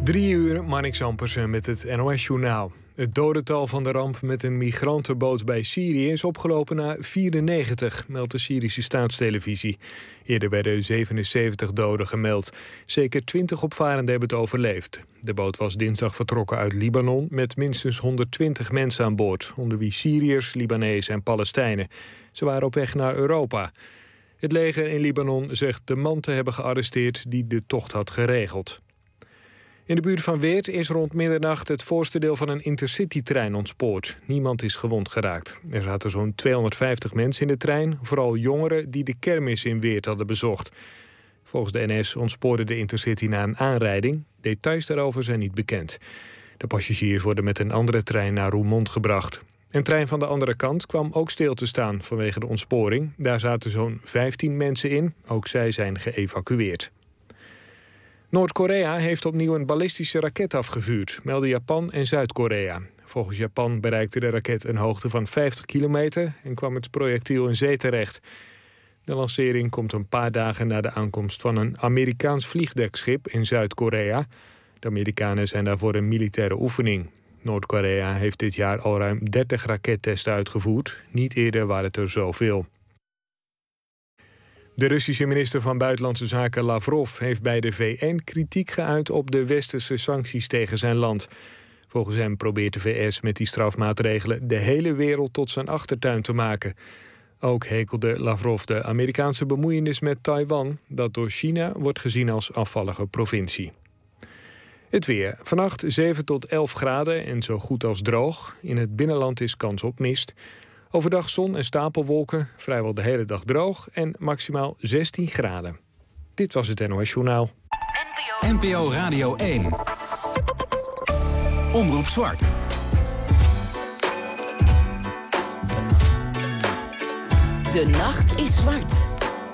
3 uur, Marnix Ampersen met het NOS-journaal. Het dodental van de ramp met een migrantenboot bij Syrië is opgelopen naar 94, meldt de Syrische staatstelevisie. Eerder werden 77 doden gemeld. Zeker 20 opvarenden hebben het overleefd. De boot was dinsdag vertrokken uit Libanon met minstens 120 mensen aan boord, onder wie Syriërs, Libanezen en Palestijnen. Ze waren op weg naar Europa. Het leger in Libanon zegt de man te hebben gearresteerd die de tocht had geregeld. In de buurt van Weert is rond middernacht het voorste deel van een intercity-trein ontspoord. Niemand is gewond geraakt. Er zaten zo'n 250 mensen in de trein, vooral jongeren die de kermis in Weert hadden bezocht. Volgens de NS ontspoorde de intercity na een aanrijding. Details daarover zijn niet bekend. De passagiers worden met een andere trein naar Roermond gebracht. Een trein van de andere kant kwam ook stil te staan vanwege de ontsporing. Daar zaten zo'n 15 mensen in. Ook zij zijn geëvacueerd. Noord-Korea heeft opnieuw een ballistische raket afgevuurd, melden Japan en Zuid-Korea. Volgens Japan bereikte de raket een hoogte van 50 kilometer en kwam het projectiel in zee terecht. De lancering komt een paar dagen na de aankomst van een Amerikaans vliegdekschip in Zuid-Korea. De Amerikanen zijn daarvoor een militaire oefening. Noord-Korea heeft dit jaar al ruim 30 rakettesten uitgevoerd. Niet eerder waren het er zoveel. De Russische minister van Buitenlandse Zaken Lavrov heeft bij de VN kritiek geuit op de westerse sancties tegen zijn land. Volgens hem probeert de VS met die strafmaatregelen de hele wereld tot zijn achtertuin te maken. Ook hekelde Lavrov de Amerikaanse bemoeienis met Taiwan, dat door China wordt gezien als afvallige provincie. Het weer. Vannacht 7 tot 11 graden en zo goed als droog. In het binnenland is kans op mist. Overdag zon en stapelwolken, vrijwel de hele dag droog en maximaal 16 graden. Dit was het NOS Journaal. NPO Radio 1. Omroep Zwart. De nacht is zwart.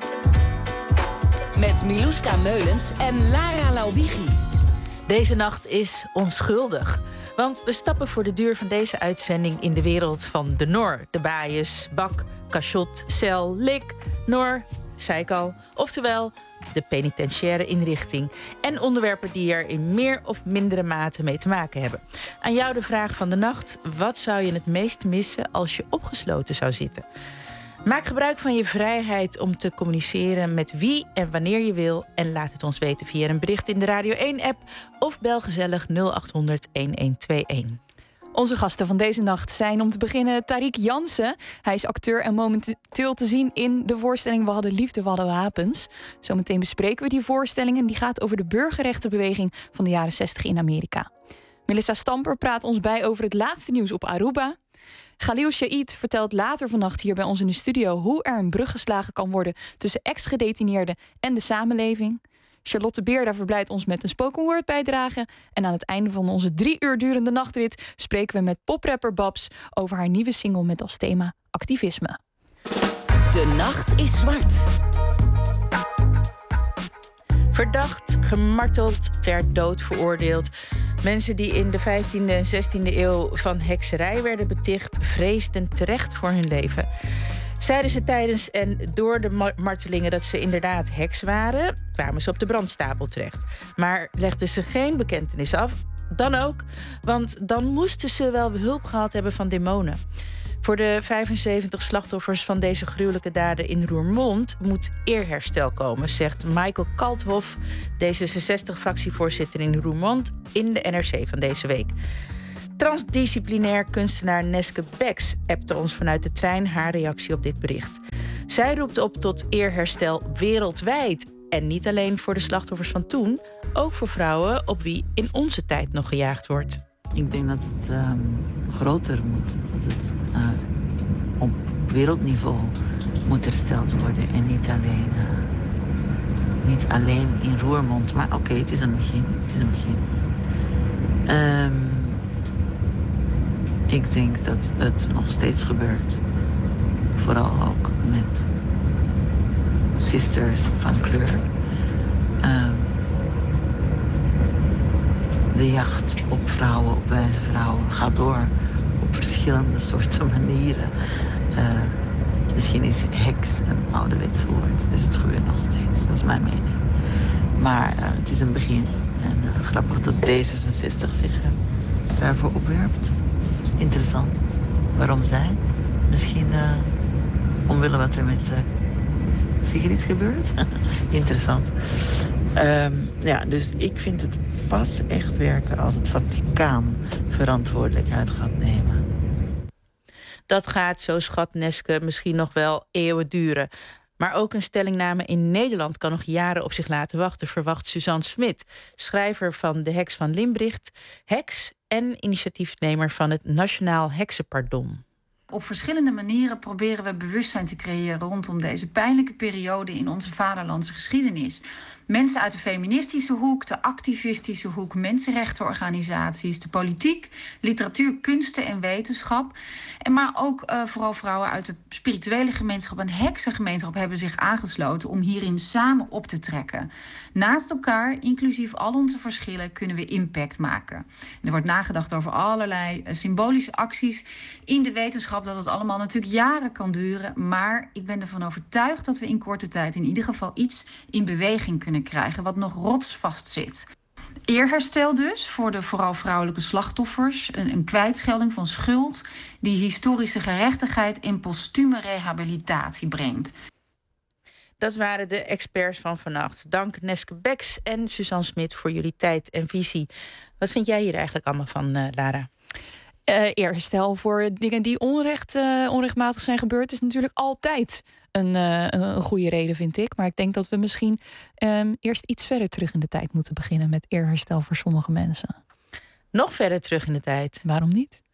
Met Miluska Meulens en Lara Lauwigi. Deze nacht is onschuldig. Want we stappen voor de deur van deze uitzending in de wereld van de Nor. De baaiers, bak, cachot, cel, lik, Nor, zei ik al. Oftewel, de penitentiaire inrichting. En onderwerpen die er in meer of mindere mate mee te maken hebben. Aan jou de vraag van de nacht. Wat zou je het meest missen als je opgesloten zou zitten? Maak gebruik van je vrijheid om te communiceren met wie en wanneer je wil. En laat het ons weten via een bericht in de Radio 1-app... of bel gezellig 0800-1121. Onze gasten van deze nacht zijn om te beginnen Tariq Jansen. Hij is acteur en momenteel te zien in de voorstelling We hadden liefde, we hadden wapens. Zometeen bespreken we die voorstelling en die gaat over de burgerrechtenbeweging van de jaren 60 in Amerika. Melissa Stamper praat ons bij over het laatste nieuws op Aruba. Khalil Shaid vertelt later vannacht hier bij ons in de studio hoe er een brug geslagen kan worden tussen ex-gedetineerden en de samenleving. Charlotte Beerda verblijdt ons met een spoken word bijdrage. En aan het einde van onze 3 uur durende nachtrit spreken we met poprapper Babs over haar nieuwe single met als thema activisme. De nacht is zwart. Verdacht, gemarteld, ter dood veroordeeld. Mensen die in de 15e en 16e eeuw van hekserij werden beticht, vreesden terecht voor hun leven. Zeiden ze tijdens en door de martelingen dat ze inderdaad heks waren, kwamen ze op de brandstapel terecht. Maar legden ze geen bekentenis af, dan ook, want dan moesten ze wel hulp gehad hebben van demonen. Voor de 75 slachtoffers van deze gruwelijke daden in Roermond moet eerherstel komen, zegt Michael Kalthoff, D66-fractievoorzitter in Roermond, in de NRC van deze week. Transdisciplinair kunstenaar Neske Becks appte ons vanuit de trein haar reactie op dit bericht. Zij roept op tot eerherstel wereldwijd. En niet alleen voor de slachtoffers van toen, ook voor vrouwen op wie in onze tijd nog gejaagd wordt. Ik denk dat het groter moet. Dat het op wereldniveau moet hersteld worden. En niet alleen in Roermond. Maar oké, het is een begin. Ik denk dat het nog steeds gebeurt. Vooral ook met sisters van kleur. De jacht op vrouwen, op wijze vrouwen, gaat door op verschillende soorten manieren. Misschien is heks een ouderwets woord, dus het gebeurt nog steeds. Dat is mijn mening. Maar het is een begin en grappig dat D66 zich daarvoor opwerpt. Interessant. Waarom zij? Misschien omwille wat er met Sigrid gebeurt. Interessant. Dus ik vind het pas echt werken als het Vaticaan verantwoordelijkheid gaat nemen. Dat gaat, zo schat Neske, misschien nog wel eeuwen duren. Maar ook een stellingname in Nederland kan nog jaren op zich laten wachten, verwacht Suzanne Smit, schrijver van De Heks van Limbricht, heks en initiatiefnemer van het Nationaal Heksenpardon. Op verschillende manieren proberen we bewustzijn te creëren rondom deze pijnlijke periode in onze vaderlandse geschiedenis. Mensen uit de feministische hoek, de activistische hoek, mensenrechtenorganisaties, de politiek, literatuur, kunsten en wetenschap. Maar ook vooral vrouwen uit de spirituele gemeenschap en heksengemeenschap hebben zich aangesloten om hierin samen op te trekken. Naast elkaar, inclusief al onze verschillen, kunnen we impact maken. En er wordt nagedacht over allerlei symbolische acties in de wetenschap dat het allemaal natuurlijk jaren kan duren. Maar ik ben ervan overtuigd dat we in korte tijd in ieder geval iets in beweging kunnen krijgen wat nog rotsvast zit. Eerherstel dus voor de vooral vrouwelijke slachtoffers. Een kwijtschelding van schuld die historische gerechtigheid en postume rehabilitatie brengt. Dat waren de experts van vannacht. Dank Neske Becks en Suzanne Smit voor jullie tijd en visie. Wat vind jij hier eigenlijk allemaal van, Lara? Eerherstel voor dingen die onrechtmatig zijn gebeurd is natuurlijk altijd een goede reden, vind ik. Maar ik denk dat we misschien eerst iets verder terug in de tijd moeten beginnen met eerherstel voor sommige mensen. Nog verder terug in de tijd? Waarom niet?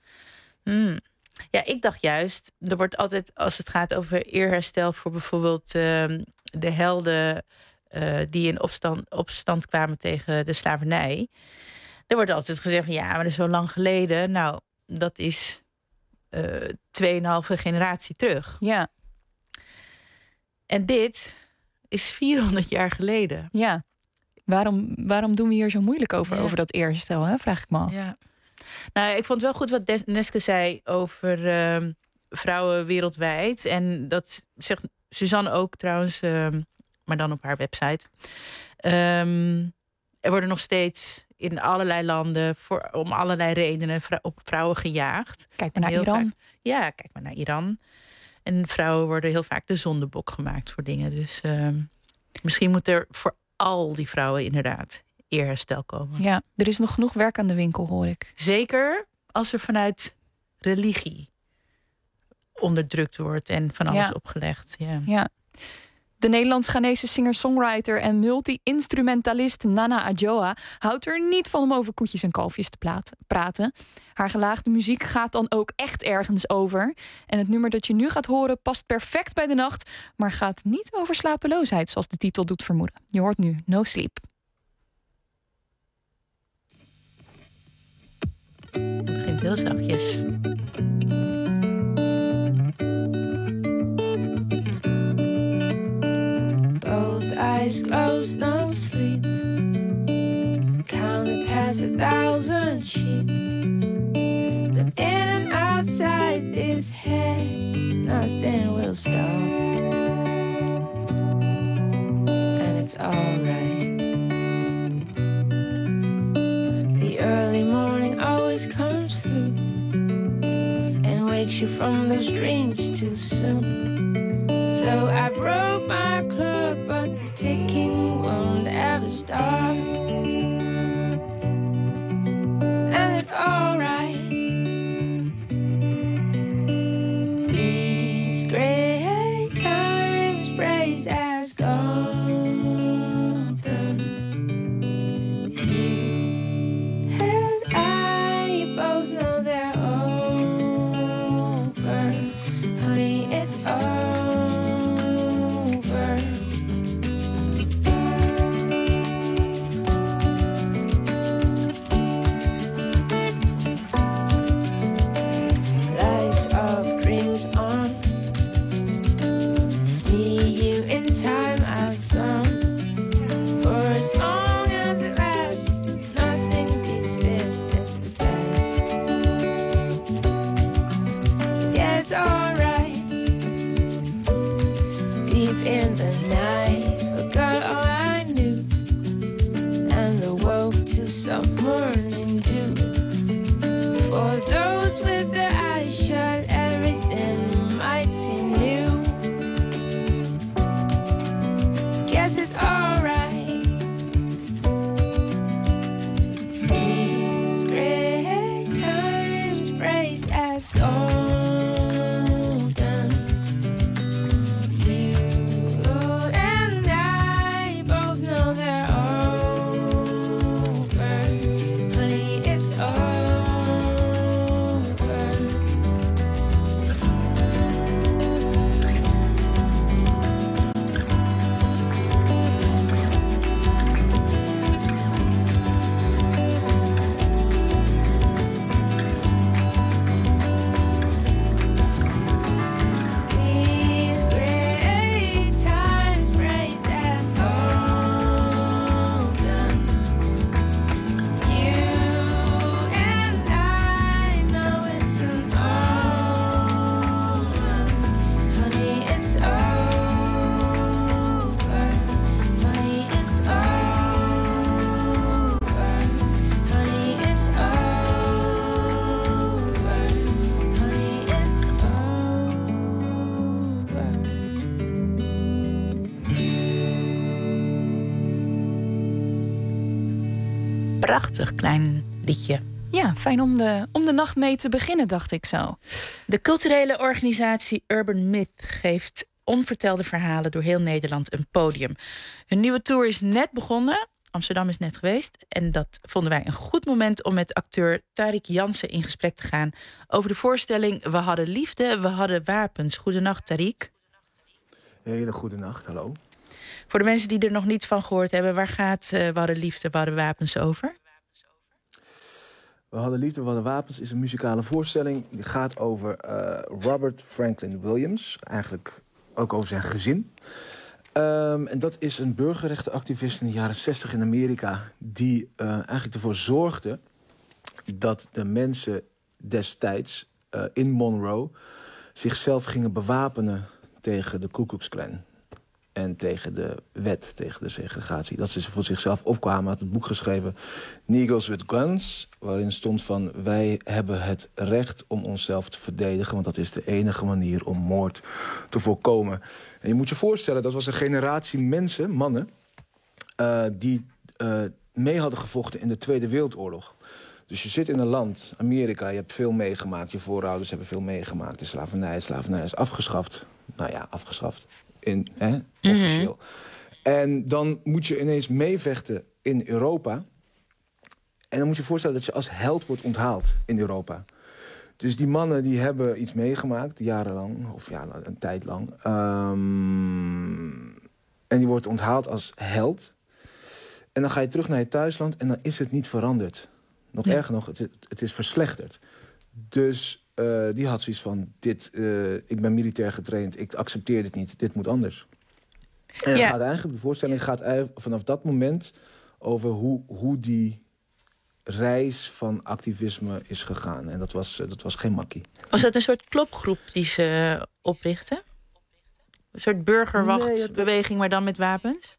Ja, ik dacht juist, er wordt altijd, als het gaat over eerherstel voor bijvoorbeeld de helden die in opstand kwamen tegen de slavernij. Er wordt altijd gezegd van ja, maar dat is zo lang geleden. Nou, dat is 2,5 generatie terug. Ja. En dit is 400 jaar geleden. Ja. Waarom doen we hier zo moeilijk over dat eerherstel, hè? Vraag ik me af. Ja. Nou, ik vond het wel goed wat Neske zei over vrouwen wereldwijd. En dat zegt Suzanne ook trouwens, maar dan op haar website. Er worden nog steeds in allerlei landen om allerlei redenen op vrouwen gejaagd. Kijk maar naar Iran. Kijk maar naar Iran. En vrouwen worden heel vaak de zondebok gemaakt voor dingen. Dus misschien moet er voor al die vrouwen inderdaad eerherstel komen. Ja, er is nog genoeg werk aan de winkel, hoor ik. Zeker als er vanuit religie onderdrukt wordt en van alles opgelegd. Ja. De Nederlands-Ghanese singer-songwriter en multi-instrumentalist Nana Adjoa houdt er niet van om over koetjes en kalfjes te praten. Haar gelaagde muziek gaat dan ook echt ergens over. En het nummer dat je nu gaat horen past perfect bij de nacht, maar gaat niet over slapeloosheid, zoals de titel doet vermoeden. Je hoort nu No Sleep. Het begint heel zachtjes. Both eyes closed, no sleep. Counted past 1,000 sheep. But in and outside this head, nothing will stop. And it's alright. The early morning always comes through and wakes you from those dreams too soon. So I broke my clock, but the ticking won't ever stop. And it's alright. These great times praised as golden. You and I both know they're over. Honey, it's over. woke to soft morning dew. For those with their eyes shut, everything might seem new. Guess it's alright. These great times praised as golden. You and I both know they're over. Honey, it's over. These great times praised as golden. You and I know it's an omen. Honey, it's over. Honey, it's over. Honey, it's over. Honey, it's Prachtig klein liedje. Ja, fijn om de nacht mee te beginnen, dacht ik zo. De culturele organisatie Urban Myth geeft onvertelde verhalen door heel Nederland een podium. Hun nieuwe tour is net begonnen. Amsterdam is net geweest. En dat vonden wij een goed moment om met acteur Tarik Jansen in gesprek te gaan over de voorstelling We hadden liefde, we hadden wapens. Goedenacht, Tarik. Hele goede nacht, hallo. Voor de mensen die er nog niet van gehoord hebben, waar gaat We hadden liefde, we hadden wapens over? We hadden liefde, we hadden wapens is een muzikale voorstelling. Die gaat over Robert Franklin Williams. Eigenlijk ook over zijn gezin. En dat is een burgerrechtenactivist in de jaren 60 in Amerika. Die eigenlijk ervoor zorgde dat de mensen destijds in Monroe zichzelf gingen bewapenen tegen de Ku Klux Klan. En tegen de wet, tegen de segregatie. Dat ze voor zichzelf opkwamen, had het boek geschreven Negroes with Guns, waarin stond van wij hebben het recht om onszelf te verdedigen, want dat is de enige manier om moord te voorkomen. En je moet je voorstellen, dat was een generatie mensen, mannen, die mee hadden gevochten in de Tweede Wereldoorlog. Dus je zit in een land, Amerika, je hebt veel meegemaakt, je voorouders hebben veel meegemaakt. De slavernij is afgeschaft. Nou ja, afgeschaft. Officieel. En dan moet je ineens meevechten in Europa. En dan moet je je voorstellen dat je als held wordt onthaald in Europa. Dus die mannen die hebben iets meegemaakt, jarenlang, of ja, een tijd lang. En die wordt onthaald als held. En dan ga je terug naar je thuisland en dan is het niet veranderd. Nog erger nog, het is verslechterd. Dus die had zoiets van, ik ben militair getraind, ik accepteer dit niet, dit moet anders. En gaat eigenlijk, de voorstelling gaat vanaf dat moment over hoe die reis van activisme is gegaan. En dat was geen makkie. Was dat een soort klopgroep die ze oprichtten? Een soort burgerwachtbeweging, maar dan met wapens?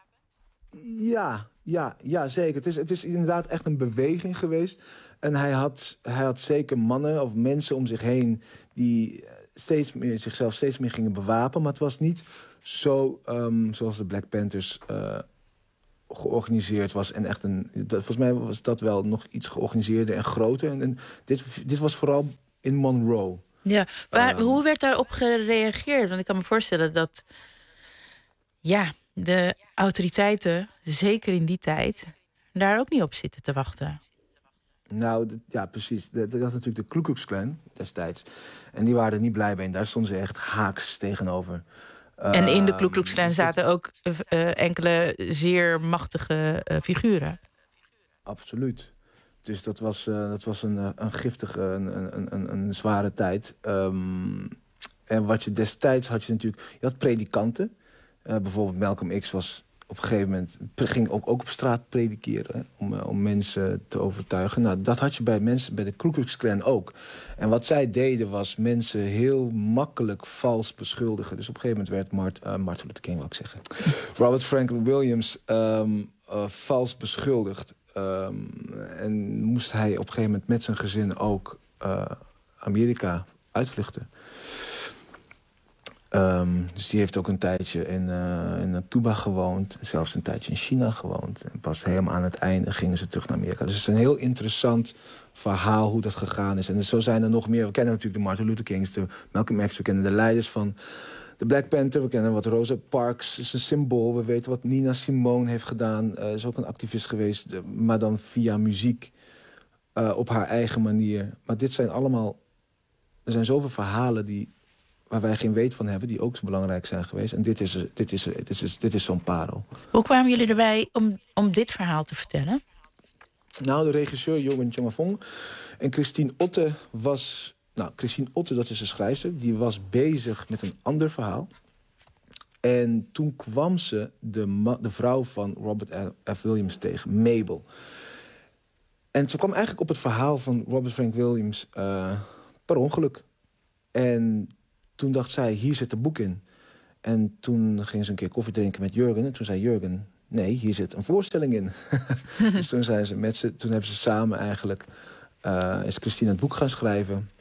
Ja, zeker. Het is inderdaad echt een beweging geweest. En hij had zeker mannen of mensen om zich heen die zichzelf steeds meer gingen bewapenen. Maar het was niet zo zoals de Black Panthers georganiseerd was. En echt volgens mij was dat wel nog iets georganiseerder en groter. En dit was vooral in Monroe. Ja, maar hoe werd daarop gereageerd? Want ik kan me voorstellen dat de autoriteiten, zeker in die tijd, daar ook niet op zitten te wachten. Nou, ja, precies. Dat was natuurlijk de Ku Klux Klan destijds. En die waren er niet blij mee. En daar stonden ze echt haaks tegenover. En in de Ku Klux Klan zaten ook enkele zeer machtige figuren. Absoluut. Dus dat was een giftige, een zware tijd. En wat je destijds had je natuurlijk... Je had predikanten. Bijvoorbeeld Malcolm X was op een gegeven moment... ging ook op straat predikeren, om mensen te overtuigen. Nou, dat had je bij mensen bij de Ku Klux Klan ook. En wat zij deden was mensen heel makkelijk vals beschuldigen. Dus op een gegeven moment werd Martin Luther King, wou ik zeggen... Robert Franklin Williams vals beschuldigd. En moest hij op een gegeven moment met zijn gezin ook Amerika uitvluchten. Dus die heeft ook een tijdje in Cuba gewoond. Zelfs een tijdje in China gewoond. En pas helemaal aan het einde gingen ze terug naar Amerika. Dus het is een heel interessant verhaal hoe dat gegaan is. En zo zijn er nog meer. We kennen natuurlijk de Martin Luther Kings, de Malcolm X. We kennen de leiders van de Black Panther. We kennen wat Rosa Parks is een symbool. We weten wat Nina Simone heeft gedaan. Is ook een activist geweest. Maar dan via muziek. Op haar eigen manier. Maar dit zijn allemaal... Er zijn zoveel verhalen waar wij geen weet van hebben, die ook zo belangrijk zijn geweest. En dit is zo'n parel. Hoe kwamen jullie erbij om dit verhaal te vertellen? Nou, de regisseur Jogan Chongafong en Christine Otte was... Nou, Christine Otte, dat is een schrijfster, die was bezig met een ander verhaal. En toen kwam ze de vrouw van Robert F. Williams tegen, Mabel. En ze kwam eigenlijk op het verhaal van Robert Frank Williams per ongeluk. En toen dacht zij, hier zit een boek in. En toen ging ze een keer koffie drinken met Jurgen. En toen zei Jurgen, nee, hier zit een voorstelling in. Dus toen zijn ze toen hebben ze samen eigenlijk... is Christine het boek gaan schrijven.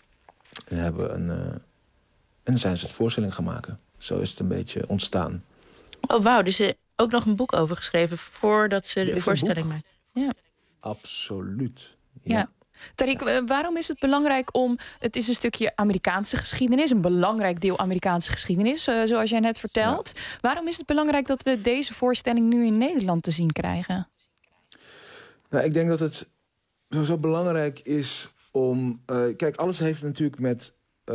En zijn ze het voorstelling gaan maken. Zo is het een beetje ontstaan. Oh, wauw. Dus ze ook nog een boek over geschreven voordat ze de voorstelling maakte. Ja. Absoluut. Ja. Tariq, waarom is het belangrijk om... Het is een stukje Amerikaanse geschiedenis, een belangrijk deel Amerikaanse geschiedenis, zoals jij net vertelt. Ja. Waarom is het belangrijk dat we deze voorstelling nu in Nederland te zien krijgen? Nou, ik denk dat het zo belangrijk is om... kijk, alles heeft natuurlijk met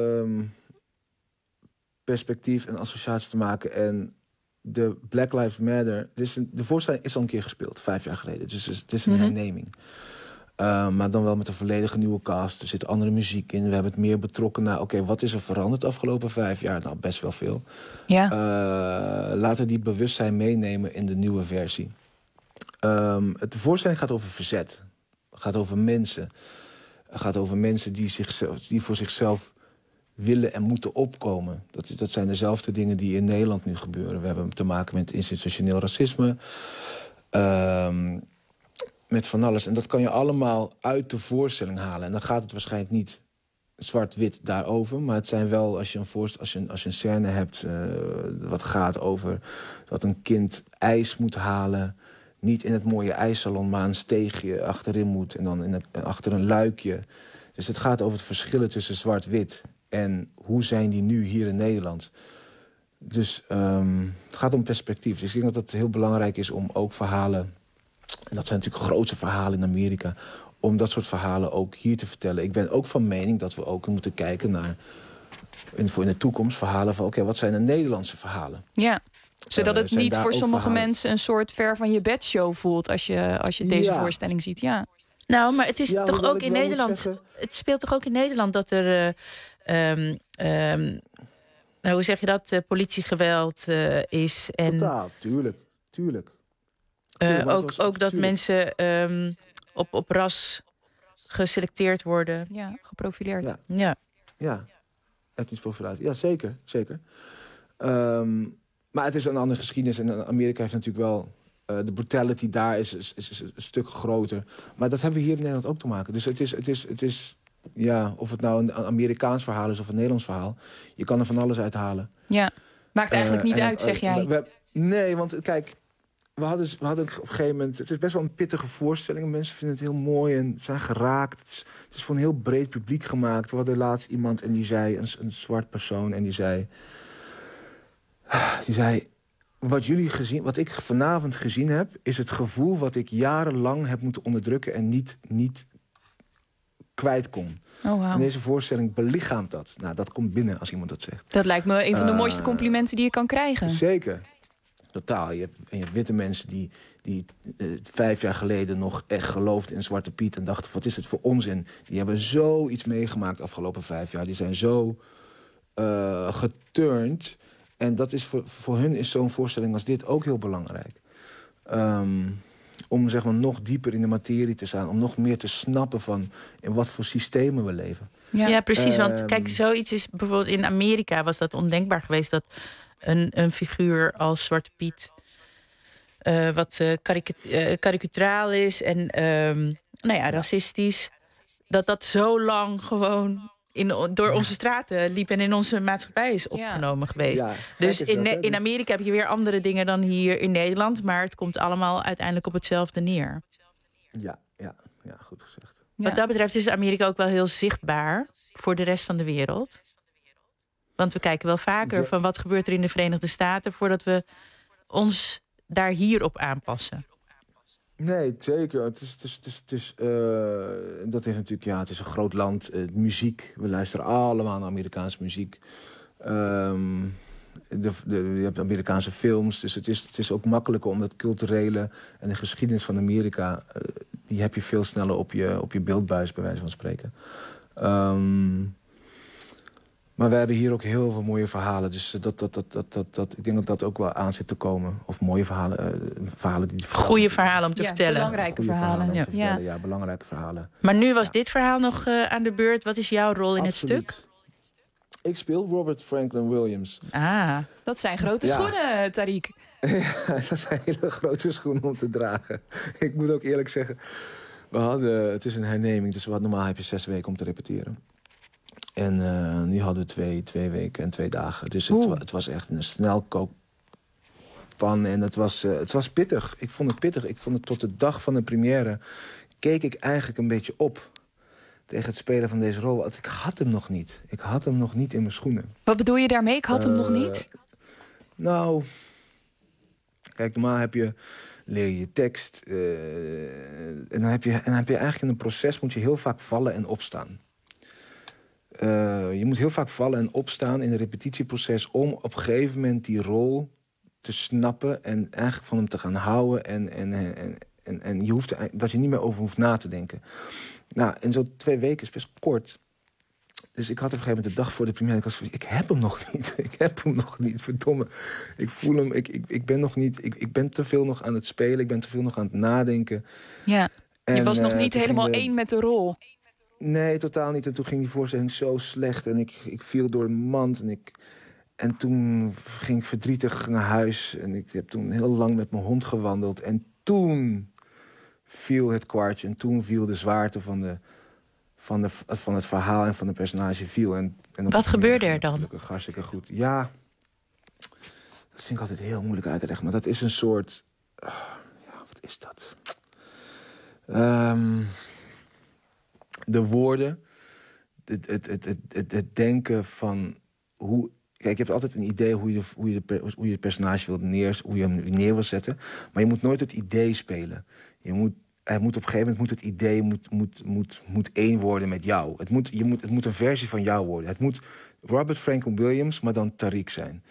perspectief en associatie te maken. En de Black Lives Matter... de voorstelling is al een keer gespeeld, 5 jaar geleden. Dus het is een herneming. Maar dan wel met een volledige nieuwe cast. Er zit andere muziek in. We hebben het meer betrokken naar... Oké, wat is er veranderd de afgelopen 5 jaar? Nou, best wel veel. Ja. Laten we die bewustzijn meenemen in de nieuwe versie. De voorstelling gaat over verzet. Het gaat over mensen. Het gaat over mensen die voor zichzelf willen en moeten opkomen. Dat zijn dezelfde dingen die in Nederland nu gebeuren. We hebben te maken met institutioneel racisme... met van alles. En dat kan je allemaal uit de voorstelling halen. En dan gaat het waarschijnlijk niet zwart-wit daarover. Maar het zijn wel, als je een scène hebt... wat gaat over dat een kind ijs moet halen... niet in het mooie ijssalon, maar een steegje achterin moet... en dan achter een luikje. Dus het gaat over het verschillen tussen zwart-wit... en hoe zijn die nu hier in Nederland. Dus het gaat om perspectief. Dus ik denk dat het heel belangrijk is om ook verhalen... En dat zijn natuurlijk grote verhalen in Amerika... om dat soort verhalen ook hier te vertellen. Ik ben ook van mening dat we ook moeten kijken naar... in de toekomst verhalen van... oké, wat zijn de Nederlandse verhalen? Ja, zodat het niet voor sommige mensen... een soort ver van je bedshow voelt... als je deze voorstelling ziet, ja. Nou, maar het is toch ook in Nederland... Het speelt toch ook in Nederland dat er... nou, hoe zeg je dat? Politiegeweld is. En... Totaal, tuurlijk. Ook dat mensen op ras geselecteerd worden. Ja, geprofileerd. Ja. Etnisch profilatie. Ja, zeker. Maar het is een andere geschiedenis. En Amerika heeft natuurlijk wel... de brutality daar is een stuk groter. Maar dat hebben we hier in Nederland ook te maken. Dus het is ja, of het nou een Amerikaans verhaal is of een Nederlands verhaal... je kan er van alles uithalen. Ja, maakt eigenlijk niet uit, zeg jij. Nee, want kijk... We hadden op een gegeven moment... Het is best wel een pittige voorstelling. Mensen vinden het heel mooi en zijn geraakt. Het is voor een heel breed publiek gemaakt. We hadden laatst iemand en die zei... Een zwart persoon en die zei... Wat ik vanavond gezien heb... is het gevoel wat ik jarenlang heb moeten onderdrukken... en niet kwijt kon. Oh, wow. En deze voorstelling belichaamt dat. Nou, dat komt binnen als iemand dat zegt. Dat lijkt me een van de mooiste complimenten die je kan krijgen. Zeker. Totaal. Je hebt witte mensen die 5 jaar geleden nog echt geloofden in Zwarte Piet... en dachten, wat is het voor onzin? Die hebben zoiets meegemaakt de afgelopen 5 jaar. Die zijn zo geturnd. En dat is voor hun is zo'n voorstelling als dit ook heel belangrijk. Om zeg maar nog dieper in de materie te staan. Om nog meer te snappen van in wat voor systemen we leven. Ja, precies. Want kijk, zoiets is bijvoorbeeld in Amerika was dat ondenkbaar geweest... dat een figuur als Zwarte Piet wat karikaturaal is en racistisch. Dat zo lang gewoon door onze straten liep en in onze maatschappij is opgenomen geweest. Ja, dus in Amerika heb je weer andere dingen dan hier in Nederland, maar het komt allemaal uiteindelijk op hetzelfde neer. Ja, goed gezegd. Ja. Wat dat betreft is Amerika ook wel heel zichtbaar voor de rest van de wereld. Want we kijken wel vaker van wat gebeurt er in de Verenigde Staten voordat we ons daar hierop aanpassen. Nee, zeker. Dat heeft natuurlijk, het is een groot land. Muziek, we luisteren allemaal naar Amerikaanse muziek. Je hebt Amerikaanse films, dus het is ook makkelijker om dat culturele en de geschiedenis van Amerika, die heb je veel sneller op je beeldbuis, bij wijze van spreken. Maar we hebben hier ook heel veel mooie verhalen. Dus ik denk dat ook wel aan zit te komen. Of mooie verhalen die... Goede verhalen om te vertellen. Belangrijke verhalen. Ja, belangrijke verhalen. Maar nu was dit verhaal nog aan de beurt. Wat is jouw rol in het stuk? Ik speel Robert Franklin Williams. Dat zijn grote schoenen, Tariq. Ja, dat zijn hele grote schoenen om te dragen. Ik moet ook eerlijk zeggen, het is een herneming. Dus normaal heb je 6 weken om te repeteren. En nu hadden we 2 weken en 2 dagen. Dus het was echt een snelkookpan. En het was pittig. Ik vond het pittig. Ik vond het tot de dag van de première keek ik eigenlijk een beetje op tegen het spelen van deze rol. Want ik had hem nog niet. Ik had hem nog niet in mijn schoenen. Wat bedoel je daarmee? Ik had hem nog niet? Nou, kijk, normaal leer je tekst. En dan heb je eigenlijk in een proces moet je heel vaak vallen en opstaan. Je moet heel vaak vallen en opstaan in een repetitieproces om op een gegeven moment die rol te snappen en eigenlijk van hem te gaan houden en dat je niet meer over hoeft na te denken. Nou, en zo 2 weken is best kort. Dus ik had op een gegeven moment de dag voor de première, ik heb hem nog niet. Ik heb hem nog niet, verdomme. Ik voel hem, ik ben nog niet, ik ben te veel nog aan het spelen, ik ben te veel nog aan het nadenken. Ja, je was nog niet helemaal één met de rol. Nee, totaal niet. En toen ging die voorstelling zo slecht. En ik viel door de mand. En toen ging ik verdrietig naar huis. En ik heb toen heel lang met mijn hond gewandeld. En toen viel het kwartje. En toen viel de zwaarte van het verhaal en van de personage viel. En wat gebeurde er dan? Gelukkig hartstikke goed. Ja, dat vind ik altijd heel moeilijk uit te leggen. Maar dat is een soort... wat is dat? De woorden, het denken van hoe... Kijk, je hebt altijd een idee hoe je het personage hoe je hem neer wil zetten. Maar je moet nooit het idee spelen. Op een gegeven moment moet het idee moet één worden met jou. Het moet een versie van jou worden. Het moet Robert Franklin Williams, maar dan Tariq zijn.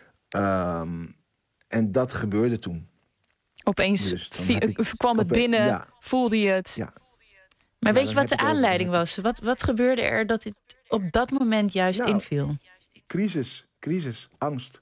En dat gebeurde toen. Opeens dus kwam het binnen, voelde je het... Ja. Maar weet je wat de aanleiding was? Wat gebeurde er dat het op dat moment juist inviel? Crisis, angst.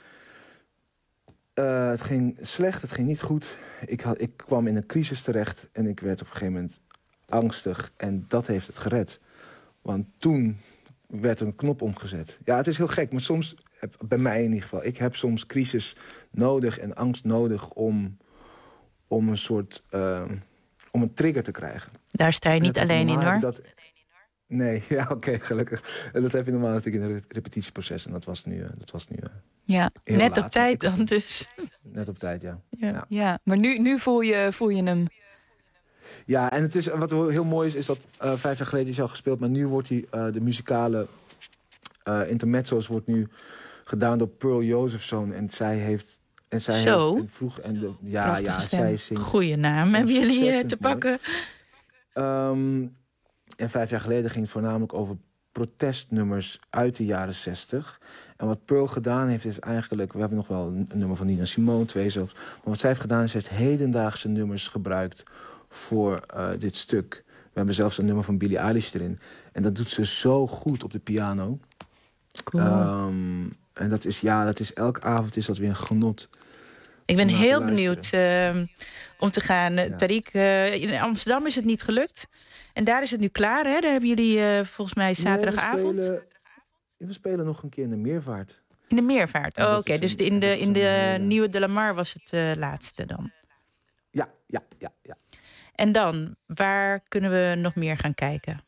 Het ging slecht, het ging niet goed. Ik kwam in een crisis terecht en ik werd op een gegeven moment angstig. En dat heeft het gered. Want toen werd er een knop omgezet. Ja, het is heel gek, maar soms, bij mij in ieder geval... ik heb soms crisis nodig en angst nodig om een soort... om een trigger te krijgen. Daar sta je niet alleen in, hoor. Nee, ja, oké, gelukkig. En dat heb je normaal natuurlijk in een repetitieproces. En dat was nu ja, net op tijd dan dus. Net op tijd, ja. Ja, maar nu voel je hem. Ja, en het is, wat heel mooi is dat 5 jaar geleden is al gespeeld... maar nu wordt de muzikale intermezzo's wordt nu gedaan door Pearl Josephson. En zij heeft... En zij zo? Heeft vroeg en zij zingt. Goeie naam hebben jullie te pakken. En 5 jaar geleden ging het voornamelijk over protestnummers uit de jaren 60. En wat Pearl gedaan heeft is eigenlijk... We hebben nog wel een nummer van Nina Simone, 2 zelfs. Maar wat zij heeft gedaan is, heeft hedendaagse nummers gebruikt voor dit stuk. We hebben zelfs een nummer van Billie Eilish erin. En dat doet ze zo goed op de piano. Cool. En dat is elke avond is dat weer een genot. Ik ben heel benieuwd om te gaan. Ja. Tariq, in Amsterdam is het niet gelukt. En daar is het nu klaar, hè? Daar hebben jullie volgens mij zaterdagavond. We spelen nog een keer in de Meervaart. In de meervaart? Ja, Oké. Dus in de Nieuwe De La Mar was het laatste dan? Ja. En dan, waar kunnen we nog meer gaan kijken?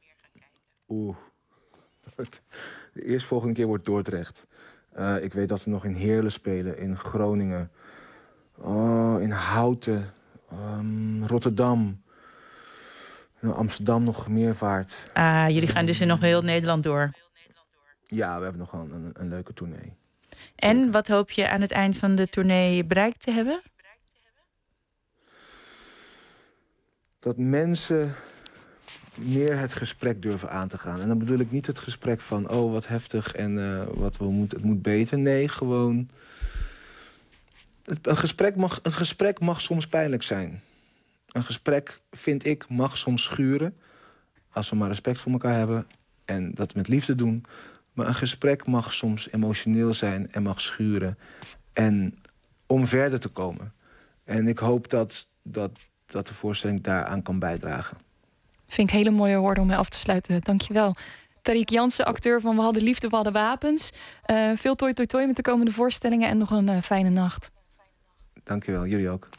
De eerstvolgende keer wordt Dordrecht. Ik weet dat we nog in Heerlen spelen, in Groningen. In Houten, Rotterdam. Amsterdam nog meervaart. Jullie gaan dus in nog heel Nederland door? Ja, we hebben nog wel een leuke tournee. En wat hoop je aan het eind van de tournee bereikt te hebben? Dat mensen meer het gesprek durven aan te gaan. En dan bedoel ik niet het gesprek van... oh, wat heftig en het moet beter. Nee, gewoon... Een gesprek mag soms pijnlijk zijn. Een gesprek, vind ik, mag soms schuren. Als we maar respect voor elkaar hebben en dat met liefde doen. Maar een gesprek mag soms emotioneel zijn en mag schuren. En om verder te komen. En ik hoop dat de voorstelling daaraan kan bijdragen. Vind ik hele mooie woorden om mee af te sluiten. Dankjewel. Tariq Jansen, acteur van We hadden liefde, we hadden wapens. Veel toi met de komende voorstellingen en nog een fijne nacht. Dankjewel, jullie ook.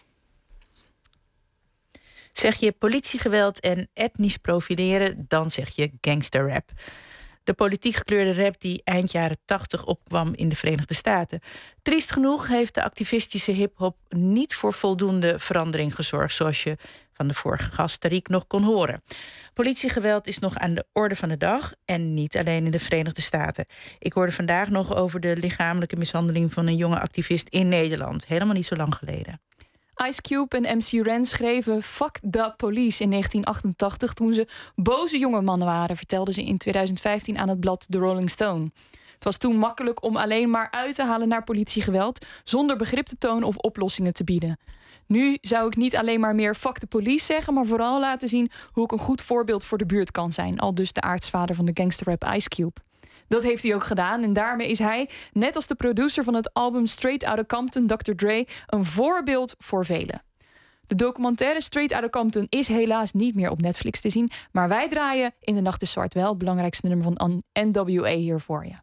Zeg je politiegeweld en etnisch profileren, dan zeg je gangsterrap. De politiek gekleurde rap die eind jaren 80 opkwam in de Verenigde Staten. Triest genoeg heeft de activistische hiphop niet voor voldoende verandering gezorgd, zoals je van de vorige gast Tariq nog kon horen. Politiegeweld is nog aan de orde van de dag en niet alleen in de Verenigde Staten. Ik hoorde vandaag nog over de lichamelijke mishandeling van een jonge activist in Nederland. Helemaal niet zo lang geleden. Ice Cube en MC Ren schreven Fuck the Police in 1988... toen ze boze jonge mannen waren, vertelden ze in 2015 aan het blad The Rolling Stone. Het was toen makkelijk om alleen maar uit te halen naar politiegeweld, zonder begrip te tonen of oplossingen te bieden. Nu zou ik niet alleen maar meer fuck the police zeggen, maar vooral laten zien hoe ik een goed voorbeeld voor de buurt kan zijn. Aldus de aartsvader van de gangsterrap Ice Cube. Dat heeft hij ook gedaan en daarmee is hij, net als de producer van het album Straight Outta Compton, Dr. Dre, een voorbeeld voor velen. De documentaire Straight Outta Compton is helaas niet meer op Netflix te zien, maar wij draaien In de Nacht is Zwart wel het belangrijkste nummer van NWA hier voor je.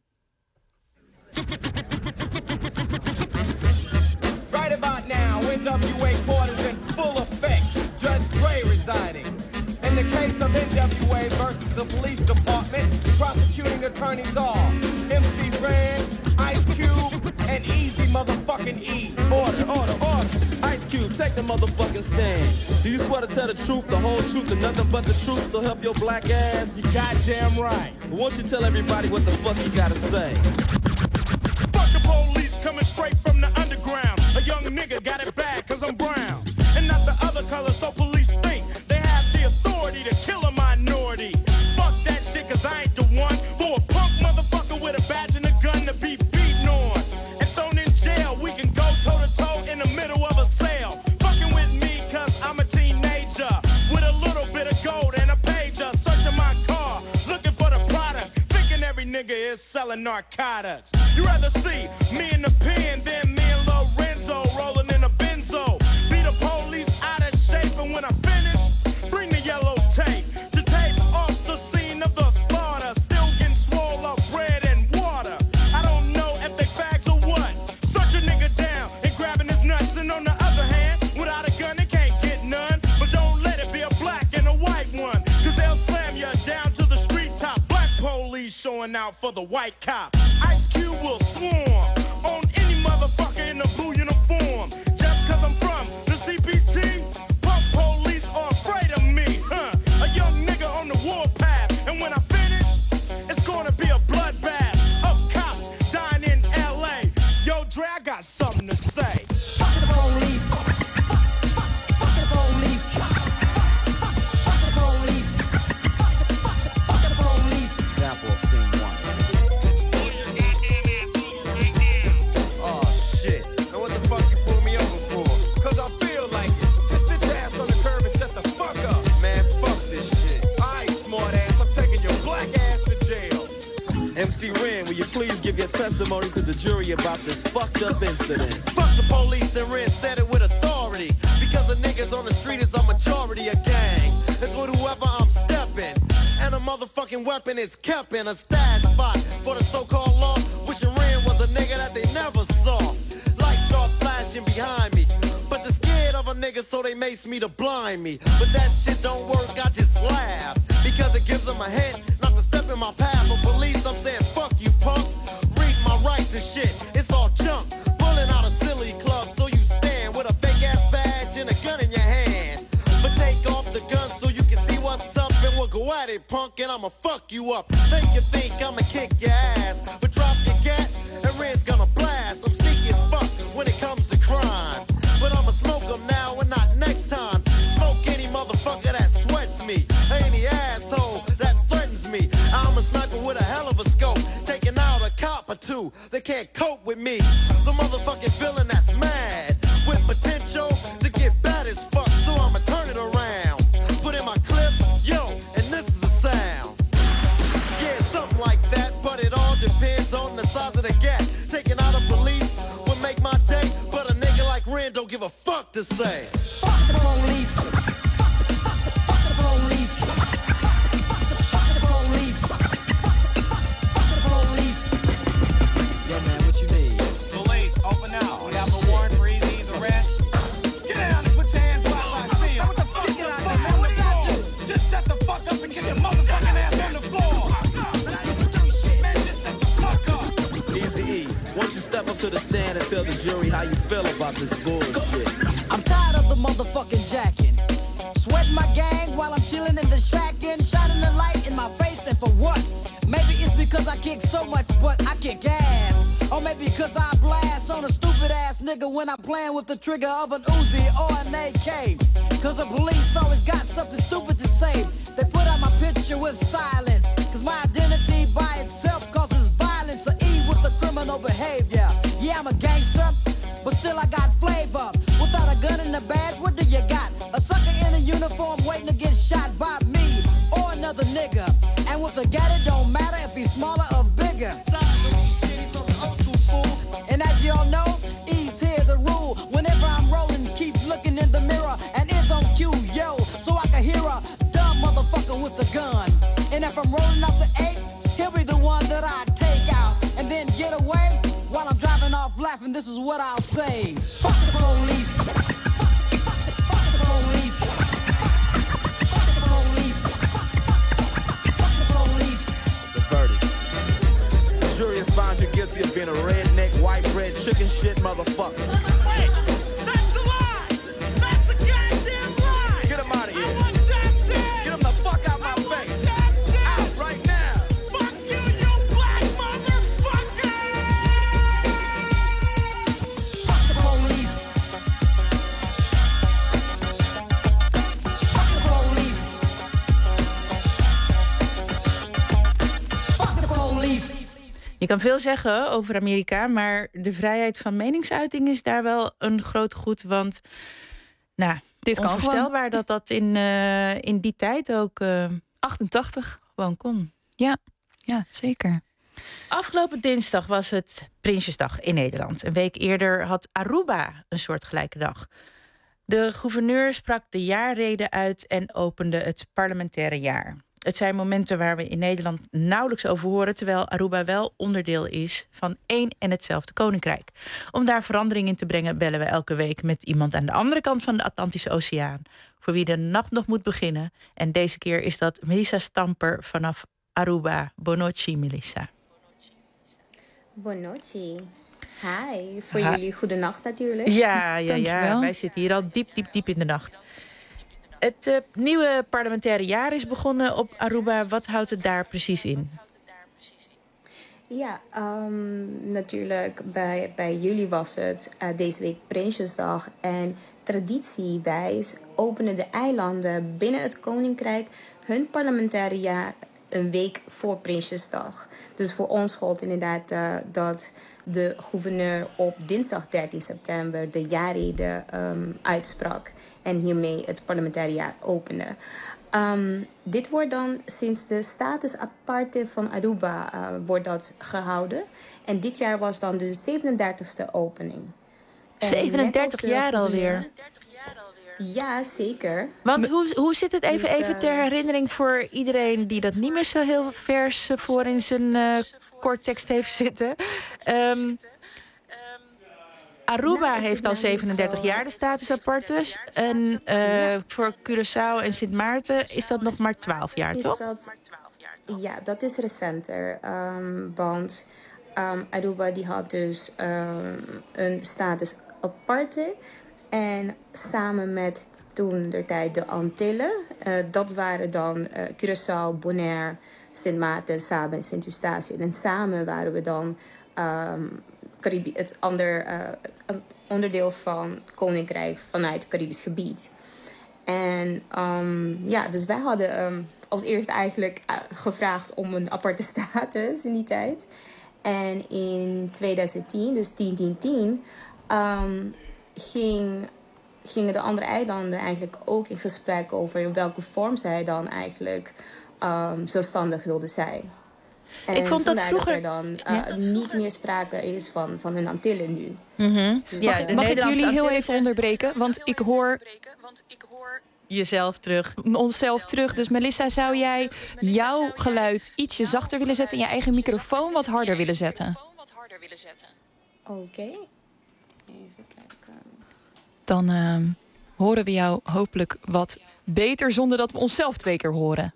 Right about now, NWA court is in full effect. Judge Dre residing. In the case of NWA versus the police department, prosecuting attorneys are MC Ren, Ice Cube, and Easy motherfucking E. Order. Ice Cube, take the motherfucking stand. Do you swear to tell the truth, the whole truth, and nothing but the truth, so help your black ass? You goddamn right. Won't you tell everybody what the fuck you gotta say? Fuck the police coming straight from the underground. A young nigga got it bad cause I'm brown. And not the other color, so police think they have the authority to kill a minority. Fuck that shit cause I ain't the one for a punk motherfucker with a badge and a gun to be beaten on and thrown in jail. We can go toe to toe in the middle of a sale. Fucking with me cause I'm a teenager with a little bit of gold and a pager. Searching my car, looking for the product, thinking every nigga is selling narcotics. You rather see me in the pen than me and Lorenzo rolling in a benzo. Be the police out of shape, and when I finish, bring the yellow tape to tape off the scene of the slaughter. Still getting swole up bread and water. I don't know if they fags or what. Search a nigga down and grabbing his nuts, and on the other hand, without a gun they can't get none. But don't let it be a black and a white one, cause they'll slam you down to the street top. Black police showing out for the white cop. Ice Cube will swarm on any motherfucker in a blue uniform. Just cause I'm from the CPT, punk police are afraid of me, huh? A young nigga on the warpath, and when I finish, it's gonna be a bloodbath of cops dying in LA. Yo, Dre, I got something to say. Fuck the police. Fuck the police. Fuck the police. Fuck the police. Example of scene one. Oh shit. Now what the fuck you pull me over for? Cause I feel like it. Just sit your ass on the curb and shut the fuck up. Man, fuck this shit. Alright, smart ass, I'm taking your black ass to jail. MC Ren, will you please give your testimony to the jury about this fucked up incident? Fuck the police, and Ren said it with authority. Because the niggas on the street is a majority of gang. It's with whoever I'm stepping. And a motherfucking weapon is kept in a stash spot for the so-called law. Wishing Ren was a nigga that they never saw. Lights start flashing behind me, but they're scared of a nigga, so they mace me to blind me. But that shit don't work, I just laugh, because it gives them a hint not to step in my path. But police, I'm saying fuck you, punk. Read my rights and shit, it's all junk. Pulling out a silly club, so you stand with a fake ass badge and a gun in your hand. But take off the gun so you can see what's up, and we'll go at it, punk, and I'ma fuck you up. Think you think I'ma kick your ass, but drop your gat and Red's gonna blast. I'm sneaky as fuck when it comes to crime, but I'ma smoke them now and not next time. Smoke any motherfucker that sweats me, any asshole that threatens me. I'm a sniper with a hell of a scope, taking out a cop or two. They can't cope with me. The motherfucking villain that's mad with potential to get bad as fuck, so I'ma turn it around. Put in my clip, yo, and this is the sound. Yeah, something like that, but it all depends on the size of the gap. Taking out a police would make my day, but a nigga like Ren don't give a fuck to say. Fuck the police. Fuck the police. Fuck the police. Fuck the police. Yeah, man, what you need? Police, open up. We have a warrant for Easy's arrest. Get down and put your hands where I can see 'em. What the fuck did I do, man? What did I do? Just shut the fuck up and get your motherfucking ass on the floor. But I didn't do shit. Man, just shut the fuck up. Easy E, won't you step up to the stand and tell the jury how you feel about this bullshit? I'm tired of the motherfucking jacking. Sweating my gang while I'm chilling in the shack and shining the light in my face, and for what? Maybe it's because I kick so much, but I kick ass. Or maybe because I blast on a stupid ass nigga when I'm playing with the trigger of an Uzi or an AK. Cause the police always got something stupid to say. They put out my picture with silence, cause my identity by itself causes violence. Or E with the criminal behavior. Yeah, I'm a gangster, but still I got flavor. Without a gun and a badge, what do you got? A sucker in a uniform waiting to get shot by me or another nigga. And with a gat, it don't matter if he's smaller or bigger. And as you all know, E's here the rule. Whenever I'm rolling, keep looking in the mirror and it's on cue, yo, so I can hear a dumb motherfucker with a gun. And if I'm rolling up the 8, he'll be the one that I take out and then get away while I'm driving off laughing. This is what I'll say: fuck the police. Fuck the police. Fuck the police. Fuck the police. The verdict. The jury has found you guilty of being a redneck, white bread, chicken shit motherfucker. Wait, that's a lie. That's a goddamn lie. Get him out of here. I want justice. Get him the fuck out my face. Justice. Out right now. Fuck you, you black motherfucker. Fuck the police. Fuck the police. Fuck the police. Je kan veel zeggen over Amerika, maar de vrijheid van meningsuiting is daar wel een groot goed. Want nou, Dit kan onvoorstelbaar dat dat in die tijd ook 88. gewoon kon. Ja, zeker. Afgelopen dinsdag was het Prinsjesdag in Nederland. Een week eerder had Aruba een soortgelijke dag. De gouverneur sprak de jaarrede uit en opende het parlementaire jaar. Het zijn momenten waar we in Nederland nauwelijks over horen, terwijl Aruba wel onderdeel is van één en hetzelfde koninkrijk. Om daar verandering in te brengen bellen we elke week met iemand aan de andere kant van de Atlantische Oceaan, voor wie de nacht nog moet beginnen. En deze keer is dat Melissa Stamper vanaf Aruba. Buonanotte, Melissa. Buonanotte. Hi. Voor jullie goedenacht natuurlijk. Ja. Dankjewel. Wij zitten hier al diep in de nacht. Het nieuwe parlementaire jaar is begonnen op Aruba. Wat houdt het daar precies in? Ja, natuurlijk bij jullie was het deze week Prinsjesdag. En traditiewijs openen de eilanden binnen het Koninkrijk hun parlementaire jaar een week voor Prinsjesdag. Dus voor ons gold inderdaad dat de gouverneur op dinsdag 13 september de jaarrede uitsprak. En hiermee het parlementaire jaar opende. Dit wordt dan sinds de status aparte van Aruba wordt dat gehouden. En dit jaar was dan de 37e opening. 37 jaar alweer. Ja, zeker. Want hoe zit het even ter herinnering voor iedereen die dat niet meer zo heel vers voor in zijn korttekst heeft zitten. Aruba heeft al 37 jaar de status aparte. En voor Curaçao en Sint Maarten is dat nog maar 12 jaar, toch? Ja, dat is recenter. Want Aruba die had dus een status aparte. En samen met toen der tijd de Antillen. Dat waren dan Curaçao, Bonaire, Sint Maarten, Saba en Sint Eustatius. En samen waren we dan het onderdeel van Koninkrijk vanuit het Caribisch gebied. En dus wij hadden als eerst eigenlijk gevraagd om een aparte status in die tijd. En in 2010, dus 10-10-10, gingen de andere eilanden eigenlijk ook in gesprek over in welke vorm zij dan eigenlijk zelfstandig wilden zijn. En ik vond dat vroeger dat er dan niet meer sprake is van hun Antillen nu. Dus mag ik jullie heel even onderbreken? Want ik hoor jezelf terug. Onszelf terug. Dus Melissa, zou jij jouw geluid ietsje zachter willen zetten en je eigen microfoon wat harder willen zetten? Oké. Even kijken. Dan horen we jou hopelijk wat beter zonder dat we onszelf 2 keer horen.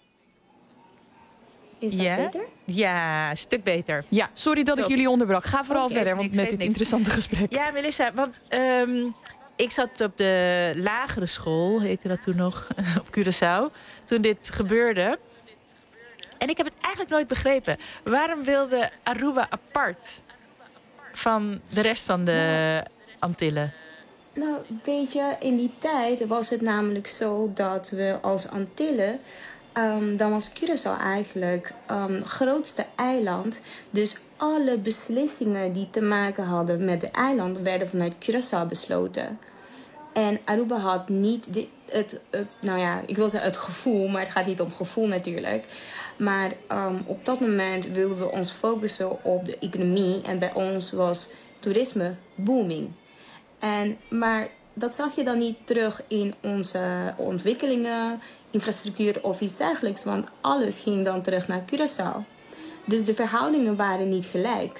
Is dat beter? Ja, een stuk beter. Ja, sorry dat ik jullie onderbrak. Ga vooral verder met dit interessante gesprek. Ja, Melissa, want ik zat op de lagere school, heette dat toen nog, op Curaçao, toen dit gebeurde. En ik heb het eigenlijk nooit begrepen. Waarom wilde Aruba apart van de rest van de Antillen? Nou, weet je, in die tijd was het namelijk zo dat we als Antillen, dan was Curaçao eigenlijk grootste eiland. Dus alle beslissingen die te maken hadden met de eilanden werden vanuit Curaçao besloten. En Aruba had niet ik wil zeggen het gevoel, maar het gaat niet om gevoel natuurlijk. Maar op dat moment wilden we ons focussen op de economie. En bij ons was toerisme booming. Maar dat zag je dan niet terug in onze ontwikkelingen, infrastructuur of iets dergelijks. Want alles ging dan terug naar Curaçao. Dus de verhoudingen waren niet gelijk.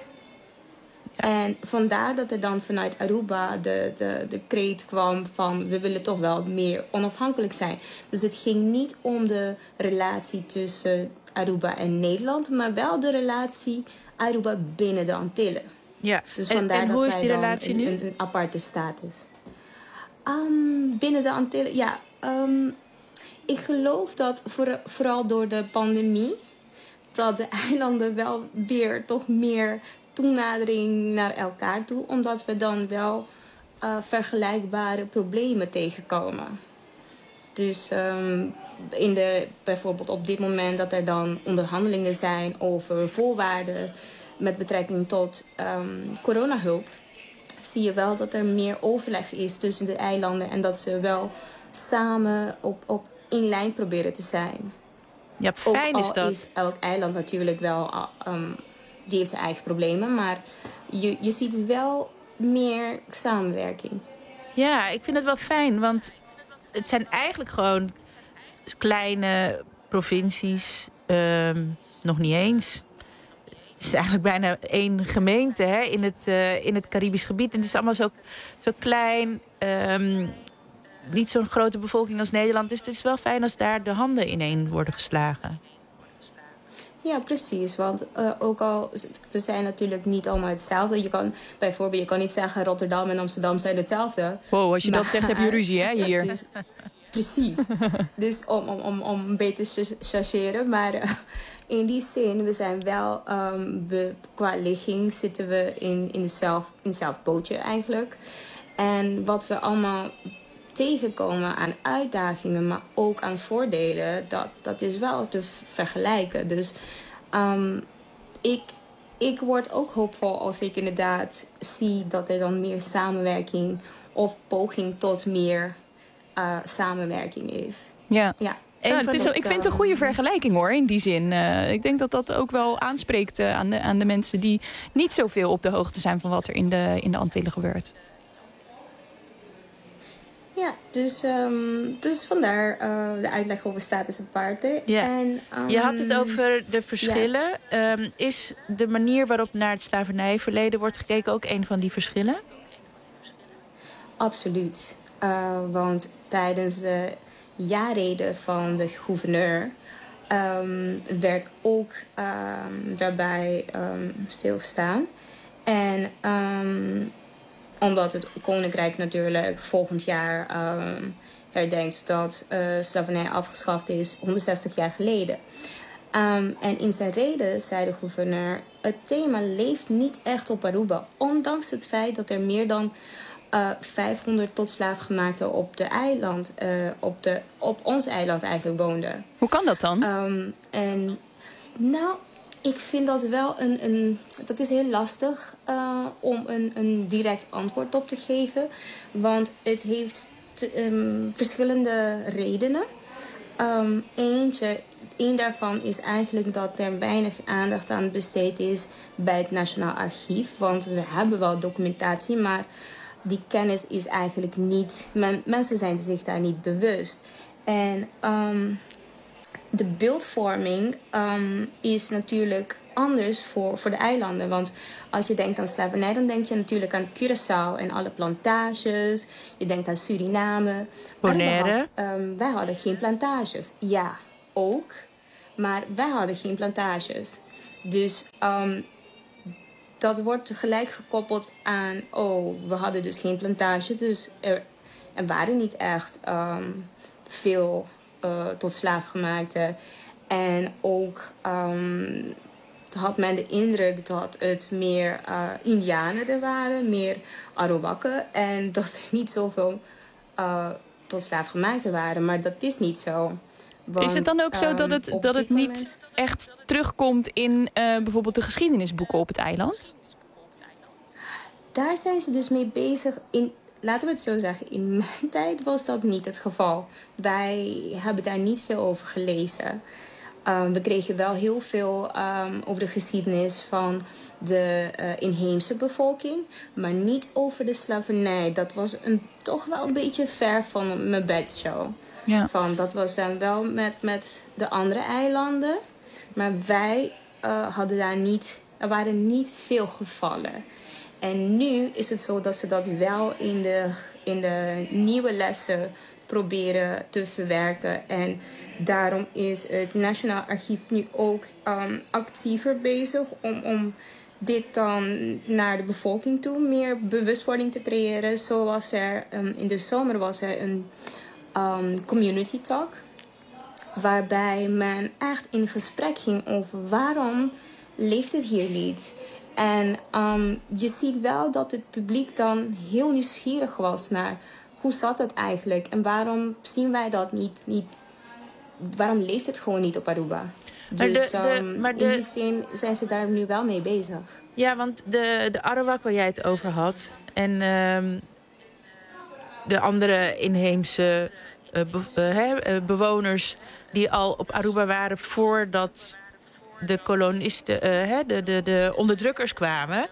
En vandaar dat er dan vanuit Aruba de kreet kwam van we willen toch wel meer onafhankelijk zijn. Dus het ging niet om de relatie tussen Aruba en Nederland, maar wel de relatie Aruba binnen de Antillen. Ja, dus vandaar en dat hoe is wij die dan relatie nu? Een aparte status. Binnen de Antillen, ja. Ik geloof dat vooral door de pandemie dat de eilanden wel weer toch meer toenadering naar elkaar toe, omdat we dan wel vergelijkbare problemen tegenkomen. Dus bijvoorbeeld op dit moment dat er dan onderhandelingen zijn over voorwaarden met betrekking tot coronahulp, zie je wel dat er meer overleg is tussen de eilanden en dat ze wel samen op in lijn proberen te zijn. Ja, fijn is dat. Is elk eiland natuurlijk wel, die heeft zijn eigen problemen, maar je ziet wel meer samenwerking. Ja, ik vind het wel fijn, want het zijn eigenlijk gewoon kleine provincies, nog niet eens. Het is eigenlijk bijna 1 gemeente in het Caribisch gebied. En het is allemaal zo klein, niet zo'n grote bevolking als Nederland. Dus het is wel fijn als daar de handen ineen worden geslagen. Ja, precies. Want ook al, we zijn natuurlijk niet allemaal hetzelfde. Je kan niet zeggen Rotterdam en Amsterdam zijn hetzelfde. Wow, als je dat zegt heb je ruzie hè, hier. Precies. Dus om een beetje te chargeren. Maar in die zin, we zijn wel, qua ligging zitten we in hetzelfde bootje eigenlijk. En wat we allemaal tegenkomen aan uitdagingen, maar ook aan voordelen, dat is wel te vergelijken. Dus ik word ook hoopvol als ik inderdaad zie dat er dan meer samenwerking of poging tot meer samenwerking is. Ja. Ik vind het een goede vergelijking hoor, in die zin. Ik denk dat dat ook wel aanspreekt aan de mensen die niet zoveel op de hoogte zijn van wat er in de Antillen gebeurt. Ja, dus vandaar de uitleg over status apartheid. Ja. En, je had het over de verschillen. Ja. Is de manier waarop naar het slavernijverleden wordt gekeken ook een van die verschillen? Absoluut. Want tijdens de jaarrede van de gouverneur werd ook daarbij stilgestaan. En omdat het Koninkrijk natuurlijk volgend jaar herdenkt dat slavernij afgeschaft is 160 jaar geleden. En in zijn rede zei de gouverneur: het thema leeft niet echt op Aruba, ondanks het feit dat er meer dan 500 tot slaafgemaakten op de eiland, op ons eiland eigenlijk woonden. Hoe kan dat dan? En nou, ik vind dat wel dat is heel lastig om een direct antwoord op te geven. Want het heeft verschillende redenen. Eén daarvan is eigenlijk dat er weinig aandacht aan besteed is bij het Nationaal Archief. Want we hebben wel documentatie, maar die kennis is eigenlijk niet... Mensen zijn zich daar niet bewust. En de beeldvorming is natuurlijk anders voor de eilanden. Want als je denkt aan slavernij, dan denk je natuurlijk aan Curaçao en alle plantages. Je denkt aan Suriname. Bonaire. Wij hadden geen plantages. Ja, ook. Maar wij hadden geen plantages. Dus dat wordt gelijk gekoppeld aan... we hadden dus geen plantage. Dus er waren niet echt veel tot slaafgemaakte. En ook had men de indruk dat het meer Indianen er waren. Meer Arawakken. En dat er niet zoveel tot slaafgemaakte waren. Maar dat is niet zo. Want, is het dan ook zo dat het niet echt terugkomt in bijvoorbeeld de geschiedenisboeken op het eiland? Daar zijn ze dus mee bezig. Laten we het zo zeggen, in mijn tijd was dat niet het geval. Wij hebben daar niet veel over gelezen. We kregen wel heel veel over de geschiedenis van de inheemse bevolking. Maar niet over de slavernij. Dat was toch wel een beetje ver van mijn bedshow. Ja. Dat was dan wel met de andere eilanden. Maar wij hadden daar niet... Er waren niet veel gevallen. En nu is het zo dat ze dat wel in de nieuwe lessen proberen te verwerken. En daarom is het Nationaal Archief nu ook actiever bezig om dit dan naar de bevolking toe meer bewustwording te creëren. Zo was er in de zomer was er een community talk, waarbij men echt in gesprek ging over waarom leeft het hier niet. En je ziet wel dat het publiek dan heel nieuwsgierig was naar hoe zat het eigenlijk en waarom zien wij dat niet waarom leeft het gewoon niet op Aruba. Dus in die zin zijn ze daar nu wel mee bezig. Ja, want de Arawak waar jij het over had en de andere inheemse bewoners die al op Aruba waren voordat de kolonisten, de onderdrukkers kwamen,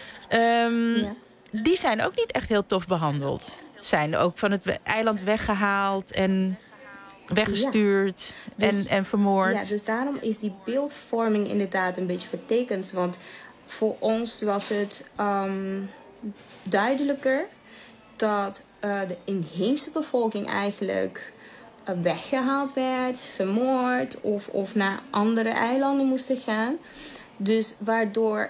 die zijn ook niet echt heel tof behandeld. Zijn ook van het eiland weggehaald en weggestuurd en vermoord. Ja, dus daarom is die beeldvorming inderdaad een beetje vertekend. Want voor ons was het duidelijker dat de inheemse bevolking eigenlijk weggehaald werd, vermoord of naar andere eilanden moesten gaan. Dus waardoor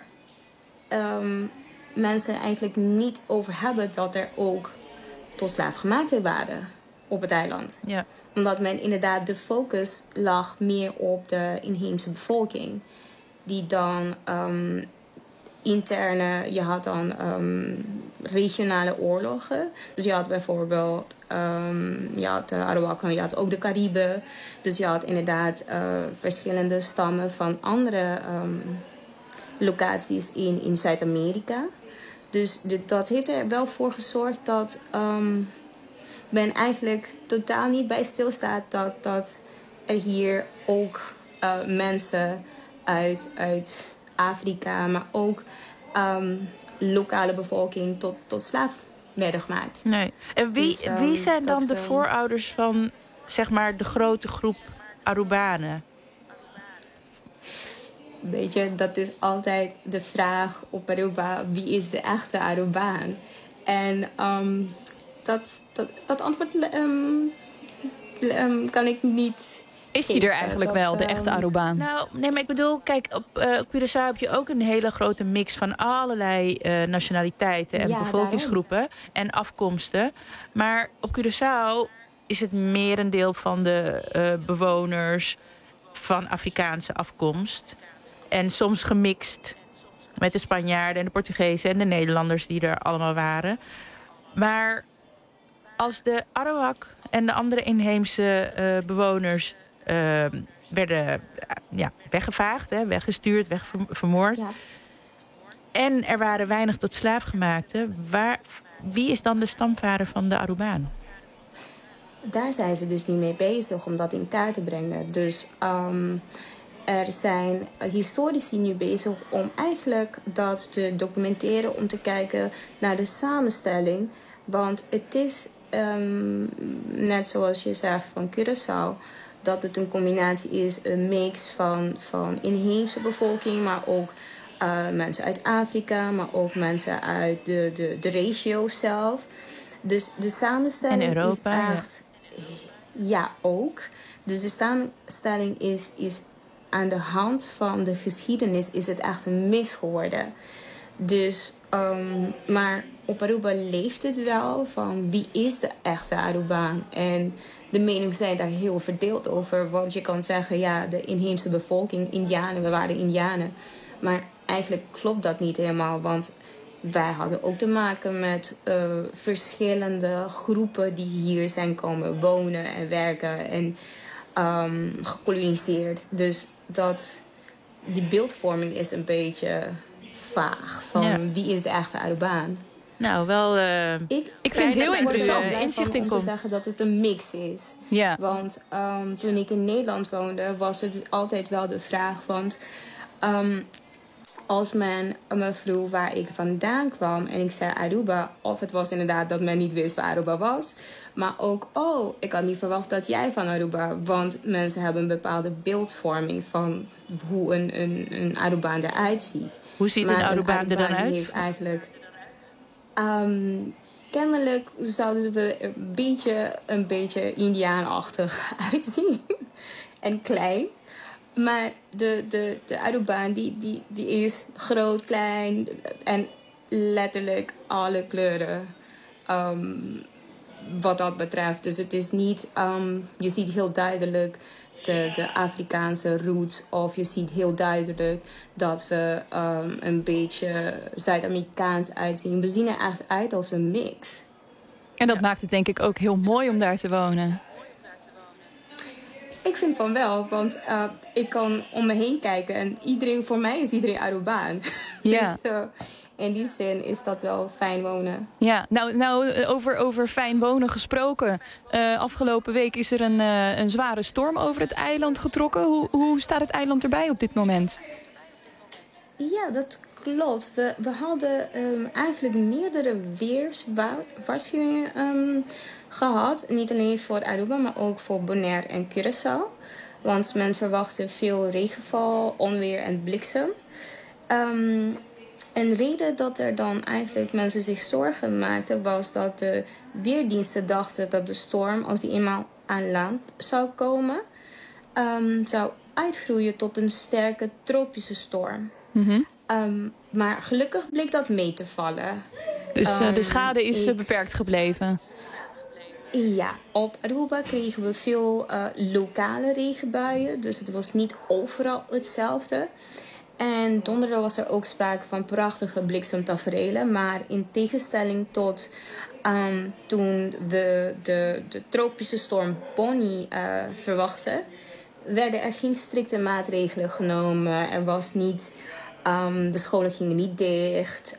mensen eigenlijk niet over hebben dat er ook tot slaafgemaakten waren op het eiland. Ja. Omdat men inderdaad de focus lag meer op de inheemse bevolking. Die dan interne, je had dan regionale oorlogen. Dus je had bijvoorbeeld je had de Arawakan, je had ook de Cariben. Dus je had inderdaad verschillende stammen van andere locaties in Zuid-Amerika. Dus dat heeft er wel voor gezorgd dat men eigenlijk totaal niet bij stilstaat dat er hier ook mensen uit Afrika, maar ook lokale bevolking tot werden gemaakt. Nee. En wie zijn dan de voorouders van, zeg maar, de grote groep Arubanen? Weet je, dat is altijd de vraag op Aruba. Wie is de echte Arubaan? En dat antwoord kan ik niet Is die er eigenlijk wel, de echte Arubaan? Nou, nee, maar ik bedoel, kijk, op Curaçao heb je ook een hele grote mix van allerlei nationaliteiten en bevolkingsgroepen en afkomsten. Maar op Curaçao is het merendeel van de bewoners van Afrikaanse afkomst. En soms gemixt met de Spanjaarden en de Portugezen en de Nederlanders die er allemaal waren. Maar als de Arawak en de andere inheemse bewoners werden weggevaagd, weggestuurd, vermoord. Ja. En er waren weinig tot slaafgemaakten. Wie is dan de stamvader van de Arubaan? Daar zijn ze dus niet mee bezig om dat in kaart te brengen. Dus er zijn historici nu bezig om eigenlijk dat te documenteren, om te kijken naar de samenstelling. Want het is, net zoals je zegt van Curaçao, dat het een combinatie is, een mix van inheemse bevolking, maar ook mensen uit Afrika, maar ook mensen uit de regio zelf. Dus de samenstelling en Europa, is echt... Ja, ook. Dus de samenstelling is aan de hand van de geschiedenis is het echt een mix geworden. Dus, maar op Aruba leeft het wel van wie is de echte Arubaan. En de meningen zijn daar heel verdeeld over. Want je kan zeggen, ja, de inheemse bevolking, Indianen, we waren Indianen. Maar eigenlijk klopt dat niet helemaal, want wij hadden ook te maken met verschillende groepen die hier zijn komen wonen en werken en gekoloniseerd. Dus die beeldvorming is een beetje vaag van wie is de echte Arubaan. Nou, wel. Ik vind het heel interessant. Inzicht in om te zeggen dat het een mix is. Ja. Want toen ik in Nederland woonde, was het altijd wel de vraag van als men me vroeg waar ik vandaan kwam en ik zei Aruba, of het was inderdaad dat men niet wist waar Aruba was, maar ook, ik had niet verwacht dat jij van Aruba, want mensen hebben een bepaalde beeldvorming van hoe een Arubaan eruit ziet. Hoe ziet een Arubaan er dan uit? Heeft eigenlijk, kennelijk zouden we een beetje Indiaanachtig uitzien en klein. Maar de Arubaan die is groot, klein en letterlijk alle kleuren wat dat betreft. Dus het is niet, je ziet heel duidelijk de Afrikaanse roots, of je ziet heel duidelijk dat we een beetje Zuid-Amerikaans uitzien. We zien er echt uit als een mix. En dat maakt het denk ik ook heel mooi om daar te wonen. Ik vind van wel, want ik kan om me heen kijken en voor mij is iedereen Arubaan. Ja. Dus in die zin is dat wel fijn wonen. Ja, nou over fijn wonen gesproken. Afgelopen week is er een zware storm over het eiland getrokken. Hoe staat het eiland erbij op dit moment? Ja, dat klopt. We hadden eigenlijk meerdere weerswaarschuwingen gehad. Niet alleen voor Aruba, maar ook voor Bonaire en Curaçao. Want men verwachtte veel regenval, onweer en bliksem. En reden dat er dan eigenlijk mensen zich zorgen maakten, was dat de weerdiensten dachten dat de storm, als die eenmaal aan land zou komen, zou uitgroeien tot een sterke tropische storm. Mm-hmm. Maar gelukkig bleek dat mee te vallen. Dus de schade is beperkt gebleven? Ja, op Aruba kregen we veel lokale regenbuien. Dus het was niet overal hetzelfde. En donderdag was er ook sprake van prachtige bliksemtaferelen. Maar in tegenstelling tot toen we de tropische storm Bonnie verwachten, werden er geen strikte maatregelen genomen. Er was niet... de scholen gingen niet dicht.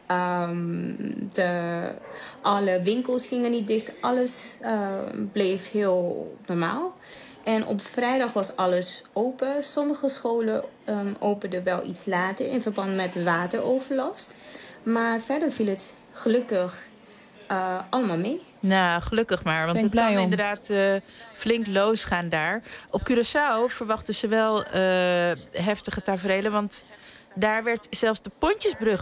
Alle winkels gingen niet dicht. Alles bleef heel normaal. En op vrijdag was alles open. Sommige scholen openden wel iets later in verband met wateroverlast. Maar verder viel het gelukkig allemaal mee. Nou, gelukkig maar, want het kan inderdaad flink losgaan daar. Op Curaçao verwachten ze wel heftige taferelen, want daar werd zelfs de Pontjesbrug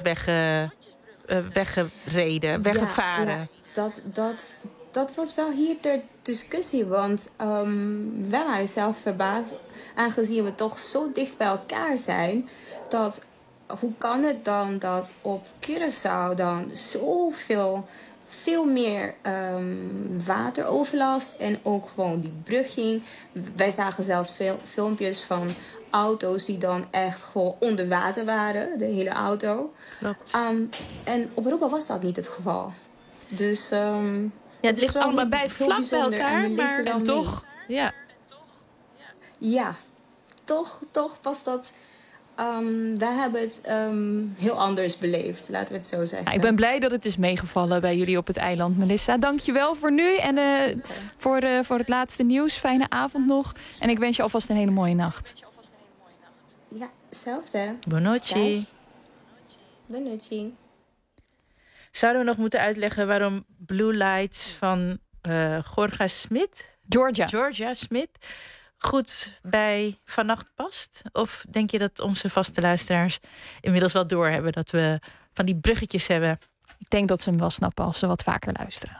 weggevaren. Ja, dat was wel hier ter discussie, want wij waren zelf verbaasd, aangezien we toch zo dicht bij elkaar zijn, dat hoe kan het dan dat op Curaçao dan veel meer wateroverlast en ook gewoon die brug ging. Wij zagen zelfs veel filmpjes van auto's die dan echt gewoon onder water waren, de hele auto. Klopt. En op Aruba was dat niet het geval. Dus het ligt allemaal vlak bij elkaar, maar toch. Ja, toch was dat. Wij hebben het heel anders beleefd, laten we het zo zeggen. Ik ben blij dat het is meegevallen bij jullie op het eiland, Melissa. Dank je wel voor nu en voor het laatste nieuws. Fijne avond nog. En ik wens je alvast een hele mooie nacht. Ja, hetzelfde. Buonanotte. Buonanotte. Zouden we nog moeten uitleggen waarom Blue Lights van Georgia Smith goed bij vannacht past? Of denk je dat onze vaste luisteraars inmiddels wel doorhebben dat we van die bruggetjes hebben? Ik denk dat ze hem wel snappen als ze wat vaker luisteren.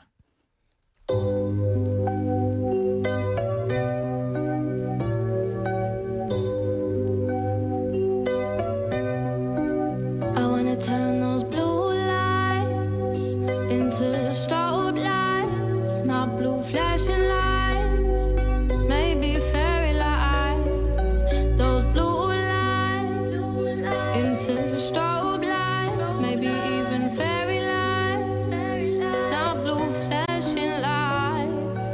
I wanna turn those blue lights into strobe lights, not blue flashing lights, maybe fairy lights. Those blue lights into strobe lights, maybe even fairy lights, not blue flashing lights.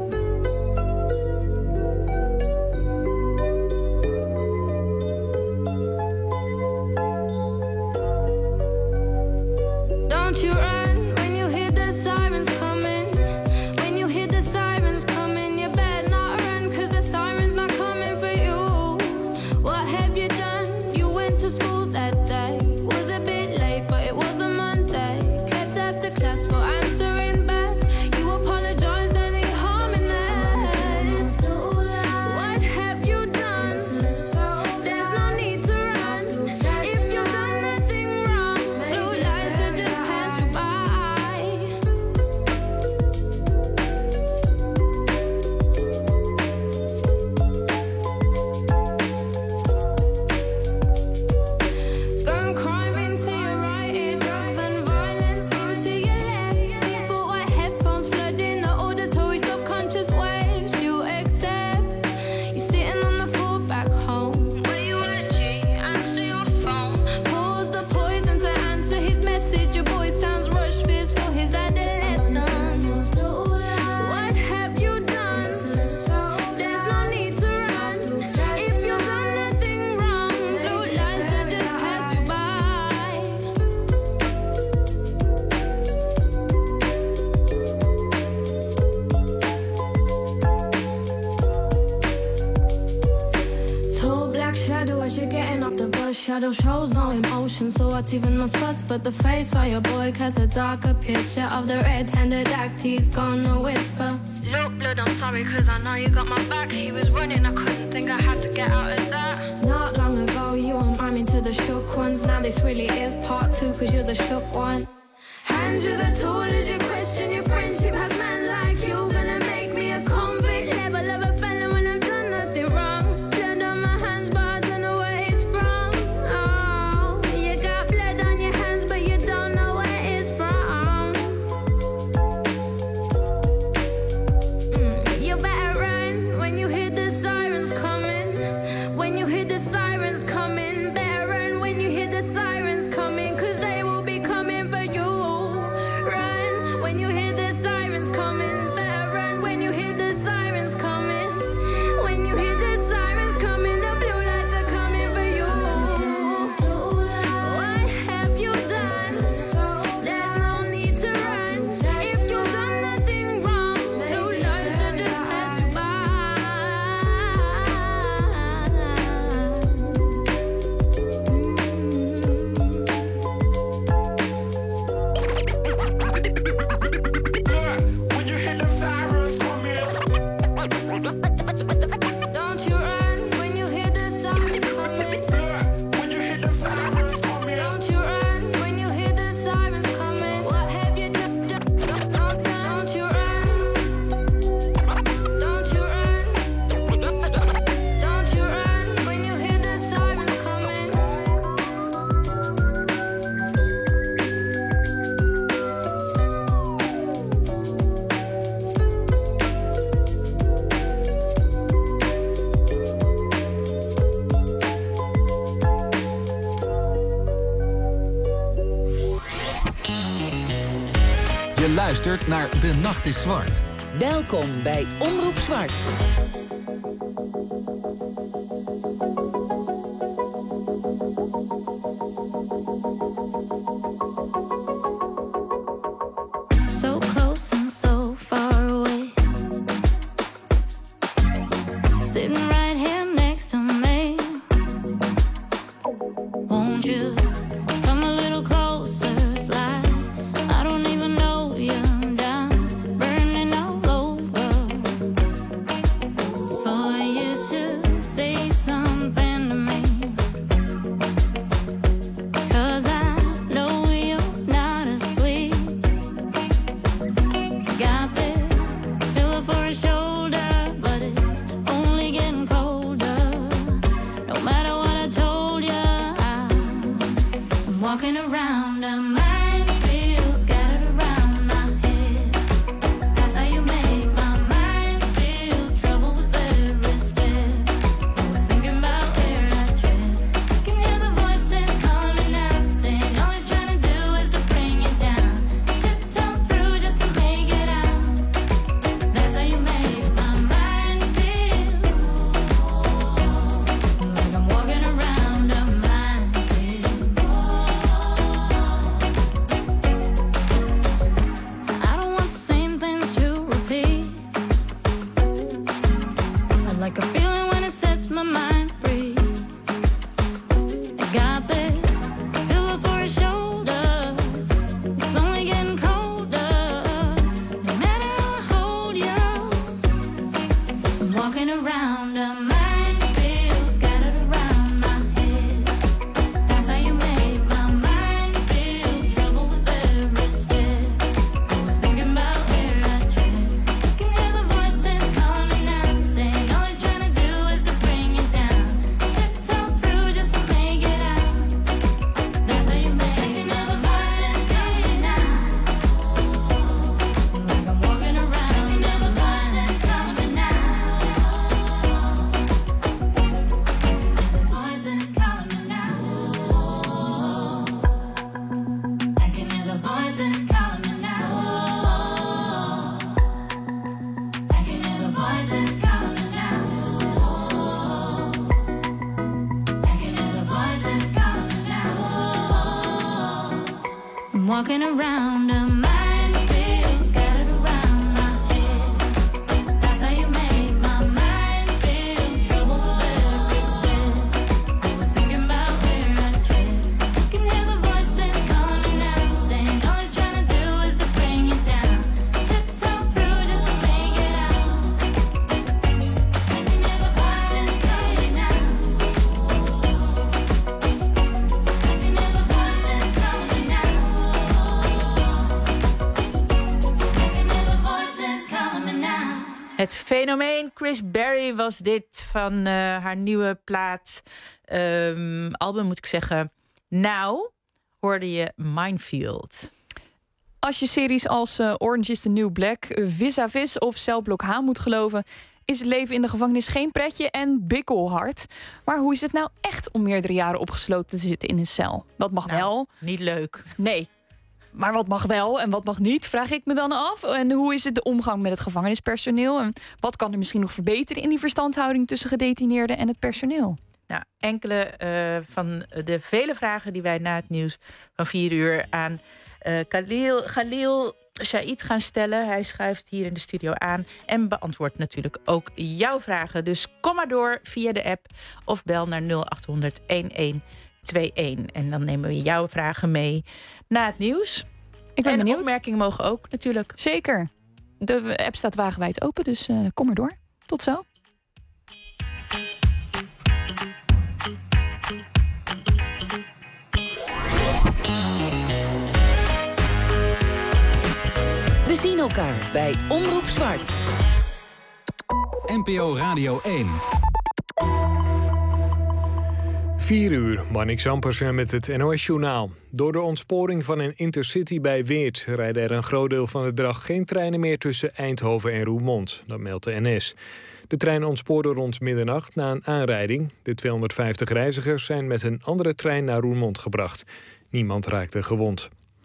Don't you run when you hear the sirens coming. When you hear the sirens coming, you better not run, 'cause the siren's not coming for you. What have you done? You went to school that day. Was a bit late, but it was a Monday. Kept after class for answering back. You apologized, any harm in that? What have you done? There's no need to run. If you've done nothing wrong, blue lights should just pass you by. Gun crime into your right ear, drugs and violence into your left. Default white headphones flooding the auditory subconscious waves you accept. You're sitting on the floor back home. Where you at, G? Answer your phone. Pause the poison to answer his message. Your boy sounds rushed, fears for his adolescence. What have you done? There's no need to run. If you've done nothing wrong, blue lights should just pass you by. Tall black shadow as you're getting off the bus. Shadow shows no emotion, so what's even the fuss? But the face of your boy casts a darker picture of the red-handed act he's gonna whisper. Look, blood, I'm sorry, 'cause I know you got my back. He was running, I couldn't think I had to get out of that. Not long ago, you were miming to the shook ones. Now this really is part 2, 'cause you're the shook one. Hand you the tool as you question your friendship. Has man like you gonna make me a convict? Level of a felon when I've done nothing wrong. Blood on my hands, but I don't know where it's from. Oh, you got blood on your hands, but you don't know where it's from. You better run when you hear the sirens coming. When you hear the sirens coming, better run when you hear the sirens coming, 'cause they will be coming for you. Run when you hear the sirens coming. Better run when you hear the sirens coming. When you hear the sirens coming, the blue lights are coming for you. What have you done? There's no need to run. If you've done nothing wrong, blue lights should just pass you by. luistert naar De Nacht is Zwart. Welkom bij Omroep Zwart. So close and so far away. Sitting right here next to me. Won't you come a little closer? It's like I don't even know you. I'm down, burning all over. For you to say something to me. 'Cause I know you're not asleep. Got this pillow for a shoulder, but it's only getting colder. No matter what I told you, I'm walking around a minefield, scattered around my head. That's how you make my mind feel. Trouble with every step. Always thinking about where I tread. I can hear the voices calling out, saying all he's trying to do is to bring it down. Tiptoe through just to make it out. That's how you make my mind feel. Like I'm walking around a minefield. I don't want the same things to repeat. I like a feeling when it sets my mind free. I got this pillow for a shoulder. It's only getting colder. No matter how I hold you, I'm walking around a minefield, scattered around my head. That's how you make my mind feel. Trouble with every step. Always thinking about where I tread. I can hear the voices calling out, saying all he's trying to do is to bring it down. Tiptoe through just to make it out. That's how you make. I can hear the voices calling out. Like I'm walking around. I can hear the voices calling me now. Voices calling me now. I can hear the voices calling me now. I can hear the voices calling me now. I can hear the voices calling me now. I'm walking around a minefield, scattered around my head. That's how you make my mind feel. Trouble with every step. Always thinking about where I tread. I can hear the voices calling out, saying all he's trying to do is to bring it down. Tiptoe through just to make it out. I can hear the voices calling now. I can hear the voices calling now. I can hear the voices calling me now. Het fenomeen Chris Berry was dit van haar nieuwe plaat. Album moet ik zeggen. Nou hoorde je Minefield. Als je series als Orange is the New Black, Vis-a-Vis of Celblok H moet geloven, is het leven in de gevangenis geen pretje en bikkelhard. Maar hoe is het nou echt om meerdere jaren opgesloten te zitten in een cel? Wat mag wel? Niet leuk. Nee. Maar wat mag wel en wat mag niet, vraag ik me dan af. En hoe is het de omgang met het gevangenispersoneel? En wat kan er misschien nog verbeteren in die verstandhouding tussen gedetineerden en het personeel? Nou, enkele van de vele vragen die wij na het nieuws van 4 uur aan Khalil Shaid gaan stellen. Hij schuift hier in de studio aan en beantwoordt natuurlijk ook jouw vragen. Dus kom maar door via de app of bel naar 0800 1121. En dan nemen we jouw vragen mee na het nieuws. Ik ben benieuwd. Opmerkingen mogen ook natuurlijk. Zeker. De app staat wagenwijd open, dus kom maar door. Tot zo. We zien elkaar bij Omroep Zwart. NPO Radio 1. 4 uur, Marnix Ampersen met het NOS-journaal. Door de ontsporing van een intercity bij Weert rijden er een groot deel van de dag geen treinen meer tussen Eindhoven en Roermond. Dat meldt de NS. De trein ontspoorde rond middernacht na een aanrijding. De 250 reizigers zijn met een andere trein naar Roermond gebracht. Niemand raakte gewond.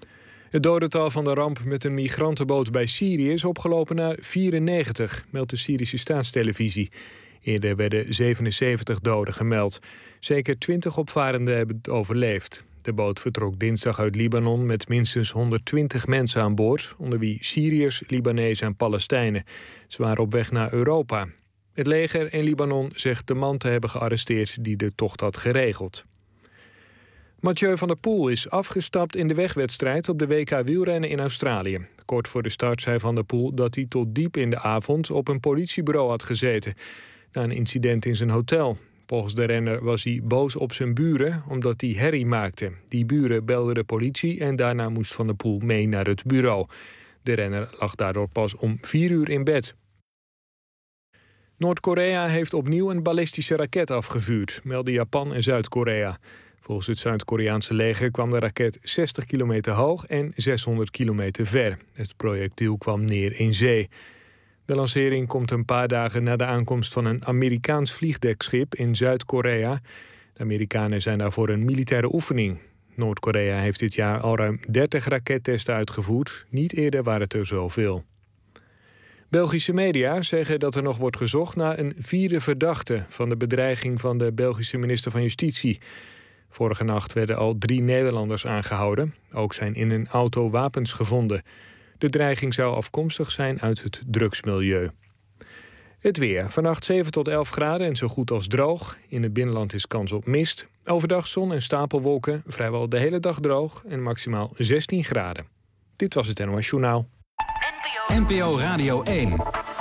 Het dodental van de ramp met een migrantenboot bij Syrië is opgelopen naar 94, meldt de Syrische staatstelevisie. Eerder werden 77 doden gemeld. Zeker 20 opvarenden hebben het overleefd. De boot vertrok dinsdag uit Libanon met minstens 120 mensen aan boord, onder wie Syriërs, Libanezen en Palestijnen. Ze waren op weg naar Europa. Het leger in Libanon zegt de man te hebben gearresteerd die de tocht had geregeld. Mathieu van der Poel is afgestapt in de wegwedstrijd op de WK wielrennen in Australië. Kort voor de start zei Van der Poel dat hij tot diep in de avond op een politiebureau had gezeten, na een incident in zijn hotel. Volgens de renner was hij boos op zijn buren omdat hij herrie maakte. Die buren belden de politie en daarna moest Van der Poel mee naar het bureau. De renner lag daardoor pas om 4 uur in bed. Noord-Korea heeft opnieuw een ballistische raket afgevuurd, melden Japan en Zuid-Korea. Volgens het Zuid-Koreaanse leger kwam de raket 60 kilometer hoog en 600 kilometer ver. Het projectiel kwam neer in zee. De lancering komt een paar dagen na de aankomst van een Amerikaans vliegdekschip in Zuid-Korea. De Amerikanen zijn daar voor een militaire oefening. Noord-Korea heeft dit jaar al ruim 30 rakettesten uitgevoerd. Niet eerder waren het er zoveel. Belgische media zeggen dat er nog wordt gezocht naar een 4e verdachte van de bedreiging van de Belgische minister van Justitie. Vorige nacht werden al 3 Nederlanders aangehouden. Ook zijn in een auto wapens gevonden. De dreiging zou afkomstig zijn uit het drugsmilieu. Het weer. Vannacht 7 tot 11 graden en zo goed als droog. In het binnenland is kans op mist. Overdag zon en stapelwolken. Vrijwel de hele dag droog en maximaal 16 graden. Dit was het NOS Journaal. NPO Radio 1.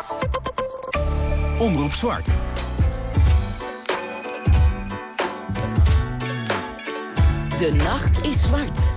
Omroep Zwart. De nacht is zwart.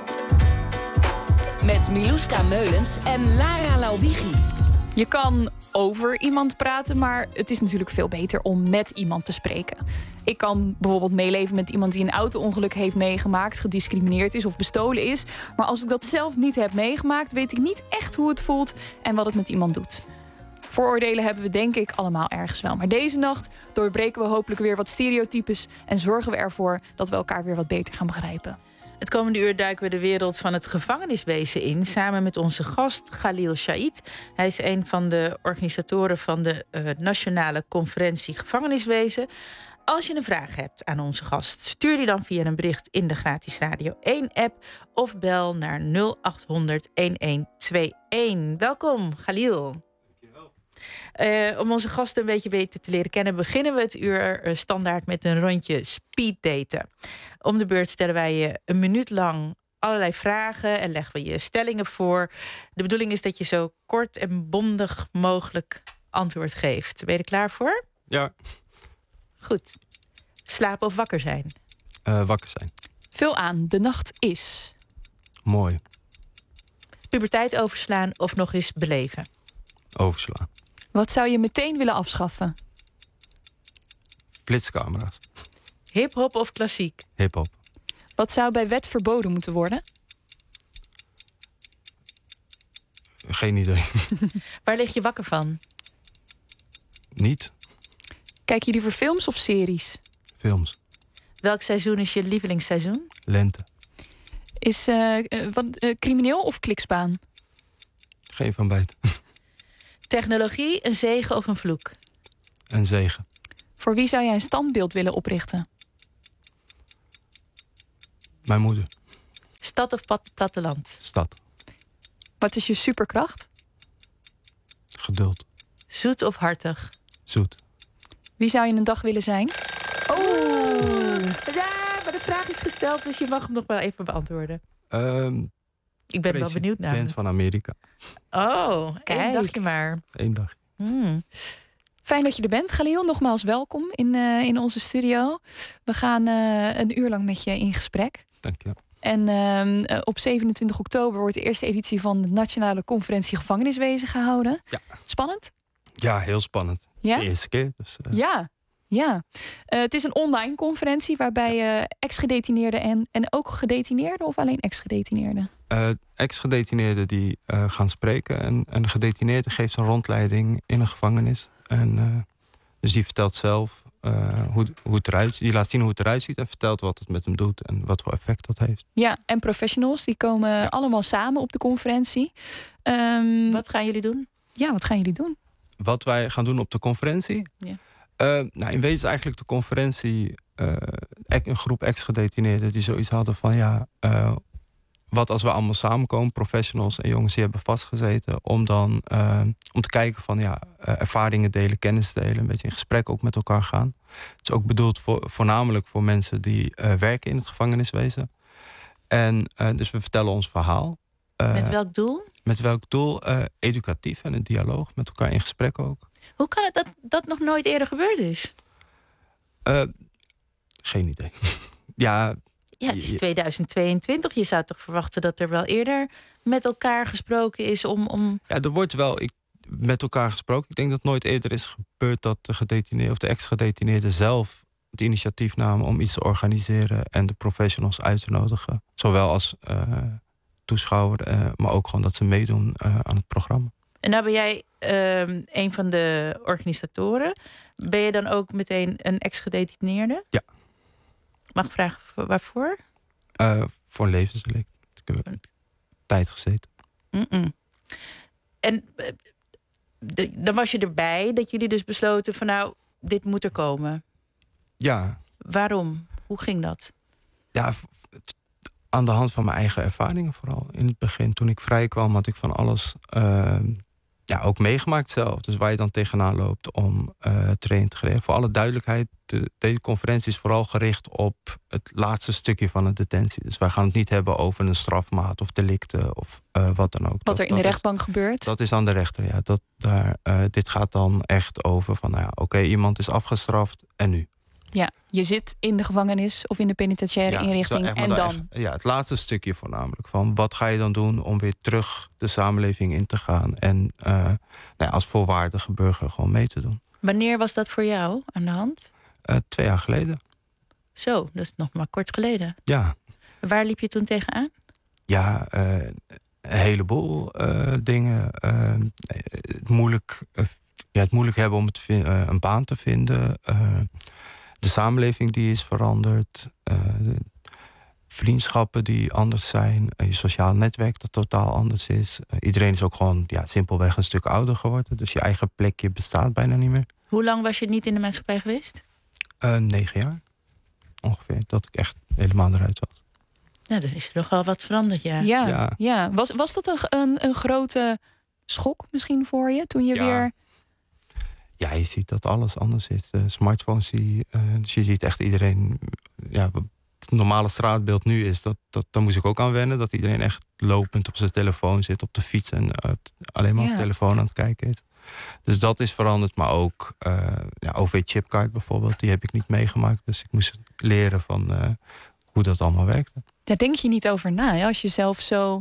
Met Miluska Meulens en Lara Lauwigi. Je kan over iemand praten, maar het is natuurlijk veel beter om met iemand te spreken. Ik kan bijvoorbeeld meeleven met iemand die een auto-ongeluk heeft meegemaakt, gediscrimineerd is of bestolen is. Maar als ik dat zelf niet heb meegemaakt, weet ik niet echt hoe het voelt en wat het met iemand doet. Vooroordelen hebben we denk ik allemaal ergens wel. Maar deze nacht doorbreken we hopelijk weer wat stereotypes en zorgen we ervoor dat we elkaar weer wat beter gaan begrijpen. Het komende uur duiken we de wereld van het gevangeniswezen in, samen met onze gast Khalil Shaid. Hij is een van de organisatoren van de Nationale Conferentie Gevangeniswezen. Als je een vraag hebt aan onze gast, stuur die dan via een bericht in de gratis Radio 1-app of bel naar 0800 1121. Welkom, Khalil. Om onze gasten een beetje beter te leren kennen, beginnen we het uur standaard met een rondje speeddaten. Om de beurt stellen wij je een minuut lang allerlei vragen en leggen we je stellingen voor. De bedoeling is dat je zo kort en bondig mogelijk antwoord geeft. Ben je er klaar voor? Ja. Goed. Slapen of wakker zijn? Wakker zijn. Vul aan, de nacht is. Mooi. Puberteit overslaan of nog eens beleven? Overslaan. Wat zou je meteen willen afschaffen? Flitscamera's. Hip-hop of klassiek? Hip-hop. Wat zou bij wet verboden moeten worden? Geen idee. Waar lig je wakker van? Niet. Kijk je liever films of series? Films. Welk seizoen is je lievelingsseizoen? Lente. Is crimineel of kliksbaan? Geen van beiden. Technologie, een zegen of een vloek? Een zegen. Voor wie zou jij een standbeeld willen oprichten? Mijn moeder. Stad of platteland? Stad. Wat is je superkracht? Geduld. Zoet of hartig? Zoet. Wie zou je een dag willen zijn? Ja, maar de vraag is gesteld, dus je mag hem nog wel even beantwoorden. Ik ben wel benieuwd naar. President van Amerika. Oh, één dagje maar. 1 dag. Fijn dat je er bent, Khalil. Nogmaals welkom in onze studio. We gaan een uur lang met je in gesprek. Dank je. En op 27 oktober wordt de eerste editie van de Nationale Conferentie Gevangeniswezen gehouden. Ja. Spannend? Ja, heel spannend. Ja? De eerste keer. Dus, Ja. Het is een online conferentie waarbij ex-gedetineerden en ook gedetineerden of alleen ex-gedetineerden? Ex-gedetineerden die gaan spreken en de gedetineerde geeft een rondleiding in een gevangenis. En dus die vertelt zelf hoe het eruit ziet. Die laat zien hoe het eruit ziet en vertelt wat het met hem doet en wat voor effect dat heeft. Ja, en professionals die komen allemaal samen op de conferentie. Wat gaan jullie doen? Ja, wat gaan jullie doen? Wat wij gaan doen op de conferentie? Ja. In wezen is eigenlijk de conferentie een groep ex-gedetineerden die zoiets hadden van wat als we allemaal samenkomen, professionals en jongens die hebben vastgezeten, om dan om te kijken van ervaringen delen, kennis delen, een beetje in gesprek ook met elkaar gaan. Het is ook bedoeld voornamelijk voor mensen die werken in het gevangeniswezen. En dus we vertellen ons verhaal. Met welk doel? Met welk doel? Educatief en een dialoog met elkaar in gesprek ook. Hoe kan het dat dat nog nooit eerder gebeurd is? Geen idee. Ja, het is 2022. Je zou toch verwachten dat er wel eerder met elkaar gesproken is om... Ja, er wordt wel met elkaar gesproken. Ik denk dat nooit eerder is gebeurd dat de gedetineerde of de ex-gedetineerden zelf het initiatief namen om iets te organiseren en de professionals uit te nodigen. Zowel als toeschouwer, maar ook gewoon dat ze meedoen aan het programma. En nou ben jij een van de organisatoren. Ben je dan ook meteen een ex-gedetineerde? Ja. Mag ik vragen waarvoor? Voor een levensdelict. Ik heb een tijd gezeten. En dan was je erbij dat jullie dus besloten van dit moet er komen. Ja. Waarom? Hoe ging dat? Ja, aan de hand van mijn eigen ervaringen vooral. In het begin, toen ik vrij kwam, had ik van alles ook meegemaakt zelf. Dus waar je dan tegenaan loopt om te reïntegreren. Voor alle duidelijkheid, deze conferentie is vooral gericht op het laatste stukje van de detentie. Dus wij gaan het niet hebben over een strafmaat of delicten of wat dan ook. Wat er in de rechtbank gebeurt? Dat is aan de rechter, ja. Dit gaat dan echt over van, oké, iemand is afgestraft en nu? Ja, je zit in de gevangenis of in de penitentiaire inrichting en dan? Het laatste stukje voornamelijk. Van wat ga je dan doen om weer terug de samenleving in te gaan en als volwaardige burger gewoon mee te doen. Wanneer was dat voor jou aan de hand? 2 jaar geleden. Zo, dat is nog maar kort geleden. Ja. Waar liep je toen tegenaan? Ja, een heleboel dingen. Het moeilijk hebben om een baan te vinden. De samenleving die is veranderd. Vriendschappen die anders zijn. Je sociaal netwerk dat totaal anders is. Iedereen is ook gewoon simpelweg een stuk ouder geworden. Dus je eigen plekje bestaat bijna niet meer. Hoe lang was je niet in de maatschappij geweest? 9 jaar. Ongeveer. Dat ik echt helemaal eruit was. Nou, er is nogal wat veranderd, ja. Ja. Was dat een grote schok misschien voor je? Toen je weer... Ja, je ziet dat alles anders is. Smartphones, dus je ziet echt iedereen... Ja, het normale straatbeeld nu is, daar moest ik ook aan wennen. Dat iedereen echt lopend op zijn telefoon zit, op de fiets en alleen maar op de telefoon aan het kijken is. Dus dat is veranderd, maar ook OV-chipkaart bijvoorbeeld, die heb ik niet meegemaakt. Dus ik moest leren van hoe dat allemaal werkte. Daar denk je niet over na, hè? Als je zelf zo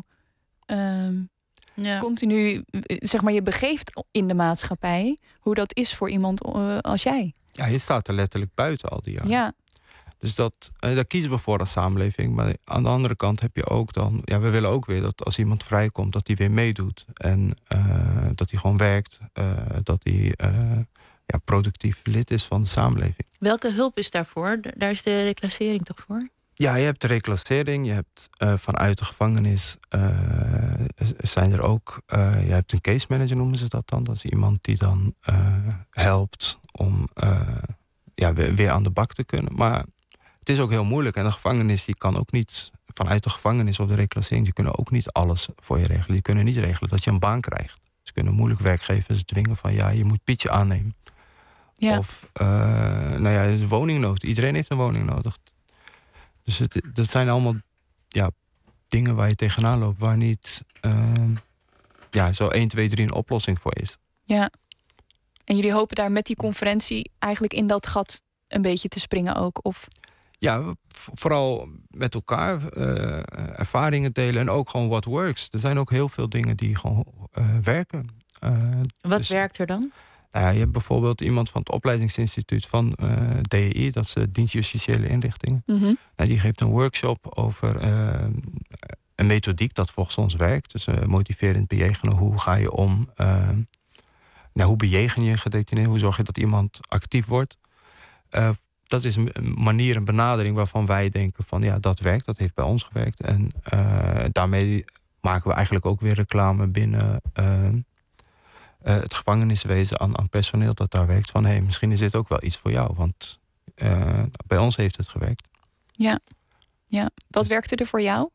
continu, zeg maar, je begeeft in de maatschappij, hoe dat is voor iemand als jij. Ja, je staat er letterlijk buiten al die jaren. Ja. Dus daar kiezen we voor als samenleving. Maar aan de andere kant heb je ook dan... Ja, we willen ook weer dat als iemand vrijkomt, dat hij weer meedoet. En dat hij gewoon werkt. Dat hij productief lid is van de samenleving. Welke hulp is daarvoor? Daar is de reclassering toch voor? Ja, je hebt de reclassering. Je hebt vanuit de gevangenis zijn er ook... je hebt een case manager, noemen ze dat dan. Dat is iemand die dan helpt om weer aan de bak te kunnen. Maar het is ook heel moeilijk. En de gevangenis die kan ook niet... Vanuit de gevangenis of de reclassering... die kunnen ook niet alles voor je regelen. Die kunnen niet regelen dat je een baan krijgt. Ze kunnen moeilijk werkgevers dwingen van... je moet Pietje aannemen. Ja. Of de woningnood. Iedereen heeft een woning nodig. Dus dat zijn allemaal dingen waar je tegenaan loopt... waar niet zo 1, 2, 3 een oplossing voor is. Ja. En jullie hopen daar met die conferentie... eigenlijk in dat gat een beetje te springen ook? Of... Ja, vooral met elkaar ervaringen delen... en ook gewoon what works. Er zijn ook heel veel dingen die gewoon werken. Wat werkt er dan? Je hebt bijvoorbeeld iemand van het opleidingsinstituut van DEI... dat is de Dienst Justitiële Inrichtingen. Mm-hmm. Die geeft een workshop over een methodiek dat volgens ons werkt. Dus motiverend bejegenen. Hoe ga je om? Hoe bejegen je een gedetineerde? Hoe zorg je dat iemand actief wordt? dat is een manier, een benadering waarvan wij denken van ja, dat werkt, dat heeft bij ons gewerkt. En daarmee maken we eigenlijk ook weer reclame binnen het gevangeniswezen aan personeel dat daar werkt. Van hey, misschien is dit ook wel iets voor jou, want bij ons heeft het gewerkt. Ja. Wat werkte er voor jou?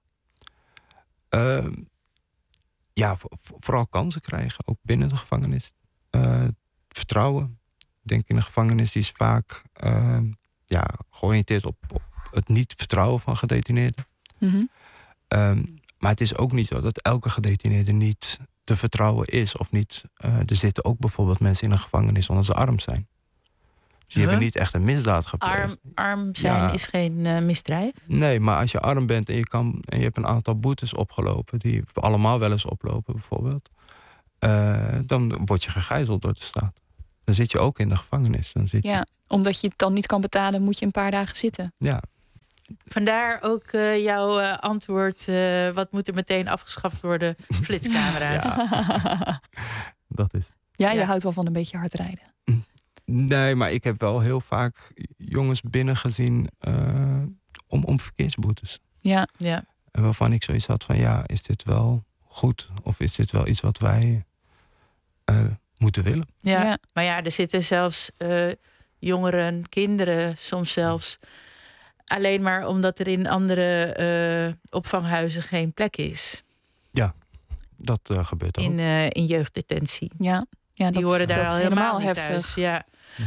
Vooral kansen krijgen, ook binnen de gevangenis. Vertrouwen. Ik denk in de gevangenis die is vaak georiënteerd op het niet vertrouwen van gedetineerden. Mm-hmm. Maar het is ook niet zo dat elke gedetineerde niet te vertrouwen is of niet. Er zitten ook bijvoorbeeld mensen in een gevangenis omdat ze arm zijn. Die hebben niet echt een misdaad gepleegd. Arm zijn is geen misdrijf? Nee, maar als je arm bent en je hebt een aantal boetes opgelopen, die allemaal wel eens oplopen bijvoorbeeld, dan word je gegijzeld door de staat. Dan zit je ook in de gevangenis. Omdat je het dan niet kan betalen, moet je een paar dagen zitten. Ja. Vandaar ook jouw antwoord, wat moet er meteen afgeschaft worden? Flitscamera's. Ja. Dat is. Ja, je houdt wel van een beetje hard rijden. Nee, maar ik heb wel heel vaak jongens binnengezien om verkeersboetes. Ja. En waarvan ik zoiets had van ja, is dit wel goed? Of is dit wel iets wat wij moeten willen? Ja, maar ja, er zitten zelfs jongeren, kinderen soms zelfs alleen maar omdat er in andere opvanghuizen geen plek is. Ja, dat gebeurt ook. In jeugddetentie. Ja, die horen daar al helemaal niet heftig. thuis. Ja.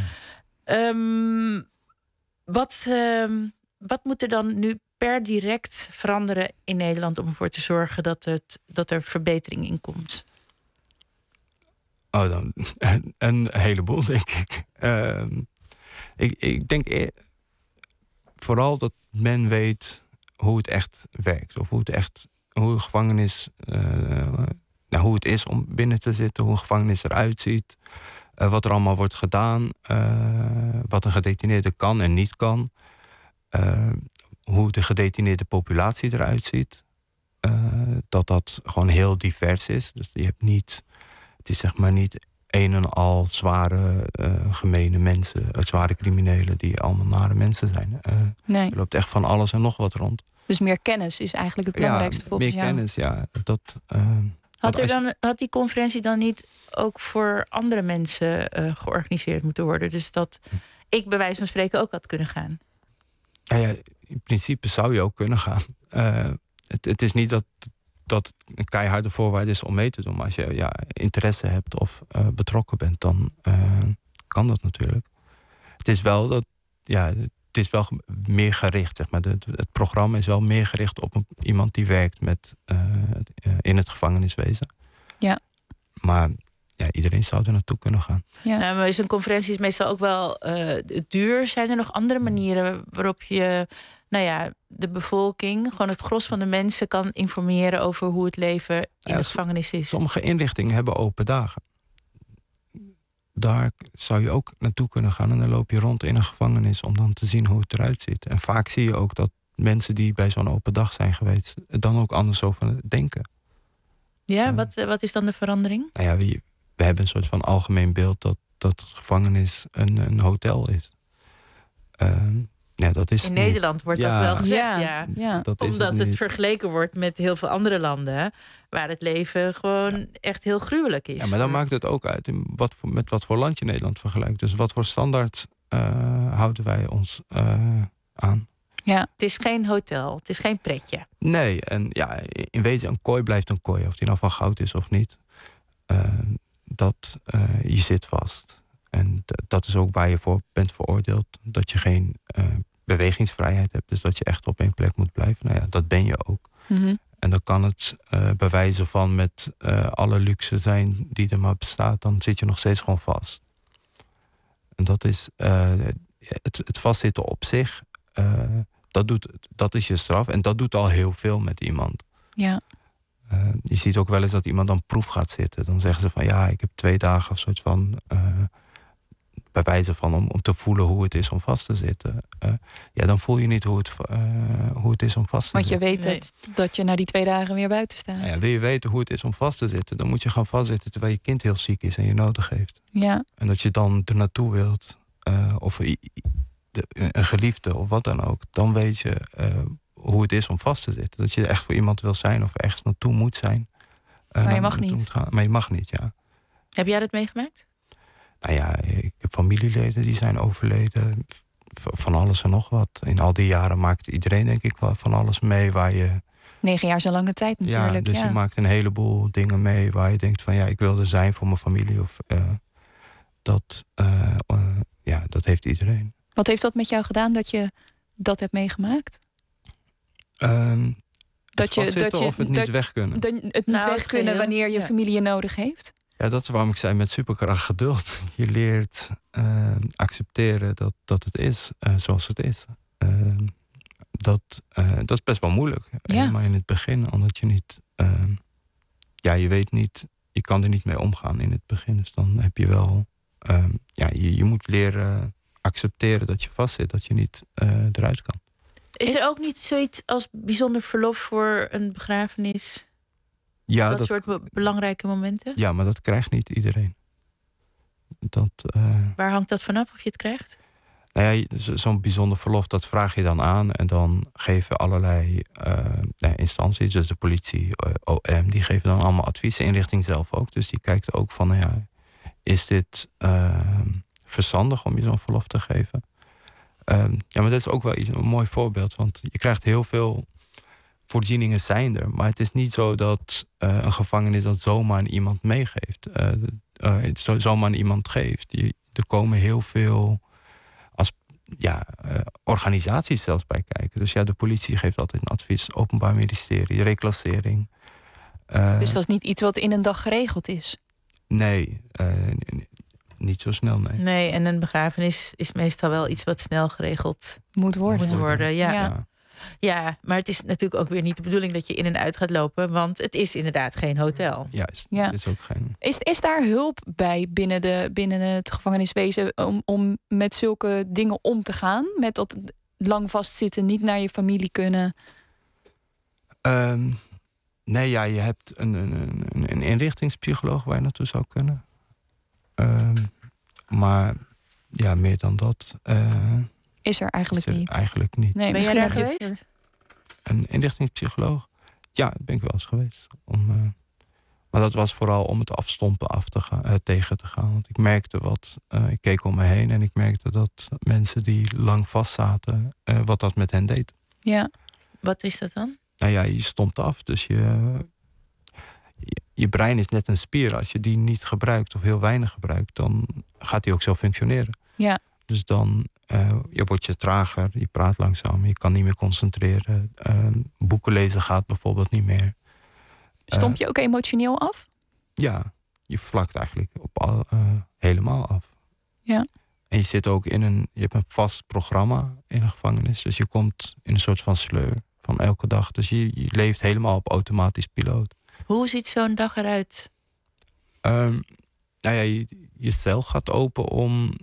Wat moet er dan nu per direct veranderen in Nederland om ervoor te zorgen dat er verbetering in komt? Oh, dan een heleboel, denk ik. Ik denk vooral dat men weet hoe het echt werkt. Of hoe een gevangenis, hoe het is om binnen te zitten, hoe een gevangenis eruit ziet. Wat er allemaal wordt gedaan. Wat een gedetineerde kan en niet kan. Hoe de gedetineerde populatie eruit ziet. Dat gewoon heel divers is. Dus je hebt niet, het is zeg maar niet een en al zware, gemene mensen, zware criminelen die allemaal nare mensen zijn. Nee. Er loopt echt van alles en nog wat rond. Dus meer kennis is eigenlijk het belangrijkste volgens jou? Meer kennis, ja. Had die conferentie dan niet ook voor andere mensen georganiseerd moeten worden? Dus dat ik bij wijze van spreken ook had kunnen gaan. Ja, in principe zou je ook kunnen gaan. Het is niet dat een keiharde voorwaarde is om mee te doen. Maar als je interesse hebt of betrokken bent, dan kan dat natuurlijk. Het is wel meer gericht, zeg maar. Het programma is wel meer gericht op iemand die werkt in het gevangeniswezen. Ja. Maar iedereen zou er naartoe kunnen gaan. Ja. Nou, maar zo'n conferentie is meestal ook wel duur. Zijn er nog andere manieren waarop je de bevolking, gewoon het gros van de mensen, kan informeren over hoe het leven in de gevangenis is? Sommige inrichtingen hebben open dagen. Daar zou je ook naartoe kunnen gaan en dan loop je rond in een gevangenis om dan te zien hoe het eruit ziet. En vaak zie je ook dat mensen die bij zo'n open dag zijn geweest er dan ook anders over denken. Ja, wat is dan de verandering? We hebben een soort van algemeen beeld dat de gevangenis een hotel is. Dat is in Nederland wordt dat wel gezegd, omdat het vergeleken wordt met heel veel andere landen waar het leven gewoon echt heel gruwelijk is. Ja, maar dan maakt het ook uit met wat voor land je Nederland vergelijkt. Dus wat voor standaard houden wij ons aan? Ja. Het is geen hotel, het is geen pretje. Nee, en in wezen een kooi blijft een kooi, of die nou van goud is of niet. Je zit vast. En dat is ook waar je voor bent veroordeeld. Dat je geen bewegingsvrijheid hebt. Dus dat je echt op één plek moet blijven. Dat ben je ook. Mm-hmm. En dan kan het bij wijze van met alle luxe zijn die er maar bestaat. Dan zit je nog steeds gewoon vast. En dat is het vastzitten op zich. Dat is je straf. En dat doet al heel veel met iemand. Ja. Je ziet ook wel eens dat iemand dan proef gaat zitten. Dan zeggen ze van ik heb 2 dagen of soort van bij wijze van om te voelen hoe het is om vast te zitten. Dan voel je niet hoe het is om vast te zitten. Want je weet dat je na die 2 dagen weer buiten staat. Wil je weten hoe het is om vast te zitten, dan moet je gaan vastzitten terwijl je kind heel ziek is en je nodig heeft. Ja. En dat je dan er naartoe wilt. Of een geliefde of wat dan ook, dan weet je hoe het is om vast te zitten. Dat je er echt voor iemand wil zijn of ergens naartoe moet zijn. Maar je mag niet. Maar je mag niet, ja. Heb jij dat meegemaakt? Nou ja, ik heb familieleden die zijn overleden. Van alles en nog wat. In al die jaren maakt iedereen denk ik wel van alles mee waar je... 9 jaar is een lange tijd natuurlijk. Ja, dus je maakt een heleboel dingen mee waar je denkt van... ja, ik wil er zijn voor mijn familie. Of, dat heeft iedereen. Wat heeft dat met jou gedaan dat je dat hebt meegemaakt? Dat je of het niet weg kunnen. Het niet weg kunnen wanneer je familie je nodig heeft? Ja, dat is waarom ik zei met superkracht geduld. Je leert accepteren dat het is zoals het is. Dat is best wel moeilijk. Helemaal in het begin. Omdat je niet... je weet niet... Je kan er niet mee omgaan in het begin. Dus dan heb je wel... je moet leren accepteren dat je vastzit. Dat je niet eruit kan. Is er ook niet zoiets als bijzonder verlof voor een begrafenis? Ja, dat soort belangrijke momenten? Ja, maar dat krijgt niet iedereen. Waar hangt dat vanaf of je het krijgt? Nou ja, zo'n bijzonder verlof, dat vraag je dan aan. En dan geven allerlei instanties, dus de politie, OM... die geven dan allemaal adviezen, inrichting zelf ook. Dus die kijkt ook van, is dit verstandig om je zo'n verlof te geven? Maar dat is ook wel een mooi voorbeeld. Want je krijgt heel veel voorzieningen zijn er. Maar het is niet zo dat een gevangenis dat zomaar aan iemand meegeeft. Zomaar aan iemand geeft. Er komen heel veel organisaties zelfs bij kijken. Dus ja, de politie geeft altijd een advies. Openbaar Ministerie, reclassering. Dus dat is niet iets wat in een dag geregeld is? Nee, niet zo snel, nee. Nee, en een begrafenis is meestal wel iets wat snel geregeld moet worden. Ja, maar het is natuurlijk ook weer niet de bedoeling dat je in en uit gaat lopen, want het is inderdaad geen hotel. Juist, het is ook geen... Is daar hulp bij binnen het gevangeniswezen om met zulke dingen om te gaan? Met dat lang vastzitten, niet naar je familie kunnen? Nee, je hebt een inrichtingspsycholoog waar je naartoe zou kunnen. Maar ja, meer dan dat... is er eigenlijk niet? Eigenlijk niet. Nee, ben jij daar geweest? Een inrichtingspsycholoog? Ja, daar ben ik wel eens geweest. Maar dat was vooral om het afstompen tegen te gaan. Want ik merkte ik keek om me heen en ik merkte dat mensen die lang vastzaten, wat dat met hen deed. Ja. Wat is dat dan? Nou ja, je stompt af. Dus je brein is net een spier. Als je die niet gebruikt of heel weinig gebruikt, dan gaat die ook zo functioneren. Ja. Dus dan word je trager, je praat langzaam, je kan niet meer concentreren. Boeken lezen gaat bijvoorbeeld niet meer. Stomp je ook emotioneel af? Ja, je vlakt eigenlijk helemaal af. Ja. En je zit ook je hebt een vast programma in een gevangenis. Dus je komt in een soort van sleur van elke dag. Dus je leeft helemaal op automatisch piloot. Hoe ziet zo'n dag eruit? Je cel gaat open om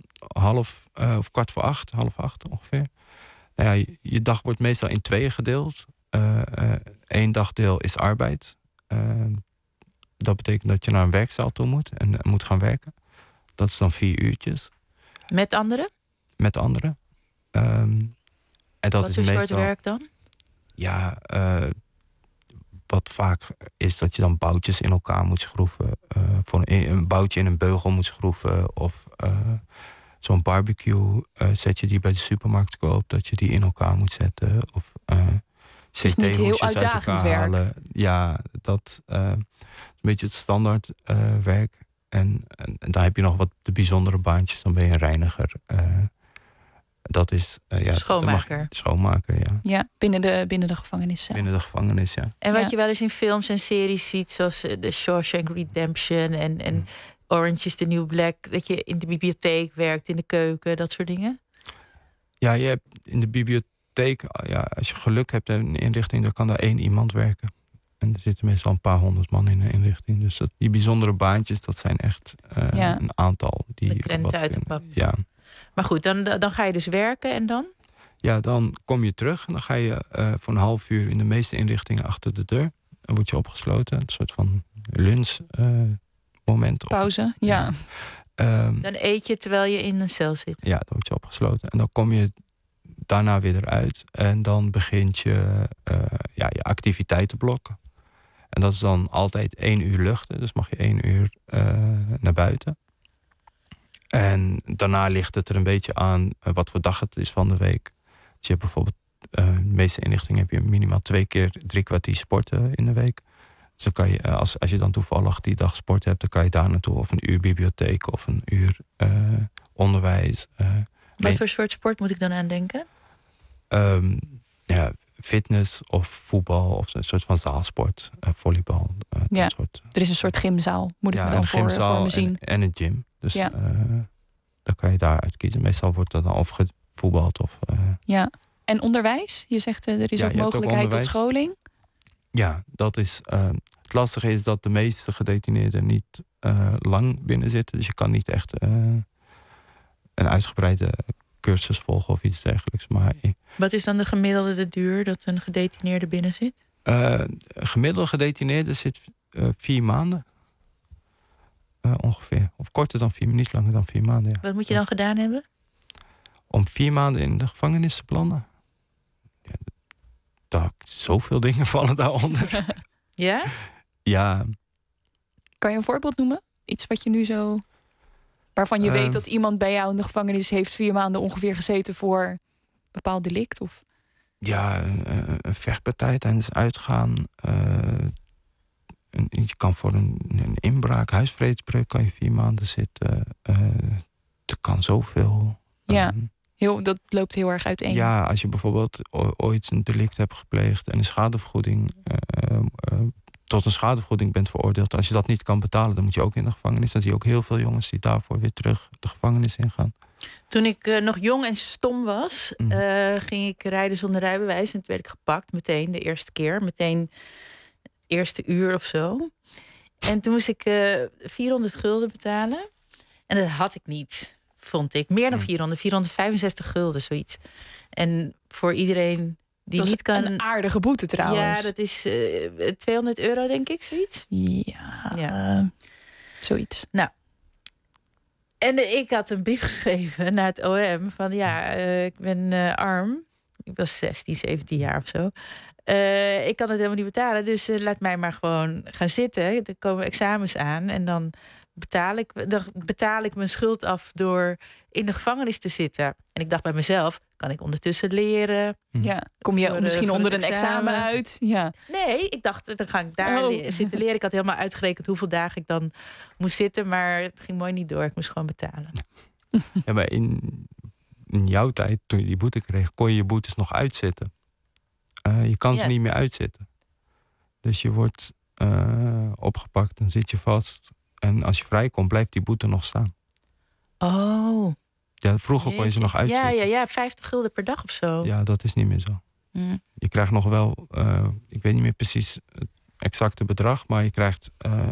7:15 ongeveer. Je dag wordt meestal in 2 gedeeld. 1 dagdeel is arbeid. Dat betekent dat je naar een werkzaal toe moet en moet gaan werken. Dat is dan 4 uurtjes. Met anderen? Met anderen. En dat wat is voor meestal, soort werk dan? Ja, wat vaak is dat je dan boutjes in elkaar moet schroeven. Voor een boutje in een beugel moet schroeven. Of zo'n barbecue setje die je bij de supermarkt koopt, dat je die in elkaar moet zetten. Of is niet heel uitdagend werk. Halen. Ja, dat is een beetje het standaard werk. En daar heb je nog wat de bijzondere baantjes. Dan ben je een reiniger. Dat is schoonmaker. Schoonmaker, ja. Ja, binnen de gevangenis. Binnen de gevangenis, ja. En wat je wel eens in films en series ziet, zoals The Shawshank Redemption en Orange is the New Black, dat je in de bibliotheek werkt, in de keuken, dat soort dingen? Ja, je hebt in de bibliotheek, als je geluk hebt in een inrichting, dan kan er 1 iemand werken. En er zitten meestal een paar 100 man in een inrichting. Dus die bijzondere baantjes, dat zijn echt een aantal. De krenten uit de pap. Ja. Maar goed, dan ga je dus werken en dan? Ja, dan kom je terug en dan ga je voor een half uur in de meeste inrichtingen achter de deur. Dan word je opgesloten, een soort van lunchmoment. Pauze, ja. Dan eet je terwijl je in een cel zit. Ja, dan word je opgesloten. En dan kom je daarna weer eruit. En dan begint je je activiteitenblok. En dat is dan altijd 1 uur luchten. Dus mag je 1 uur naar buiten. En daarna ligt het er een beetje aan wat voor dag het is van de week. Dus je hebt bijvoorbeeld, de meeste inrichtingen heb je minimaal 2 keer 3 kwartier sporten in de week. Dus dan kan je, als je dan toevallig die dag sport hebt, dan kan je daar naartoe. Of een uur bibliotheek of een uur onderwijs. Wat voor soort sport moet ik dan aan denken? Fitness of voetbal of een soort van zaalsport. Volleybal. Dat soort. Er is een soort gymzaal, moet ik me dan voor me zien. En een gym. Dus dan kan je daaruit kiezen. Meestal wordt er dan of gevoetbald of... Ja, en onderwijs? Je zegt er is ook mogelijkheid tot scholing? Ja, dat is... het lastige is dat de meeste gedetineerden niet lang binnen zitten. Dus je kan niet echt een uitgebreide cursus volgen of iets dergelijks. Maar wat is dan de gemiddelde duur dat een gedetineerde binnen zit? Een gemiddelde gedetineerde zit 4 maanden. Ongeveer. Of korter dan 4, niet langer dan 4 maanden. Ja. Wat moet je dan gedaan hebben? Om 4 maanden in de gevangenis te plannen. Zoveel dingen vallen daaronder. Ja? Ja. Kan je een voorbeeld noemen? Iets wat je nu zo... waarvan je weet dat iemand bij jou in de gevangenis heeft 4 maanden ongeveer gezeten voor een bepaald delict? Of... Ja, een vechtpartij tijdens uitgaan. Je kan voor een inbraak, huisvredebreuk kan je 4 maanden zitten. Er kan zoveel. Ja, dat loopt heel erg uiteen. Ja, als je bijvoorbeeld ooit een delict hebt gepleegd en een schadevergoeding... tot een schadevergoeding bent veroordeeld. Als je dat niet kan betalen, dan moet je ook in de gevangenis. Dan zie je ook heel veel jongens die daarvoor weer terug de gevangenis ingaan. Toen ik nog jong en stom was, ging ik rijden zonder rijbewijs. En toen werd ik gepakt meteen de eerste keer. Meteen het eerste uur of zo. En toen moest ik 400 gulden betalen. En dat had ik niet, vond ik. Meer dan 465 gulden, zoiets. En voor iedereen... die dat niet kan... een aardige boete trouwens. Ja, dat is €200 denk ik, zoiets. Ja. Zoiets. Nou, en ik had een brief geschreven naar het OM van ik ben arm. Ik was 16, 17 jaar of zo. Ik kan het helemaal niet betalen, dus laat mij maar gewoon gaan zitten. Er komen examens aan en dan betaal ik mijn schuld af door in de gevangenis te zitten. En ik dacht bij mezelf, kan ik ondertussen leren? Ja, kom je misschien onder een examen uit? Ja. Nee, ik dacht, dan ga ik daar zitten leren. Ik had helemaal uitgerekend hoeveel dagen ik dan moest zitten, maar het ging mooi niet door. Ik moest gewoon betalen. Ja, maar in jouw tijd, toen je die boete kreeg, kon je je boetes nog uitzitten. Je kan ze niet meer uitzitten. Dus je wordt opgepakt, dan zit je vast. En als je vrijkomt, blijft die boete nog staan. Oh. Ja, vroeger kon je ze nog uitzetten. Ja, 50 gulden per dag of zo. Ja, dat is niet meer zo. Je krijgt nog wel, ik weet niet meer precies het exacte bedrag, maar je krijgt,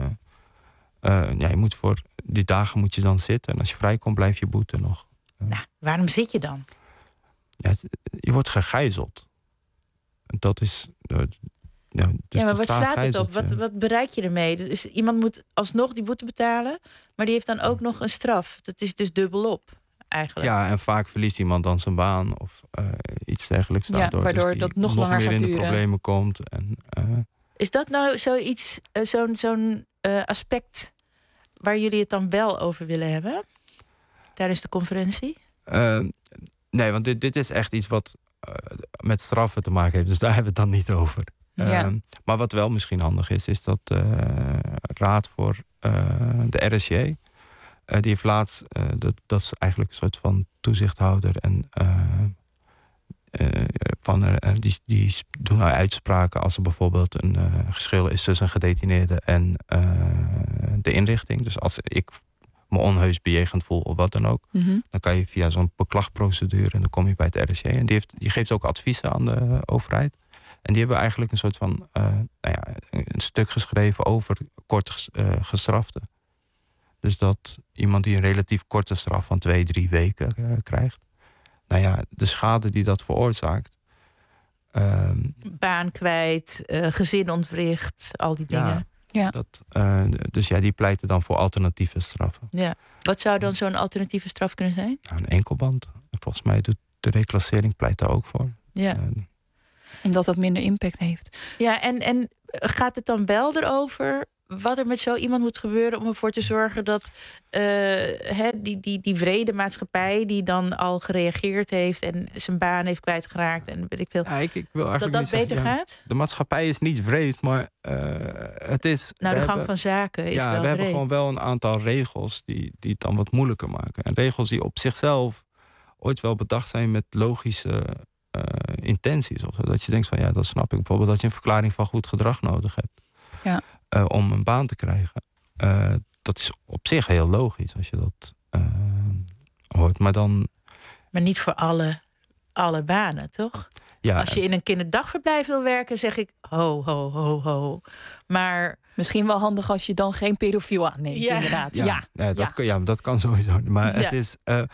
je moet voor die dagen moet je dan zitten. En als je vrijkomt, blijft je boete nog. Nou, waarom zit je dan? Ja, je wordt gegijzeld. Dat is... Dus maar wat slaat het op? Wat bereik je ermee? Dus iemand moet alsnog die boete betalen, maar die heeft dan ook nog een straf. Dat is dus dubbelop, eigenlijk. Ja, en vaak verliest iemand dan zijn baan of iets dergelijks. Daardoor, waardoor dus dat nog langer meer gaat in duren. De problemen komt. Is dat nou zoiets, zo'n aspect waar jullie het dan wel over willen hebben tijdens de conferentie? Nee, want dit is echt iets wat met straffen te maken heeft. Dus daar hebben we het dan niet over. Ja. Maar wat wel misschien handig is dat Raad voor de RSJ... die heeft laatst, dat is eigenlijk een soort van toezichthouder... en die doen nou uitspraken als er bijvoorbeeld een geschil is tussen een gedetineerde en de inrichting. Dus als ik me onheus bejegend voel of wat dan ook... dan kan je via zo'n beklagprocedure en dan kom je bij het RSJ. En die geeft ook adviezen aan de overheid. En die hebben eigenlijk een soort van een stuk geschreven over kort gestraften. Dus dat iemand die een relatief korte straf van 2-3 weken krijgt. Nou ja, de schade die dat veroorzaakt. Baan kwijt, gezin ontwricht, al die dingen. Ja. Dus die pleiten dan voor alternatieve straffen. Ja. Wat zou dan zo'n alternatieve straf kunnen zijn? Nou, een enkelband. Volgens mij doet de reclassering pleit daar ook voor. Ja. Omdat dat minder impact heeft. Ja, en gaat het dan wel erover wat er met zo iemand moet gebeuren om ervoor te zorgen dat die wrede maatschappij die dan al gereageerd heeft en zijn baan heeft kwijtgeraakt en weet ik veel, ik wil eigenlijk dat beter gaat? De maatschappij is niet wreed, maar het is... Nou, de gang van zaken is wel we hebben wreed. gewoon wel een aantal regels die het dan wat moeilijker maken. En regels die op zichzelf ooit wel bedacht zijn met logische intenties. Of zo. Dat je denkt van dat snap ik. Bijvoorbeeld dat je een verklaring van goed gedrag nodig hebt. Ja. Om een baan te krijgen. Dat is op zich heel logisch als je dat hoort. Maar niet voor alle banen, toch? Ja, als je in een kinderdagverblijf wil werken, zeg ik ho, ho, ho, ho. Maar misschien wel handig als je dan geen pedofiel aanneemt, inderdaad. Dat kan sowieso. Maar het is...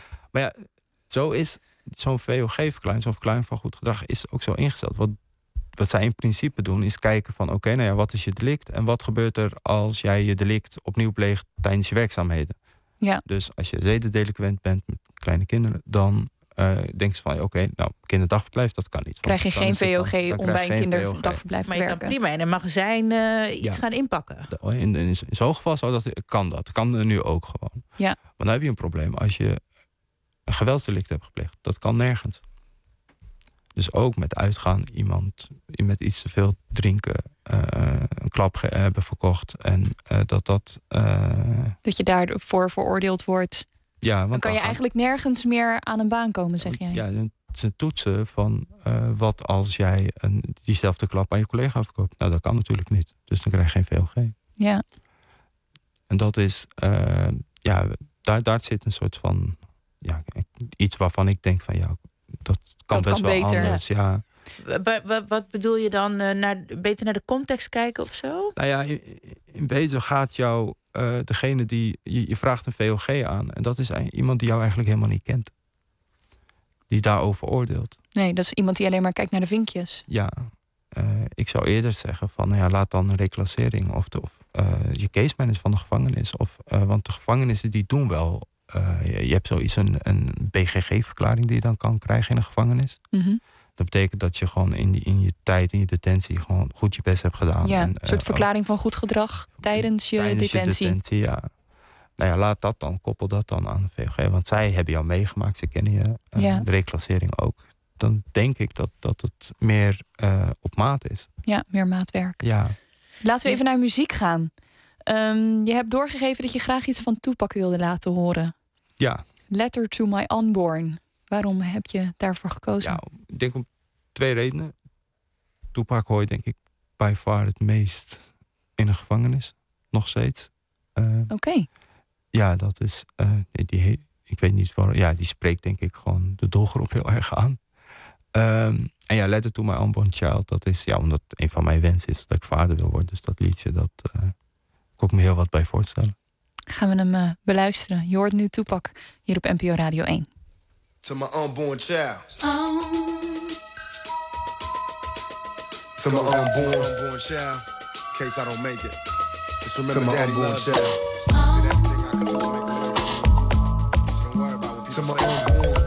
zo is zo'n VOG-verklaring, zo'n verklaring van goed gedrag, is ook zo ingesteld. Wat zij in principe doen, is kijken van wat is je delict en wat gebeurt er als jij je delict opnieuw pleegt tijdens je werkzaamheden. Ja. Dus als je zedendelinquent bent met kleine kinderen, dan denk je van kinderdagverblijf, dat kan niet. Krijg je geen VOG om bij een kinderdagverblijf te werken. Maar je kan prima in een magazijn iets gaan inpakken. In zo'n geval kan dat. kan er nu ook gewoon. Ja. Maar dan heb je een probleem als je een geweldsdelict hebt gepleegd. Dat kan nergens. Dus ook met uitgaan, iemand met iets te veel drinken, een klap hebben verkocht. En dat je daarvoor veroordeeld wordt. Ja, want dan kan je eigenlijk nergens meer aan een baan komen, zeg jij. Ja, het zijn toetsen van wat als jij diezelfde klap aan je collega verkoopt. Nou, dat kan natuurlijk niet. Dus dan krijg je geen VOG. Ja. En dat is, daar zit een soort van, iets waarvan ik denk van dat kan best wel beter. Anders. Ja. Wat bedoel je dan? Beter naar de context kijken of zo? Nou ja, in wezen gaat degene die... Je vraagt een VOG aan. En dat is iemand die jou eigenlijk helemaal niet kent. Die daarover oordeelt. Nee, dat is iemand die alleen maar kijkt naar de vinkjes. Ja. Ik zou eerder zeggen van... laat dan een reclassering of je case manager van de gevangenis. Want de gevangenissen die doen wel... je hebt zoiets een BGG-verklaring die je dan kan krijgen in een gevangenis. Mm-hmm. Dat betekent dat je gewoon in je tijd, in je detentie, gewoon goed je best hebt gedaan. Ja, een soort verklaring van goed gedrag tijdens je detentie. Ja. Nou ja, laat dat dan, koppel dat dan aan de VOG. Want zij hebben jou meegemaakt, ze kennen je. De reclassering ook. Dan denk ik dat het meer op maat is. Ja, meer maatwerk. Ja. Laten we even naar muziek gaan. Je hebt doorgegeven dat je graag iets van Tupac wilde laten horen. Ja. Letter to my unborn. Waarom heb je daarvoor gekozen? Ja, ik denk om 2 redenen. Tupac hoor je denk ik by far het meest in een gevangenis. Nog steeds. Oké. Ja, dat is... ik weet niet waarom. Ja, die spreekt denk ik gewoon de doelgroep heel erg aan. En Letter to my unborn child. Dat is omdat een van mijn wensen is dat ik vader wil worden. Dus dat liedje, dat kon ik me heel wat bij voorstellen. Gaan we hem beluisteren. Je hoort nu Tupac hier op NPO Radio 1. To my unborn child. To my unborn child. In case I don't make it. Just remember to my unborn child. To my unborn.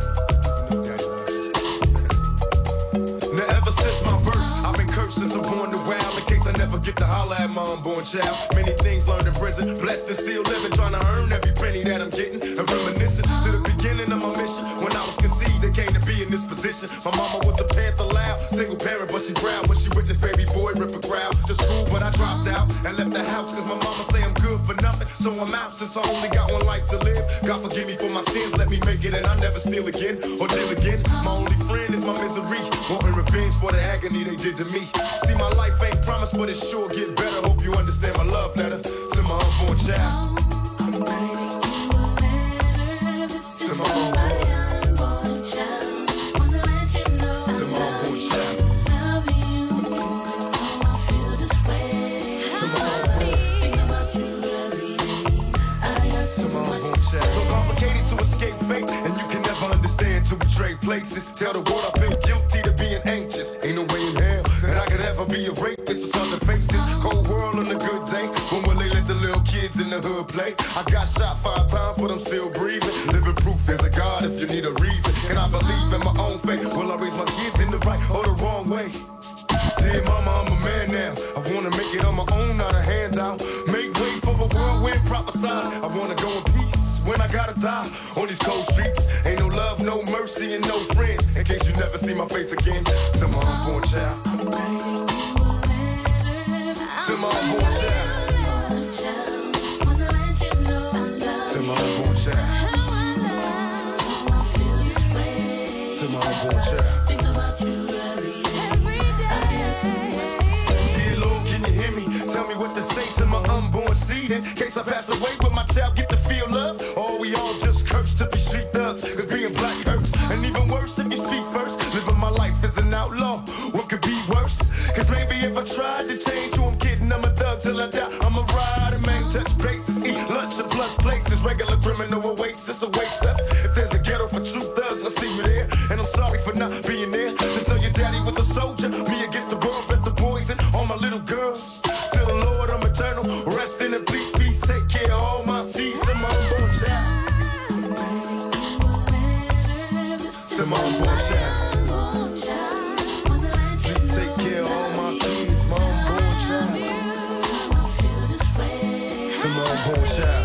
Now ever since my birth, I've been cursed since I'm born to wild. In case I never get to holler at my unborn child. Many things learned in prison, blessed and still living, trying to earn every penny that I'm getting. And reminiscing to the beginning of my mission. When I was conceived, they came to be in this position. My mama was a Panther loud, single parent, but she proud when she witnessed baby boy rip a crowd. To school, but I dropped out and left the house cause my mama say I'm good for nothing. So I'm out since I only got one life to live. God forgive me for my sins, let me make it and I never steal again or deal again. My only friend is my misery, wanting revenge for the agony they did to me. See, my life ain't promised, but it sure gets better. Hope you understand my love letter to my unborn child. I'm writing you a letter to my unborn child. Wanna let you know to my unborn child. Love you, I feel this way. To my unborn about you every day. I got to my unborn child. So complicated to escape fate, and you can never understand to betray places. Tell the world I've been guilty to being anxious. Ain't no way in hell that I could ever be a rapist. It's hard to face this cold world on a good day. the hood play. I got shot 5 times, but I'm still breathing. Living proof there's a God if you need a reason. Can I believe in my own faith? Will I raise my kids in the right or the wrong way? Dear mama, I'm a man now. I wanna make it on my own, not a handout. Make way for a whirlwind prophesied. I wanna go in peace when I gotta die. On these cold streets, ain't no love, no mercy, and no friends. In case you never see my face again, to my unborn child. To my unborn child. To my unborn child. To my unborn child. Dear Lord, can you hear me? Tell me what to say to my unborn seed. In case I pass away, will my child get to feel love? Or we all just cursed to be street thugs? Cause being black hurts. And even worse if you speak first. Living my life as an outlaw, what could be worse? Cause maybe if I tried to change who I'm kidding, I'm a thug till I die. I'm a rider, man, touch bases, eat lunch at plush places. Regular criminal oasis awaits us. If there's a ghetto for true thugs, I'll see you there. And I'm sorry for not being there. Just know your daddy was a soldier. Me against the world, best of boys and all my little girls. Till the Lord, I'm eternal. Rest in peace, peace. Take care of all my seeds and my unborn child. To my unborn child. Please take care of all my kids, my unborn child. To my unborn child.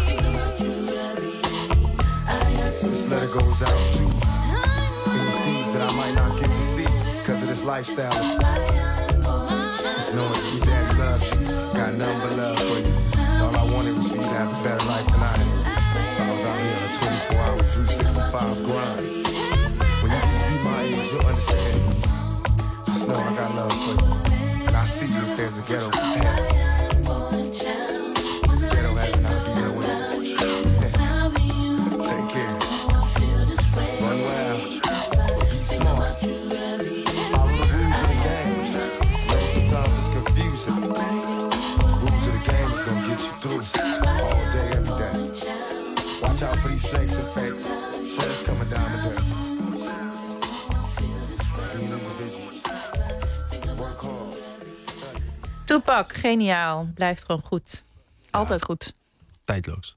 This letter goes out to any seeds that I might not get to see because of this lifestyle. Just knowing that your daddy loves you, got nothing but love for you. All I wanted was for you to have a better life than I had. So I was out here on a 24-hour, 365 grind. When you get to be my age, you'll understand. Just know I got love for you. And I see you if there's a ghetto heaven. There's a ghetto heaven, I'll be there with you. Take care. Run well. Be smart. Follow the rules of the game. Know sometimes it's confusing. The rules of the game is gonna get you through. All day, every day. Watch out for these shakes and fakes. Shit's coming down the dirt. Tupac, geniaal. Blijft gewoon goed. Altijd goed. Tijdloos.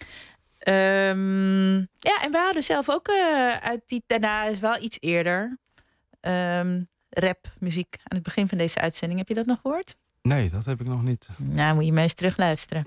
Ja, en we hadden zelf ook uit die... Daarna is wel iets eerder. Rapmuziek aan het begin van deze uitzending. Heb je dat nog gehoord? Nee, dat heb ik nog niet. Nou, moet je maar eens terugluisteren.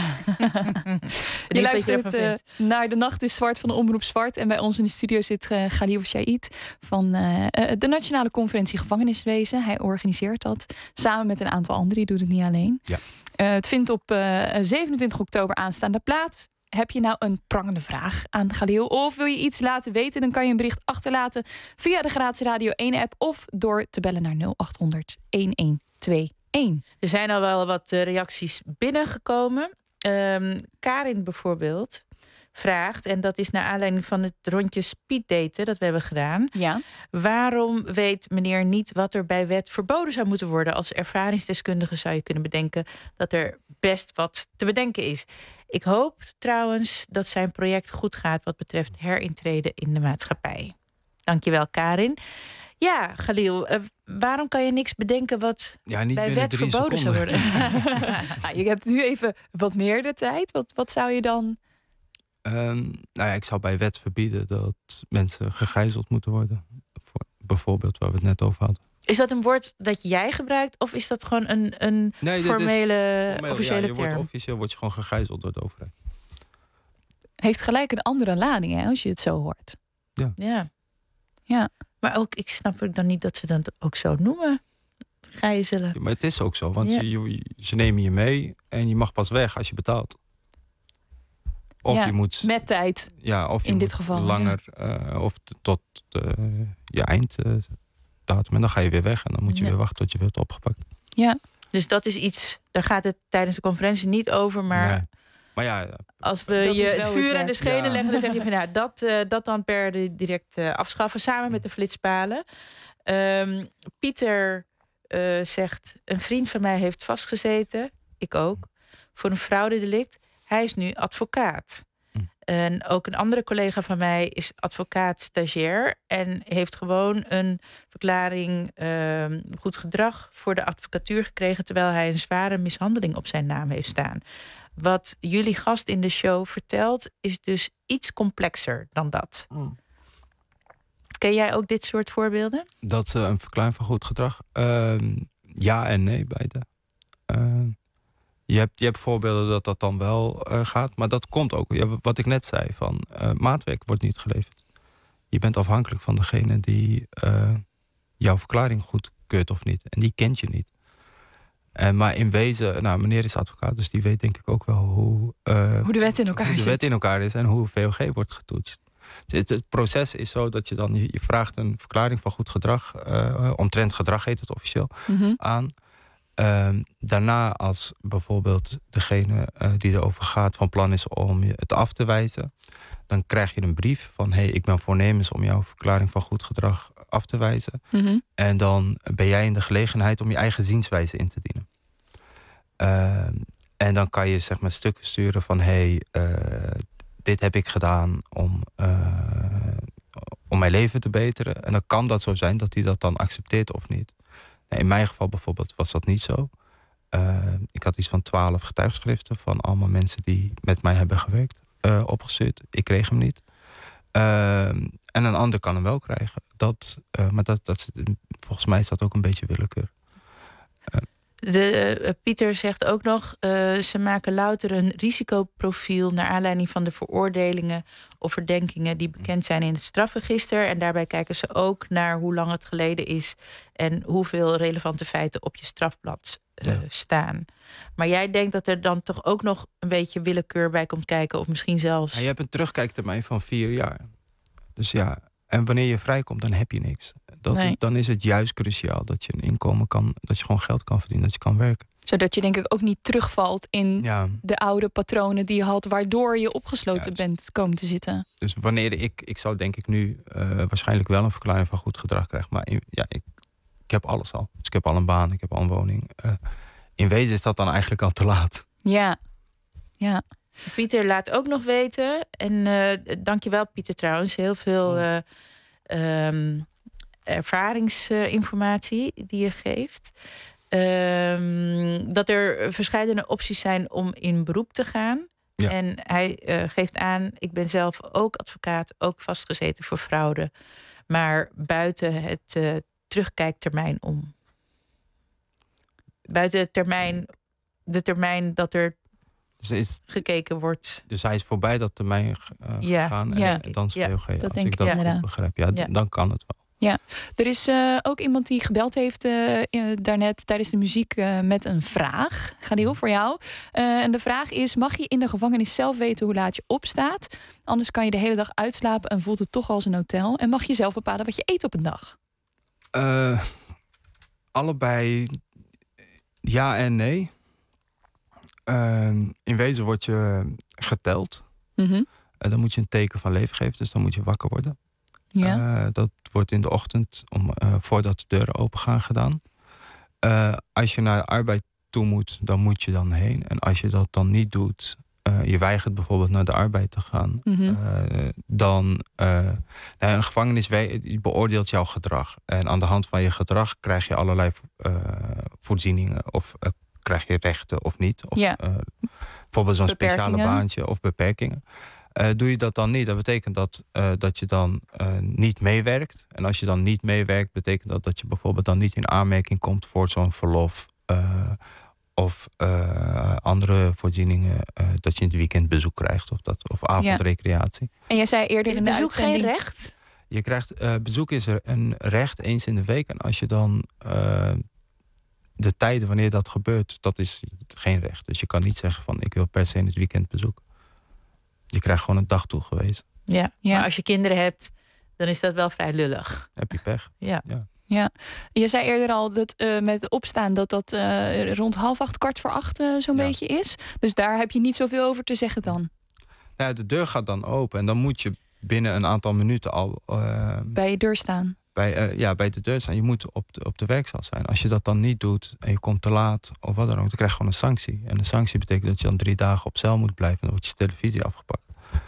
Je luistert naar De Nacht is Zwart van de Omroep Zwart. En bij ons in de studio zit Khalil Shaid van de Nationale Conferentie Gevangeniswezen. Hij organiseert dat samen met een aantal anderen. Je doet het niet alleen. Ja. Het vindt op 27 oktober aanstaande plaats. Heb je nou een prangende vraag aan Khalil? Of wil je iets laten weten? Dan kan je een bericht achterlaten via de gratis Radio 1-app... of door te bellen naar 0800 1121. Er zijn al wel wat reacties binnengekomen. Karin bijvoorbeeld vraagt, en dat is naar aanleiding van het rondje speeddaten dat we hebben gedaan. Ja. Waarom weet meneer niet wat er bij wet verboden zou moeten worden? Als ervaringsdeskundige zou je kunnen bedenken dat er best wat te bedenken is. Ik hoop trouwens dat zijn project goed gaat wat betreft herintreden in de maatschappij. Dankjewel, Karin. Ja, Khalil, waarom kan je niks bedenken wat bij wet verboden zou worden? Je hebt nu even wat meer de tijd. Wat zou je dan... Nou ja, ik zou bij wet verbieden dat mensen gegijzeld moeten worden. Bijvoorbeeld waar we het net over hadden. Is dat een woord dat jij gebruikt? Of is dat gewoon een formele, officiële term? Officieel word je gewoon gegijzeld door de overheid. Heeft gelijk een andere lading, hè, als je het zo hoort. Ja. Maar ook, ik snap ook dan niet dat ze dat ook zo noemen. Gijzelen. Ja, maar het is ook zo, want ze nemen je mee en je mag pas weg als je betaalt. Of je moet met tijd. Ja, of je in moet dit geval langer of tot je einddatum. En dan ga je weer weg en dan moet je weer wachten tot je wordt opgepakt. Ja. Dus dat is iets, daar gaat het tijdens de conferentie niet over, maar. Nee. Maar ja, als we je het vuur aan de schenen leggen, dan zeg je van nou, dat dan per direct afschaffen, samen met de flitspalen. Pieter zegt, een vriend van mij heeft vastgezeten, ik ook, voor een fraudedelict. Hij is nu advocaat. En ook een andere collega van mij is advocaat-stagiair en heeft gewoon een verklaring goed gedrag voor de advocatuur gekregen, terwijl hij een zware mishandeling op zijn naam heeft staan. wat jullie gast in de show vertelt, is dus iets complexer dan dat. Ken jij ook dit soort voorbeelden? Dat een verklaring van goed gedrag? Ja en nee, beide. Je hebt voorbeelden dat dan wel gaat, maar dat komt ook. Ja, wat ik net zei, van maatwerk wordt niet geleverd. Je bent afhankelijk van degene die jouw verklaring goedkeurt of niet. En die kent je niet. Maar in wezen, meneer is advocaat, dus die weet denk ik ook wel hoe de wet in elkaar hoe de zit. wet in elkaar is en hoe VOG wordt getoetst. Het proces is zo dat je dan je vraagt een verklaring van goed gedrag, omtrent gedrag heet het officieel, aan. Daarna, als bijvoorbeeld degene die erover gaat van plan is om je het af te wijzen, dan krijg je een brief van ik ben voornemens om jouw verklaring van goed gedrag af te wijzen. En dan ben jij in de gelegenheid om je eigen zienswijze in te dienen. En dan kan je zeg maar stukken sturen van dit heb ik gedaan om mijn leven te beteren. En dan kan dat zo zijn dat hij dat dan accepteert of niet. In mijn geval bijvoorbeeld was dat niet zo. Ik had iets van 12 getuigschriften van allemaal mensen die met mij hebben gewerkt opgestuurd. Ik kreeg hem niet. En een ander kan hem wel krijgen. Maar volgens mij is dat ook een beetje willekeur. Pieter zegt ook nog, ze maken louter een risicoprofiel naar aanleiding van de veroordelingen of verdenkingen die bekend zijn in het strafregister. En daarbij kijken ze ook naar hoe lang het geleden is en hoeveel relevante feiten op je strafblad staan. Maar jij denkt dat er dan toch ook nog een beetje willekeur bij komt kijken, of misschien zelfs... Ja, je hebt een terugkijktermijn van 4 jaar. Dus ja, en wanneer je vrijkomt, dan heb je niks. Dan is het juist cruciaal dat je een inkomen kan, dat je gewoon geld kan verdienen, dat je kan werken. Zodat je denk ik ook niet terugvalt in de oude patronen die je had, waardoor je opgesloten bent komen te zitten. Dus wanneer ik zou denk ik nu waarschijnlijk wel een verklaring van goed gedrag krijgen. Maar ik heb alles al. Dus ik heb al een baan, ik heb al een woning. In wezen is dat dan eigenlijk al te laat. Ja. Pieter laat ook nog weten, en dankjewel Pieter trouwens, heel veel ervaringsinformatie die je geeft. Dat er verschillende opties zijn om in beroep te gaan. Ja. En hij geeft aan, ik ben zelf ook advocaat, ook vastgezeten voor fraude, maar buiten het terugkijktermijn om. Buiten de termijn dat er gekeken wordt. Dus hij is voorbij dat termijn gegaan en dan is VOG. Als ik dat goed begrijp, dan kan het wel. Ja, er is ook iemand die gebeld heeft daarnet tijdens de muziek met een vraag. Gadiel, voor jou. En de vraag is, mag je in de gevangenis zelf weten hoe laat je opstaat? Anders kan je de hele dag uitslapen en voelt het toch als een hotel. En mag je zelf bepalen wat je eet op een dag? Allebei ja en nee. In wezen word je geteld. Dan moet je een teken van leven geven, dus dan moet je wakker worden. Ja. Dat wordt in de ochtend voordat de deuren open gaan gedaan. Als je naar de arbeid toe moet, dan moet je dan heen. En als je dat dan niet doet, je weigert bijvoorbeeld naar de arbeid te gaan, dan een gevangenis beoordeelt jouw gedrag. En aan de hand van je gedrag krijg je allerlei voorzieningen of krijg je rechten of niet. Of bijvoorbeeld zo'n speciale baantje of beperkingen. Doe je dat dan niet, dat betekent dat je dan niet meewerkt. En als je dan niet meewerkt, betekent dat je bijvoorbeeld dan niet in aanmerking komt voor zo'n verlof of andere voorzieningen, dat je in het weekend bezoek krijgt of avondrecreatie. En jij zei eerder in de bezoek uitzending... geen recht? Je krijgt bezoek is er een recht eens in de week. En als je dan de tijden wanneer dat gebeurt, dat is geen recht. Dus je kan niet zeggen van ik wil per se in het weekend bezoek. Je krijgt gewoon een dag toegewezen. Ja, maar als je kinderen hebt, dan is dat wel vrij lullig. Heb je pech. Ja. Je zei eerder al dat met het opstaan dat rond 7:30, 7:45 zo'n beetje is. Dus daar heb je niet zoveel over te zeggen dan. Ja, de deur gaat dan open en dan moet je binnen een aantal minuten al bij je deur staan. Bij de deur staan. Je moet op de werkzaal zijn. Als je dat dan niet doet en je komt te laat of wat dan ook, dan krijg je gewoon een sanctie. En een sanctie betekent dat je dan 3 dagen op cel moet blijven en dan wordt je televisie afgepakt.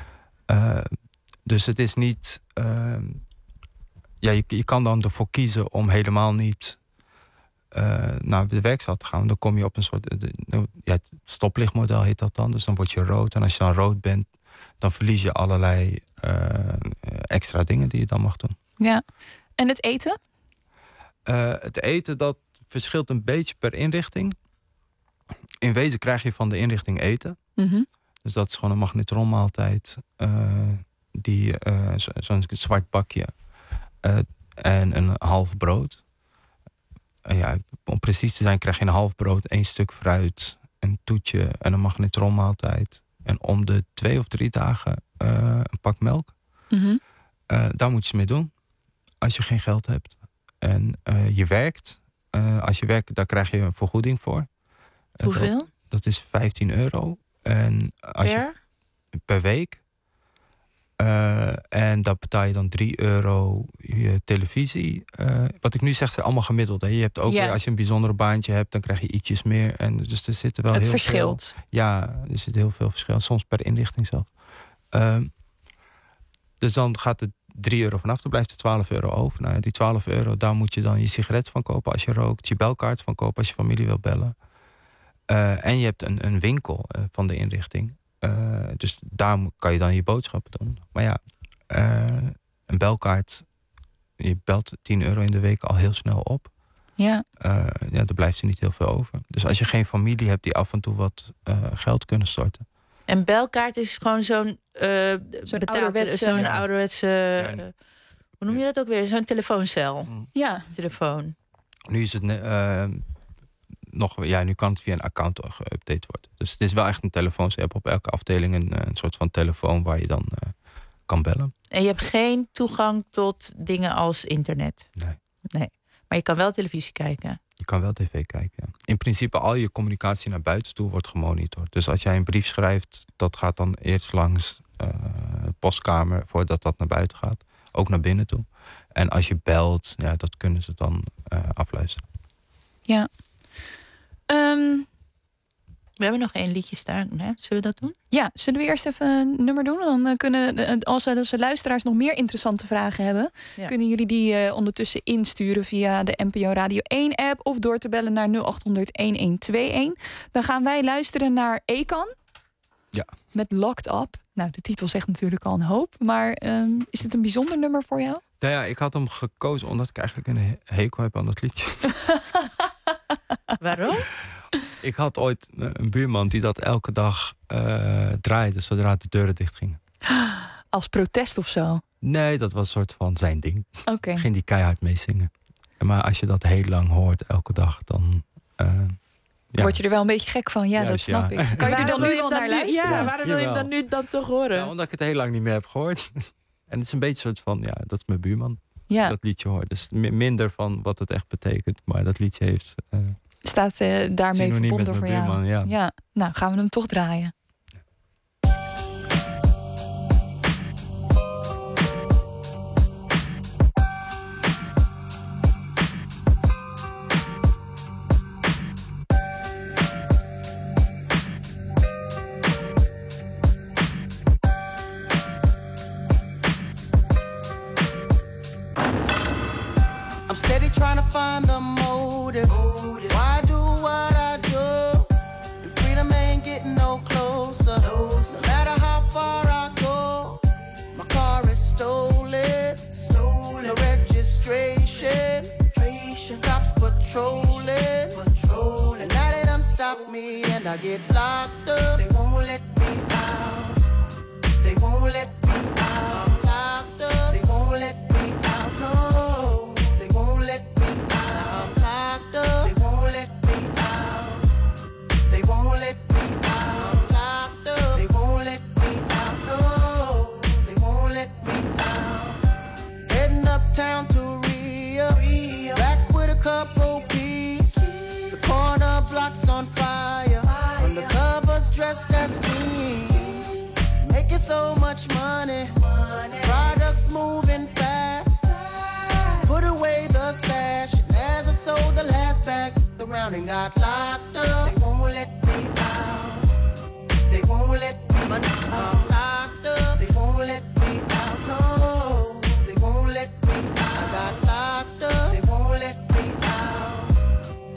Dus het is niet... je kan dan ervoor kiezen om helemaal niet naar de werkzaal te gaan. Dan kom je op een soort... het stoplichtmodel heet dat dan. Dus dan word je rood. En als je dan rood bent, dan verlies je allerlei extra dingen die je dan mag doen. Ja. En het eten? Het eten, dat verschilt een beetje per inrichting. In wezen krijg je van de inrichting eten. Mm-hmm. Dus dat is gewoon een magnetronmaaltijd. Zo'n zwart bakje. En een half brood. Om precies te zijn krijg je een half brood, 1 stuk fruit, een toetje en een magnetronmaaltijd. En om de 2 of 3 dagen een pak melk. Mm-hmm. Daar moet je mee doen. Als je geen geld hebt. En je werkt. Als je werkt, daar krijg je een vergoeding voor. Hoeveel? Dat is €15. En als per week. En daar betaal je dan €3 je televisie. Wat ik nu zeg, zijn allemaal gemiddeld. Hè. Je hebt ook weer, als je een bijzondere baantje hebt, dan krijg je ietsjes meer. En dus er zitten wel het heel verschilt. veel. Ja, er zit heel veel verschil. Soms per inrichting zelf. Dus dan gaat er €3 vanaf. Dan blijft er €12 over. Nou, die €12, daar moet je dan je sigaret van kopen als je rookt. Je belkaart van kopen als je familie wil bellen. En je hebt een winkel van de inrichting. Dus daar kan je dan je boodschappen doen. Maar ja, een belkaart, je belt €10 in de week al heel snel op. Ja. Daar blijft er niet heel veel over. Dus als je geen familie hebt die af en toe wat geld kunnen storten. En belkaart is gewoon zo'n ouderwetse hoe noem je dat ook weer? Zo'n telefooncel. Ja. Telefoon. Nu is het nu kan het via een account geüpdate worden. Dus het is wel echt een telefoons-app op elke afdeling. Een soort van telefoon waar je dan kan bellen. En je hebt geen toegang tot dingen als internet? Nee. Maar je kan wel televisie kijken? Je kan wel tv kijken, ja. In principe al je communicatie naar buiten toe wordt gemonitord. Dus als jij een brief schrijft, dat gaat dan eerst langs de postkamer voordat dat naar buiten gaat. Ook naar binnen toe. En als je belt, dat kunnen ze dan afluisteren. Ja. We hebben nog 1 liedje staan. Hè? Zullen we dat doen? Ja, zullen we eerst even een nummer doen? Dan kunnen, als de luisteraars nog meer interessante vragen hebben, kunnen jullie die ondertussen insturen via de NPO Radio 1 app of door te bellen naar 0800-1121. Dan gaan wij luisteren naar Ekan. Ja. Met Locked Up. Nou, de titel zegt natuurlijk al een hoop. Maar is het een bijzonder nummer voor jou? Nou ja, ik had hem gekozen omdat ik eigenlijk een hekel heb aan dat liedje. Waarom? Ik had ooit een buurman die dat elke dag draaide zodra de deuren dicht gingen. Als protest of zo? Nee, dat was een soort van zijn ding. Oké. Ging die keihard meezingen. Maar als je dat heel lang hoort, elke dag, dan... Word je er wel een beetje gek van? Ja, dat snap ik. Kan je er dan nu wel naar luisteren? Ja, waarom wil je hem dan nu toch horen? Ja, omdat ik het heel lang niet meer heb gehoord. En het is een beetje een soort van, dat is mijn buurman. Ja. Dat liedje hoort. Dus minder van wat het echt betekent. Maar dat liedje heeft... staat daarmee verbonden voor jou. Buurman, ja. Nou, gaan we hem toch draaien. I'm steady trying to find the motive. Why do what I do? And freedom ain't getting no closer. No matter how far I go, my car is stolen. No registration. Cops patrolling. And now they done stop me and I get locked up. They won't let me out. They won't let me out. Locked up. They won't let me out. No. They won't let me out. Locked up. They won't let me out. They won't let me out. Locked up. They won't let me out. No. They won't let me out. Heading uptown to Rio. Back with a couple peeps. The corner block's on fire. Undercovers dressed as fiends. Making so much money. Products moving fast. Put away the stash. And as I sold the last bag around and got locked up. They won't let me out. They won't let me out. Locked up. They won't let me out. No. They won't let me out. I got locked up. They won't let me out.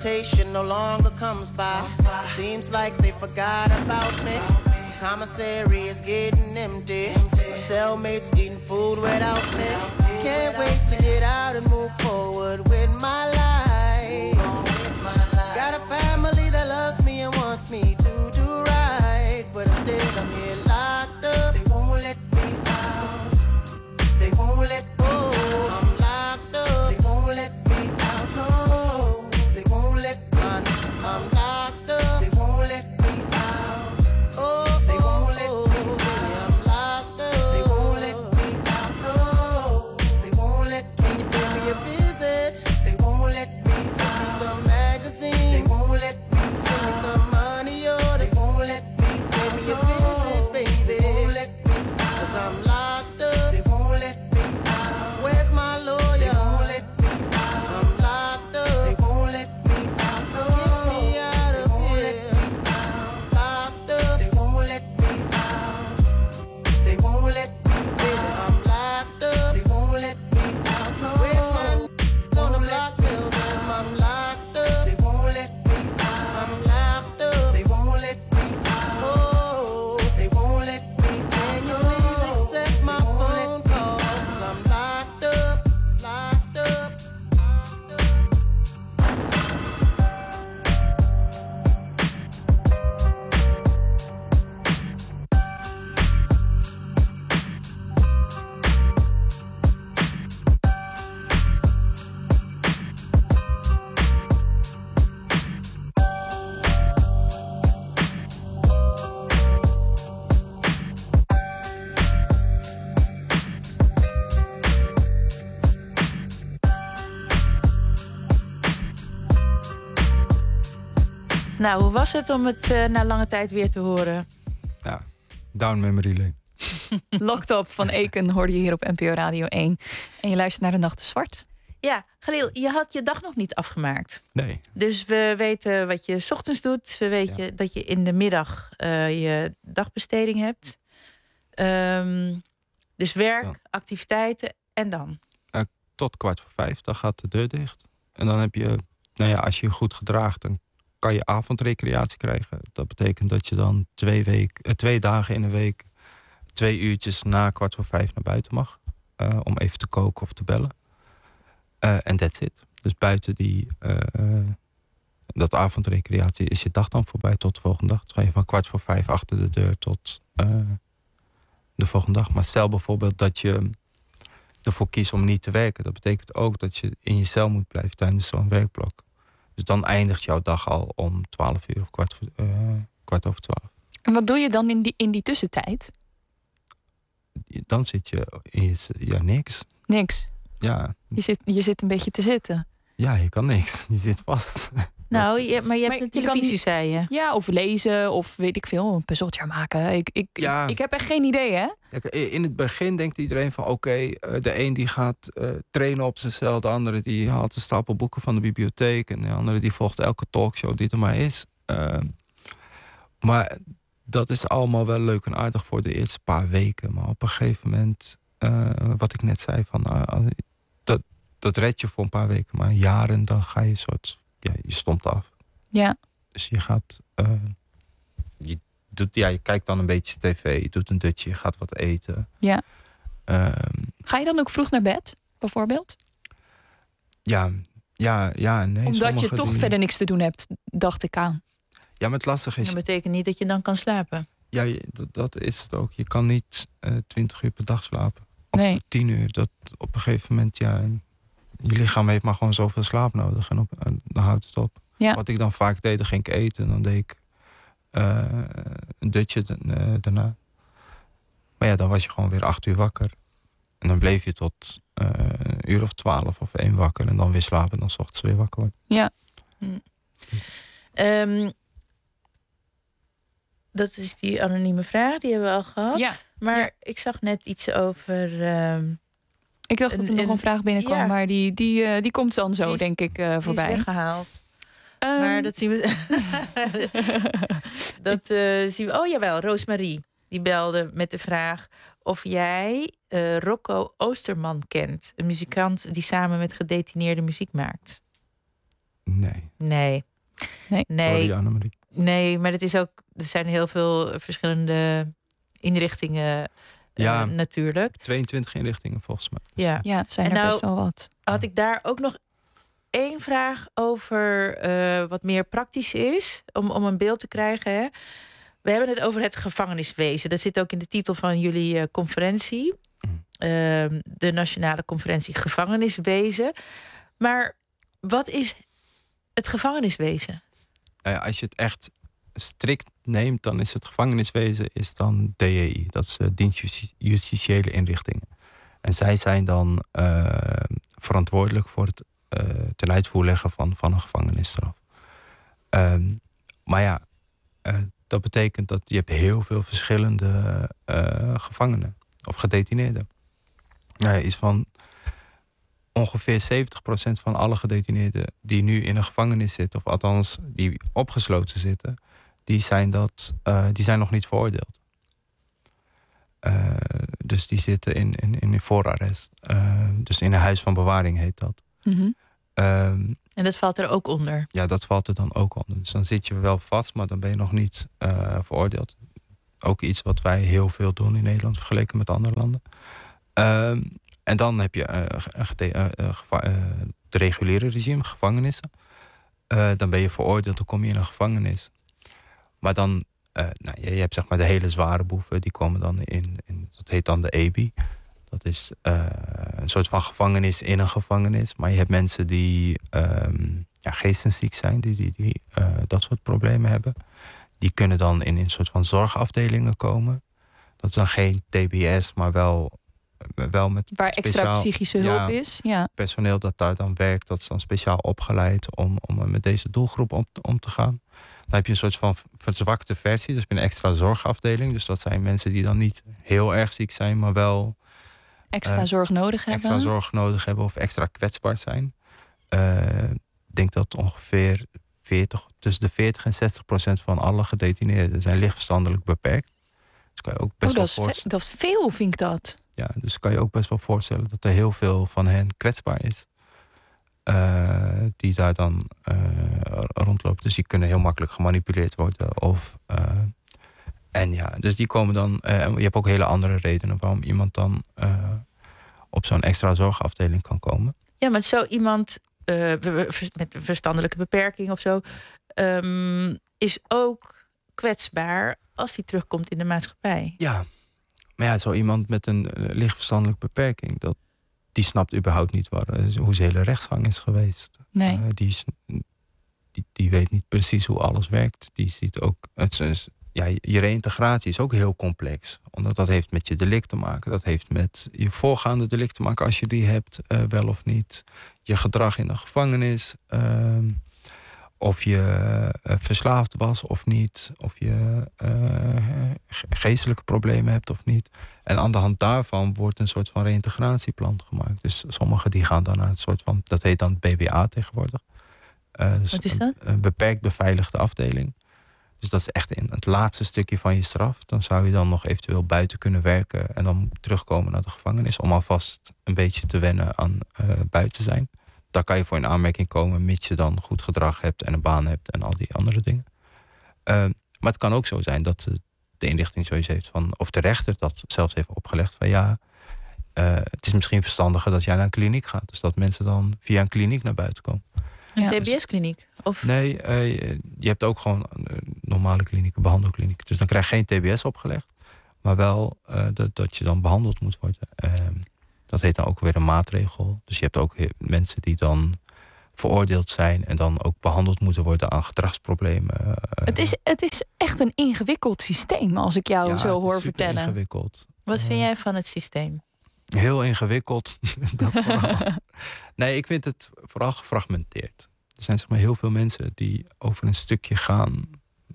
visitation no longer comes by. Seems like they forgot about me. Commissary is getting empty. My cellmates eating food without me. Can't wait to get out and move forward with my life. Got a family that loves me and wants me to do right, but instead I'm here locked up. They won't let me out. They won't let go. I'm locked up. They won't let me out. No, they won't let me out. I'm locked up. They won't let me out. Oh, they won't let me out. I'm locked up. They won't let me out. No, they won't let me. Can you pay me a visit? They won't let me. Send me some magazines. They won't let me. Send me some money orders. They won't let me. Pay me a visit, baby. They won't let me. 'Cause I'm locked up. They won't let me out. Where's my lawyer? They won't let me out. I'm locked up. They won't let me out. No. Get me out of here. Locked up. They won't let me out. They won't let me out. I'm locked up. They won't let me out. No. Where's my on the block? Tell them I'm locked up. They won't let me out. I'm locked up. They won't let me out. Oh, they won't let me. Can you please accept my phone call? 'Cause I'm locked up. Locked up. Nou, hoe was het om het na lange tijd weer te horen? Ja, down memory lane. Locked Up van Eken hoorde je hier op NPO Radio 1. En je luistert naar De Nacht is Zwart. Ja, Khalil, je had je dag nog niet afgemaakt. Nee. Dus we weten wat je 's ochtends doet. We weten dat je in de middag je dagbesteding hebt. Dus werk, activiteiten en dan? Tot 4:15, dan gaat de deur dicht. En dan heb je, nou ja, als je je goed gedraagt, dan kan je avondrecreatie krijgen. Dat betekent dat je dan 2 dagen in een week 2 uurtjes na 4:15 naar buiten mag. Om even te koken of te bellen. En that's it. Dus buiten dat avondrecreatie is je dag dan voorbij tot de volgende dag. Dan ga je van 4:45 achter de deur tot de volgende dag. Maar stel bijvoorbeeld dat je ervoor kiest om niet te werken. Dat betekent ook dat je in je cel moet blijven tijdens zo'n werkblok. Dus dan eindigt jouw dag al om 12 uur of 12:15. En wat doe je dan in die tussentijd? Dan zit je in niks. Niks? Ja. Je zit een beetje te zitten. Ja, je kan niks. Je zit vast. Nou, maar je hebt een televisie, zei je. Ja, of lezen, of weet ik veel, een puzzeltje maken. Ik heb echt geen idee, hè? In het begin denkt iedereen van oké, de een die gaat trainen op zijn cel, de andere die haalt een stapel boeken van de bibliotheek en de andere die volgt elke talkshow die er maar is. Maar dat is allemaal wel leuk en aardig voor de eerste paar weken. Maar op een gegeven moment, wat ik net zei, van dat red je voor een paar weken. Maar jaren, dan ga je je stomt af. Ja. Dus je gaat, je kijkt dan een beetje tv, je doet een dutje, je gaat wat eten. Ja. Ga je dan ook vroeg naar bed, bijvoorbeeld? Ja, nee. Omdat je toch verder niks te doen hebt, dacht ik aan. Ja, maar het lastige is... Dat betekent niet dat je dan kan slapen. Ja, dat is het ook. Je kan niet 20 uur per dag slapen. Of 10 uur. Dat op een gegeven moment, je lichaam heeft maar gewoon zoveel slaap nodig. En dan houdt het op. Ja. Wat ik dan vaak deed, dan ging ik eten. En dan deed ik een dutje daarna. Maar ja, dan was je gewoon weer 8 uur wakker. En dan bleef je tot een uur of 12 of 1 wakker. En dan weer slapen en dan 's ochtends weer wakker worden. Ja. Dat is die anonieme vraag, die hebben we al gehad. Ja. Maar ik zag net iets over... ik dacht dat er nog een vraag binnenkwam, ja. maar die komt dan zo, denk ik, voorbij. Die is weggehaald. Maar dat zien we... dat zien we... Oh jawel, Roosmarie. Die belde met de vraag of jij Rocco Oosterman kent. Een muzikant die samen met gedetineerden muziek maakt. Nee. Sorry, Annemarie. Nee, maar het is ook, er zijn heel veel verschillende inrichtingen natuurlijk. 22 inrichtingen volgens mij. Ja, zijn er best wel wat. Had ik daar ook nog één vraag over wat meer praktisch is, om een beeld te krijgen. Hè? We hebben het over het gevangeniswezen. Dat zit ook in de titel van jullie conferentie. De Nationale Conferentie Gevangeniswezen. Maar wat is het gevangeniswezen? Als je het echt strikt neemt, dan is het gevangeniswezen is dan DJI. Dat is dienstjustitiële inrichtingen. En zij zijn dan verantwoordelijk voor het ten uitvoer leggen van een gevangenisstraf. Maar ja, dat betekent dat je hebt heel veel verschillende gevangenen of gedetineerden. Is van ongeveer 70% van alle gedetineerden die nu in een gevangenis zitten, of althans die opgesloten zitten, die zijn nog niet veroordeeld. Dus die zitten in voorarrest. Dus in een huis van bewaring heet dat. Mm-hmm. En dat valt er ook onder? Ja, dat valt er dan ook onder. Dus dan zit je wel vast, maar dan ben je nog niet veroordeeld. Ook iets wat wij heel veel doen in Nederland vergeleken met andere landen. En dan heb je het reguliere regime, gevangenissen. Dan ben je veroordeeld, dan kom je in een gevangenis. Maar dan, je hebt zeg maar de hele zware boeven, die komen dan in dat heet dan de EBI. Dat is een soort van gevangenis in een gevangenis. Maar je hebt mensen die geestesziek zijn, die dat soort problemen hebben. Die kunnen dan in een soort van zorgafdelingen komen. Dat is dan geen TBS, maar wel met waar extra psychische hulp is. Ja. Personeel dat daar dan werkt, dat is dan speciaal opgeleid om met deze doelgroep om te gaan. Dan heb je een soort van verzwakte versie, dus een extra zorgafdeling. Dus dat zijn mensen die dan niet heel erg ziek zijn, maar wel extra zorg nodig hebben. Extra zorg nodig hebben of extra kwetsbaar zijn. Ik denk dat ongeveer tussen de 40 en 60% van alle gedetineerden zijn lichtverstandelijk beperkt. Dus kan je ook best dat is veel, vind ik dat. Ja, dus kan je ook best wel voorstellen dat er heel veel van hen kwetsbaar is. Die daar dan rondlopen. Dus die kunnen heel makkelijk gemanipuleerd worden. Dus die komen dan. Je hebt ook hele andere redenen waarom iemand dan op zo'n extra zorgafdeling kan komen. Ja, maar zo iemand met een verstandelijke beperking of zo is ook kwetsbaar als hij terugkomt in de maatschappij. Ja, maar ja, zo iemand met een lichtverstandelijke beperking, die snapt überhaupt niet hoe zijn hele rechtsgang is geweest. Nee. Die weet niet precies hoe alles werkt. Die ziet ook. Je reïntegratie is ook heel complex. Omdat dat heeft met je delict te maken. Dat heeft met je voorgaande delict te maken als je die hebt, wel of niet. Je gedrag in de gevangenis. Of je verslaafd was of niet. Of je geestelijke problemen hebt of niet. En aan de hand daarvan wordt een soort van reïntegratieplan gemaakt. Dus sommigen die gaan dan naar het soort van, dat heet dan BBA tegenwoordig. Dus wat is dat? Een beperkt beveiligde afdeling. Dus dat is echt in het laatste stukje van je straf. Dan zou je dan nog eventueel buiten kunnen werken en dan terugkomen naar de gevangenis. Om alvast een beetje te wennen aan buiten zijn. Daar kan je voor in aanmerking komen, mits je dan goed gedrag hebt en een baan hebt en al die andere dingen. Maar het kan ook zo zijn dat de inrichting zoiets heeft van, of de rechter dat zelfs heeft opgelegd van het is misschien verstandiger dat jij naar een kliniek gaat. Dus dat mensen dan via een kliniek naar buiten komen. Een TBS-kliniek? Of? Nee, je hebt ook gewoon normale klinieken, behandelklinieken. Dus dan krijg je geen TBS opgelegd, maar wel dat je dan behandeld moet worden. Dat heet dan ook weer een maatregel. Dus je hebt ook mensen die dan veroordeeld zijn en dan ook behandeld moeten worden aan gedragsproblemen. Het is echt een ingewikkeld systeem, als ik jou zo hoor vertellen. Ingewikkeld. Wat vind jij van het systeem? Heel ingewikkeld. Dat vooral. Nee, ik vind het vooral gefragmenteerd. Er zijn zeg maar heel veel mensen die over een stukje gaan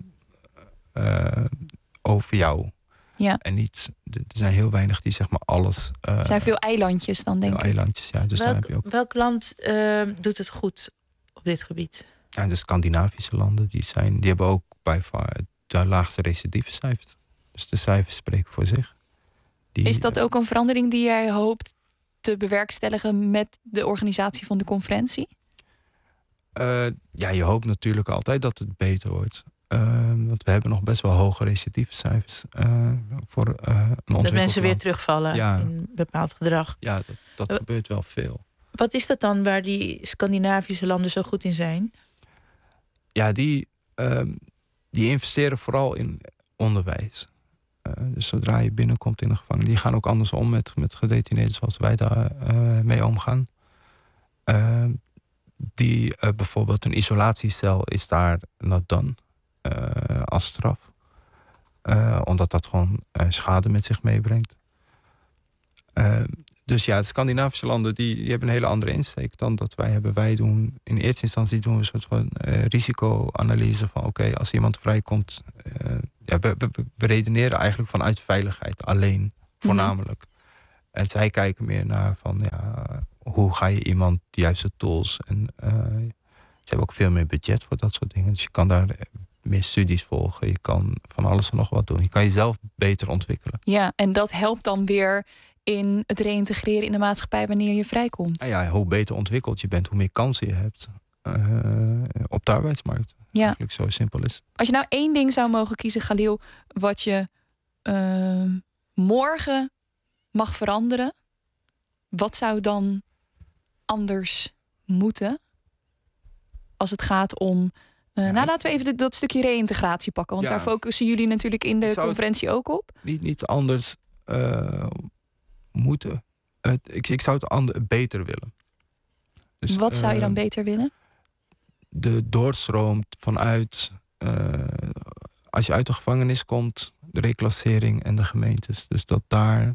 over jou. Ja. En niet, er zijn heel weinig die zeg maar alles. Er zijn veel eilandjes dan, denk ik. Eilandjes, ja. Dus heb je ook. Welk land doet het goed op dit gebied? Ja, de Scandinavische landen die hebben ook bij far de laagste recidivecijfers. Dus de cijfers spreken voor zich. Is dat ook een verandering die jij hoopt te bewerkstelligen met de organisatie van de conferentie? Ja, je hoopt natuurlijk altijd dat het beter wordt. Want we hebben nog best wel hoge recidiefcijfers voor een ontwikkelend dat mensen weer land. terugvallen in bepaald gedrag. Ja, dat gebeurt wel veel. Wat is dat dan waar die Scandinavische landen zo goed in zijn? Ja, die investeren vooral in onderwijs. Dus zodra je binnenkomt in een gevangenis... die gaan ook anders om met gedetineerden zoals wij daar mee omgaan. Bijvoorbeeld een isolatiecel is daar not done als straf. Omdat dat gewoon schade met zich meebrengt. Dus ja, de Scandinavische landen die hebben een hele andere insteek dan dat wij hebben. Wij doen in eerste instantie een soort van risicoanalyse van oké, als iemand vrijkomt... we redeneren eigenlijk vanuit veiligheid alleen, voornamelijk. En zij kijken meer naar van hoe ga je iemand de juiste tools... En ze hebben ook veel meer budget voor dat soort dingen. Dus je kan daar meer studies volgen. Je kan van alles en nog wat doen. Je kan jezelf beter ontwikkelen. Ja, en dat helpt dan weer in het reïntegreren in de maatschappij wanneer je vrijkomt. Ja, hoe beter ontwikkeld je bent, hoe meer kansen je hebt op de arbeidsmarkt. Ja. Eigenlijk zo simpel is. Als je nou 1 ding zou mogen kiezen, Khalil, wat je morgen mag veranderen, wat zou dan anders moeten als het gaat om... laten we even dat stukje reïntegratie pakken. Want daar focussen jullie natuurlijk in de conferentie ook op. Niet anders moeten. Ik zou het beter willen. Dus, wat zou je dan beter willen? De doorstroom vanuit... als je uit de gevangenis komt, de reclassering en de gemeentes. Dus dat daar...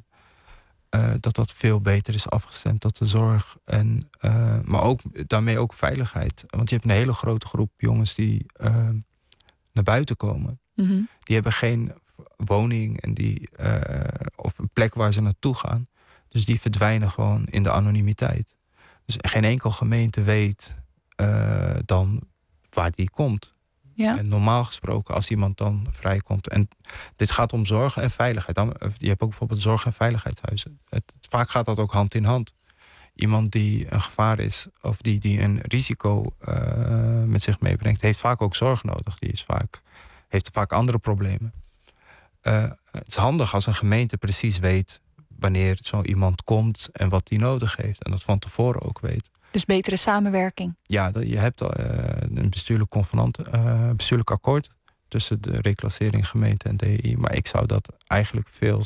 dat veel beter is afgestemd. Dat de zorg maar ook daarmee ook veiligheid. Want je hebt een hele grote groep jongens die naar buiten komen. Mm-hmm. Die hebben geen woning en of een plek waar ze naartoe gaan. Dus die verdwijnen gewoon in de anonimiteit. Dus geen enkel gemeente weet dan waar die komt. Ja. En normaal gesproken, als iemand dan vrijkomt... en dit gaat om zorg en veiligheid. Je hebt ook bijvoorbeeld zorg- en veiligheidshuizen. Vaak gaat dat ook hand in hand. Iemand die een gevaar is of die een risico met zich meebrengt... heeft vaak ook zorg nodig. Heeft vaak andere problemen. Het is handig als een gemeente precies weet... wanneer zo iemand komt en wat die nodig heeft. En dat van tevoren ook weet. Dus betere samenwerking. Ja, je hebt een bestuurlijk akkoord tussen de reclassering, gemeente en DEI. Maar ik zou dat eigenlijk veel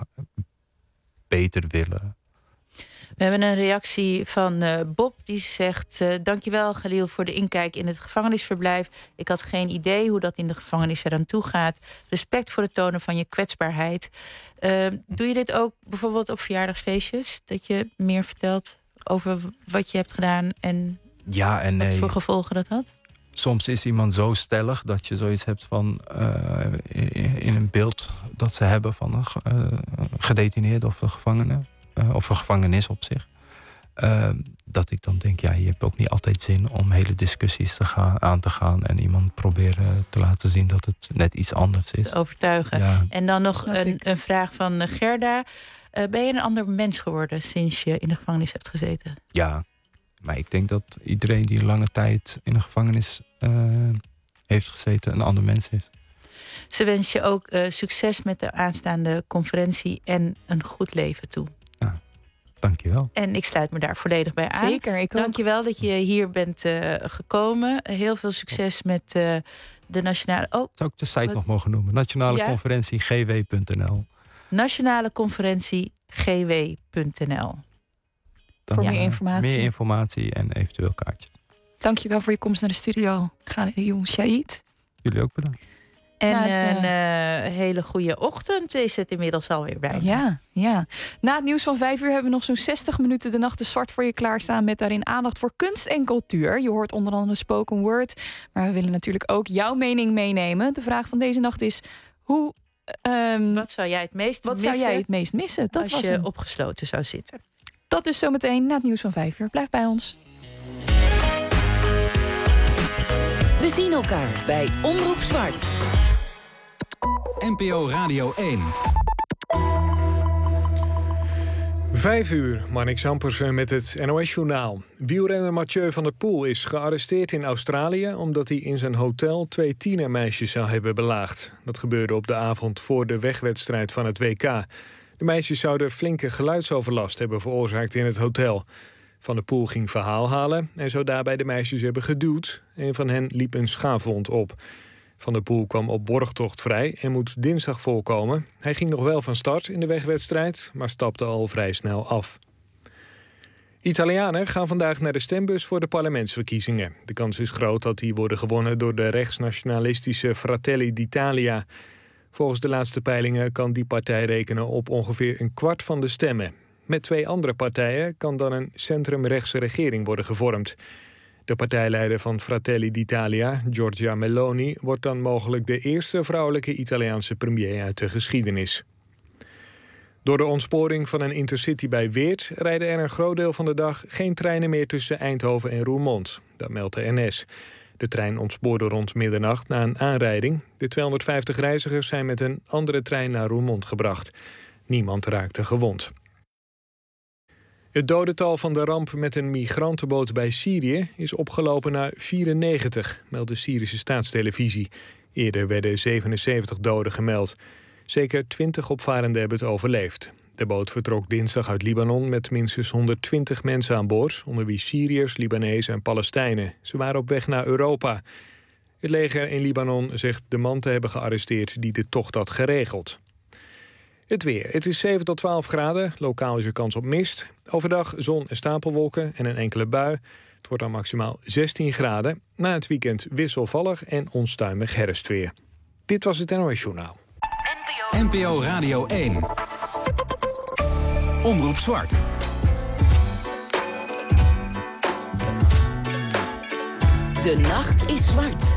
beter willen. We hebben een reactie van Bob die zegt... dankjewel Khalil voor de inkijk in het gevangenisverblijf. Ik had geen idee hoe dat in de gevangenis eraan toe gaat. Respect voor het tonen van je kwetsbaarheid. Doe je dit ook bijvoorbeeld op verjaardagsfeestjes? Dat je meer vertelt over wat je hebt gedaan en wat voor gevolgen dat had? Soms is iemand zo stellig dat je zoiets hebt van... in een beeld dat ze hebben van een gedetineerde of een gevangene... of een gevangenis op zich. Dat ik dan denk, je hebt ook niet altijd zin om hele discussies aan te gaan... en iemand proberen te laten zien dat het net iets anders is. Te overtuigen. Ja. En dan nog een vraag van Gerda. Ben je een ander mens geworden sinds je in de gevangenis hebt gezeten? Ja, maar ik denk dat iedereen die lange tijd in de gevangenis heeft gezeten... een ander mens is. Ze wens je ook succes met de aanstaande conferentie en een goed leven toe. Dankjewel. En ik sluit me daar volledig bij aan. Zeker, ik ook. Dankjewel dat je hier bent gekomen. Heel veel succes met de nationale... Zou ik de site nog mogen noemen? Nationale Conferentie GW.nl. Nationale Conferentie GW.nl. Voor meer informatie. Meer informatie en eventueel kaartjes. Dankjewel voor je komst naar de studio. Khalil Shahid. Jullie ook bedankt. En een hele goede ochtend is het inmiddels alweer bij. Ja. Na het nieuws van 5 uur hebben we nog zo'n 60 minuten de nacht is zwart voor je klaarstaan. Met daarin aandacht voor kunst en cultuur. Je hoort onder andere spoken word. Maar we willen natuurlijk ook jouw mening meenemen. De vraag van deze nacht is: wat zou jij het meest missen? Dat als je opgesloten zou zitten. Dat is zometeen na het nieuws van 5 uur. Blijf bij ons. We zien elkaar bij Omroep Zwart. NPO Radio 1. 5:00, Marnix Ampersen met het NOS-journaal. Wielrenner Mathieu van der Poel is gearresteerd in Australië omdat hij in zijn hotel 2 tienermeisjes zou hebben belaagd. Dat gebeurde op de avond voor de wegwedstrijd van het WK. De meisjes zouden flinke geluidsoverlast hebben veroorzaakt in het hotel. Van der Poel ging verhaal halen en zou daarbij de meisjes hebben geduwd. Een van hen liep een schaafwond op. Van der Poel kwam op borgtocht vrij en moet dinsdag voorkomen. Hij ging nog wel van start in de wegwedstrijd, maar stapte al vrij snel af. Italianen gaan vandaag naar de stembus voor de parlementsverkiezingen. De kans is groot dat die worden gewonnen door de rechtsnationalistische Fratelli d'Italia. Volgens de laatste peilingen kan die partij rekenen op ongeveer een kwart van de stemmen. Met 2 andere partijen kan dan een centrumrechtse regering worden gevormd. De partijleider van Fratelli d'Italia, Giorgia Meloni, wordt dan mogelijk de eerste vrouwelijke Italiaanse premier uit de geschiedenis. Door de ontsporing van een intercity bij Weert rijden er een groot deel van de dag geen treinen meer tussen Eindhoven en Roermond. Dat meldt de NS. De trein ontspoorde rond middernacht na een aanrijding. De 250 reizigers zijn met een andere trein naar Roermond gebracht. Niemand raakte gewond. Het dodental van de ramp met een migrantenboot bij Syrië is opgelopen naar 94, meldt de Syrische staatstelevisie. Eerder werden 77 doden gemeld. Zeker 20 opvarenden hebben het overleefd. De boot vertrok dinsdag uit Libanon met minstens 120 mensen aan boord, onder wie Syriërs, Libanezen en Palestijnen. Ze waren op weg naar Europa. Het leger in Libanon zegt de man te hebben gearresteerd die de tocht had geregeld. Het weer. Het is 7 tot 12 graden. Lokaal is er kans op mist. Overdag zon en stapelwolken en een enkele bui. Het wordt dan maximaal 16 graden. Na het weekend wisselvallig en onstuimig herfstweer. Dit was het NOS Journaal. NPO Radio 1. Omroep Zwart. De nacht is zwart.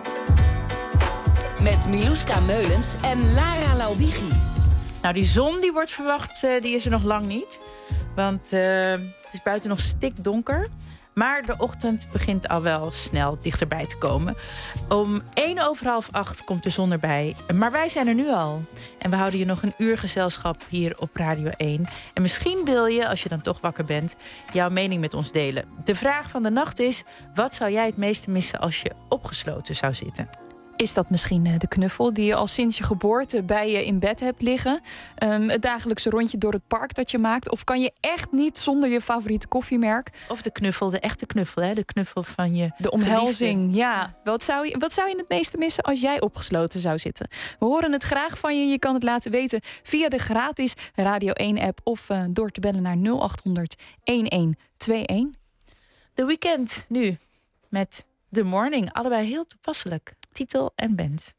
Met Miluska Meulens en Lara Lauwigi. Nou, die zon die wordt verwacht, die is er nog lang niet. Want het is buiten nog stikdonker. Maar de ochtend begint al wel snel dichterbij te komen. Om 7:45 komt de zon erbij. Maar wij zijn er nu al. En we houden je nog een uur gezelschap hier op Radio 1. En misschien wil je, als je dan toch wakker bent, jouw mening met ons delen. De vraag van de nacht is: wat zou jij het meeste missen als je opgesloten zou zitten? Is dat misschien de knuffel die je al sinds je geboorte bij je in bed hebt liggen? Het dagelijkse rondje door het park dat je maakt? Of kan je echt niet zonder je favoriete koffiemerk? Of de knuffel, de echte knuffel, hè? De knuffel van je de omhelzing, geliefde. ja. Wat zou je het meeste missen als jij opgesloten zou zitten? We horen het graag van je. Je kan het laten weten via de gratis Radio 1-app... of door te bellen naar 0800-1121. The Weeknd nu met The Morning. Allebei heel toepasselijk. Titel en band.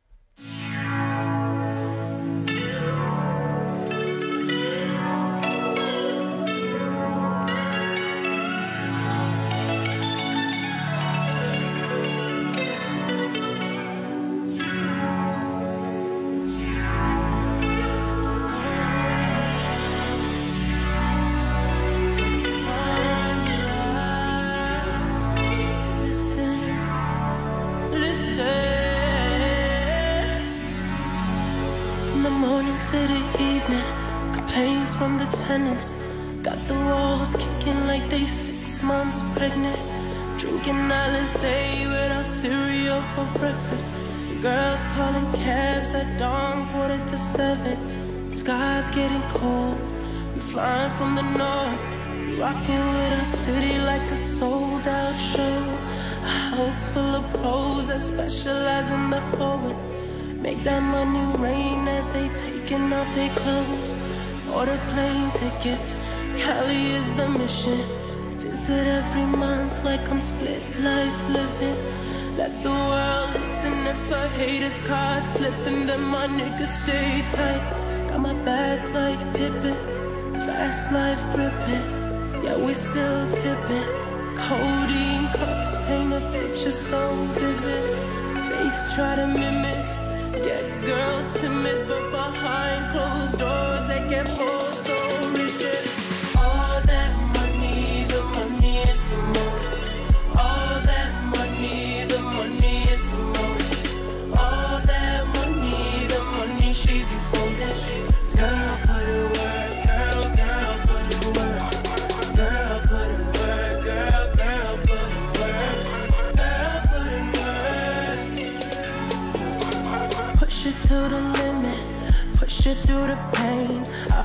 To the evening, complaints from the tenants. Got the walls kicking like they 6 months pregnant. Drinking Alizé without cereal for breakfast. Girls calling cabs at dawn, 6:45. Sky's getting cold. We flying from the north, rocking with our city like a sold out show. A house full of pros that specialize in the poet. Make that money rain as they taking off their clothes. Order plane tickets, Cali is the mission. Visit every month like I'm split life living. Let the world listen if a hater's caught slipping. Then my niggas stay tight. Got my back like Pippin, fast life gripping. Yeah, we still tipping. Codeine cups paint a picture so vivid. Fakes try to mimic. Get girls timid, but behind closed doors they get bored so rigid. All that money, the money is the motive. All that money, the money is the motive. All that money, the money she be folded. Girl, put it work, girl, put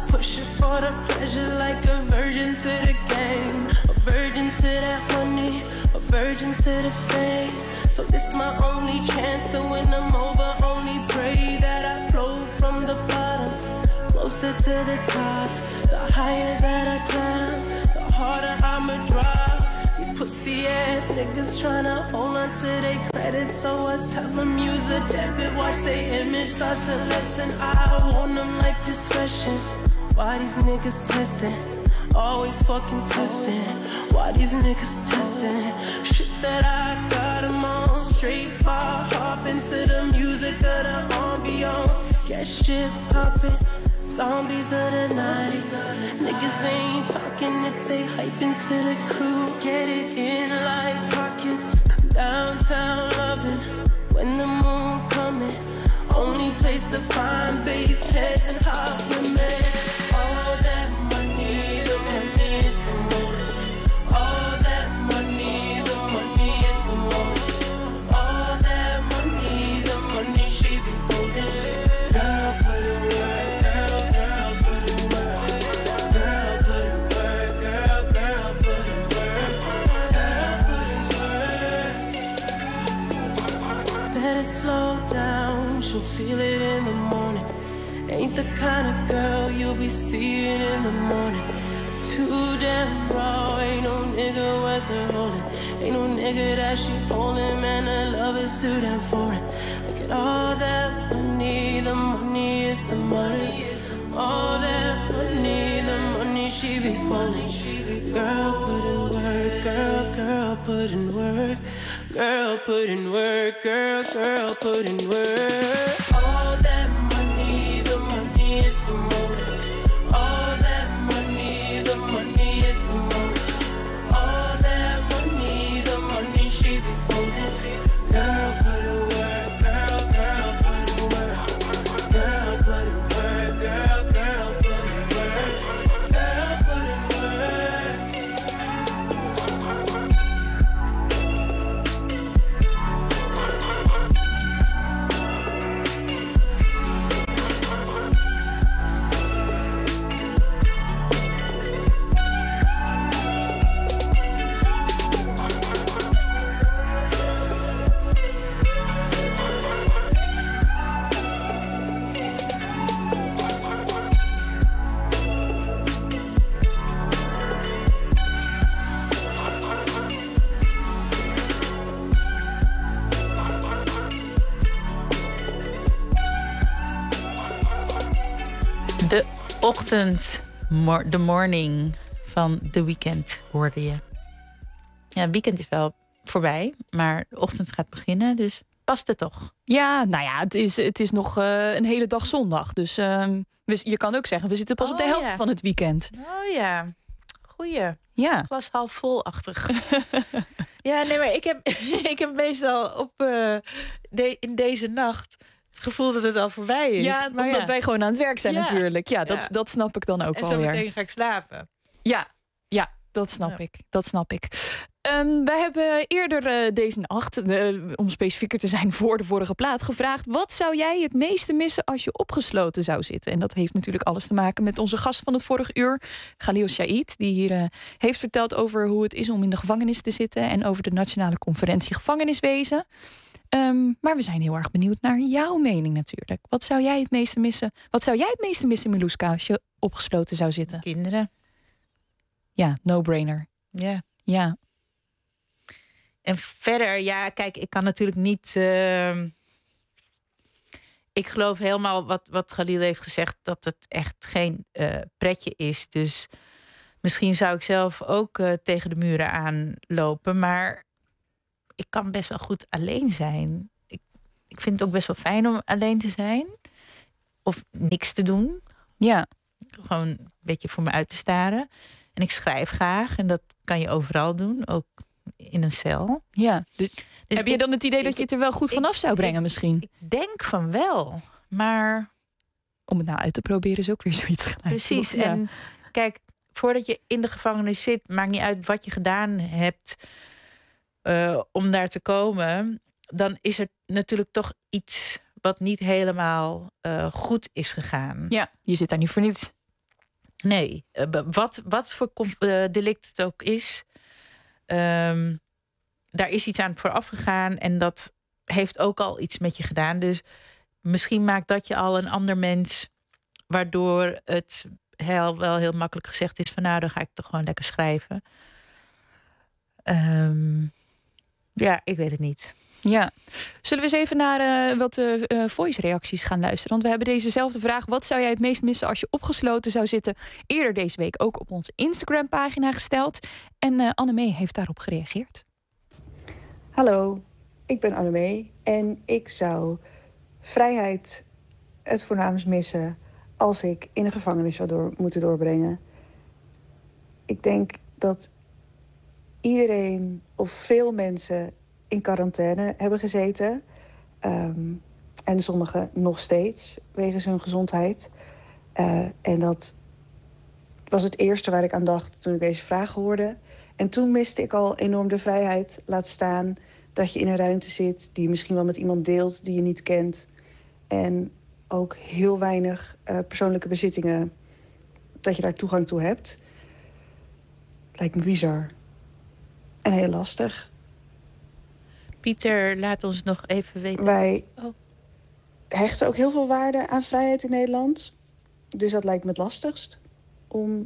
pushing for the pleasure like a virgin to the game, a virgin to that money, a virgin to the fame. So this my only chance to win them over. Only pray that I flow from the bottom closer to the top. The higher that I climb, the harder I'ma drop. These pussy ass niggas tryna hold on to their credit, so I tell them use a debit. Watch their image start to lessen. I want them like discretion. Why these niggas testing? Always fucking testing. Why these niggas testing? Shit that I got them on. Straight bar hop into the music of the ambiance. Get shit poppin'. Zombies of the night. Niggas ain't talking if they hype into the crew. Get it in like pockets. Downtown loving when the moon coming. Only place to find bass heads and hot women. All that money, the money is the motive. All that money, the money is the motive. All that money, the money she be folding. Girl, put it work, girl, put it work. Girl, put it work, girl, put it work. Girl, put it work. Better slow down, she'll feel it in the morning. Ain't the kind of girl you'll be seeing in the morning. Too damn raw, ain't no nigga worth her holding. Ain't no nigga that she holding, man, her love is too damn foreign. Look at all that money, the money is the money. All that money, the money she be folding. Girl, put in work, girl, put in work. Girl, put in work, girl, put in work. All that money, the money is the motive. All that money, the money is the motive. All that money, the money she be folding. Girl, put in work, girl, put in work. Girl, put in work, girl, put in work. Girl, put in De ochtend, de morning van The Weeknd hoorde je. Ja, het weekend is wel voorbij, maar de ochtend gaat beginnen, dus past het toch? Ja, nou ja, het is nog een hele dag zondag. Dus je kan ook zeggen, we zitten pas op de helft van het weekend. Oh ja, goeie. Ja. Glas half vol-achtig. Ja, nee, maar ik heb meestal in deze nacht het gevoel dat het al voorbij is. Ja, maar omdat wij gewoon aan het werk zijn natuurlijk. Ja, dat snap ik dan ook wel weer. En zo meteen ga ik slapen. Ja, dat snap ik. Wij hebben eerder deze nacht, om specifieker te zijn voor de vorige plaat, gevraagd: wat zou jij het meeste missen als je opgesloten zou zitten? En dat heeft natuurlijk alles te maken met onze gast van het vorige uur, Khalil Shaid, die hier heeft verteld over hoe het is om in de gevangenis te zitten en over de Nationale Conferentie Gevangeniswezen. Maar we zijn heel erg benieuwd naar jouw mening natuurlijk. Wat zou jij het meeste missen? Wat zou jij het meeste missen, Milouska, als je opgesloten zou zitten? Kinderen. Ja, no-brainer. Ja. En verder, ja, kijk, ik kan natuurlijk niet. Ik geloof helemaal wat Khalil heeft gezegd, dat het echt geen pretje is. Dus misschien zou ik zelf ook tegen de muren aanlopen. Maar ik kan best wel goed alleen zijn. Ik vind het ook best wel fijn om alleen te zijn. Of niks te doen. Ja. Gewoon een beetje voor me uit te staren. En ik schrijf graag. En dat kan je overal doen. Ook in een cel. Ja. Dus heb je dan het idee dat je het er wel goed vanaf zou brengen misschien? Ik denk van wel. Maar om het nou uit te proberen is ook weer zoiets gelijk. Precies. Ja. En kijk, voordat je in de gevangenis zit, maakt niet uit wat je gedaan hebt om daar te komen. Dan is er natuurlijk toch iets wat niet helemaal goed is gegaan. Ja, je zit daar niet voor niets. Nee, wat voor delict het ook is, daar is iets aan vooraf gegaan en dat heeft ook al iets met je gedaan. Dus misschien maakt dat je al een ander mens, waardoor het wel heel makkelijk gezegd is van nou, dan ga ik toch gewoon lekker schrijven. Ja, ik weet het niet. Ja. Zullen we eens even naar wat voice-reacties gaan luisteren? Want we hebben dezezelfde vraag. Wat zou jij het meest missen als je opgesloten zou zitten? Eerder deze week ook op onze Instagram-pagina gesteld. En Annemee heeft daarop gereageerd. Hallo, ik ben Annemee. En ik zou vrijheid het voornaamst missen als ik in een gevangenis zou moeten doorbrengen. Ik denk dat iedereen of veel mensen in quarantaine hebben gezeten. En sommigen nog steeds, wegens hun gezondheid. En dat was het eerste waar ik aan dacht toen ik deze vraag hoorde. En toen miste ik al enorm de vrijheid. Laat staan dat je in een ruimte zit die je misschien wel met iemand deelt die je niet kent. En ook heel weinig persoonlijke bezittingen, dat je daar toegang toe hebt. Lijkt me bizar. En heel lastig. Pieter, laat ons nog even weten. Wij hechten ook heel veel waarde aan vrijheid in Nederland. Dus dat lijkt me het lastigst. Om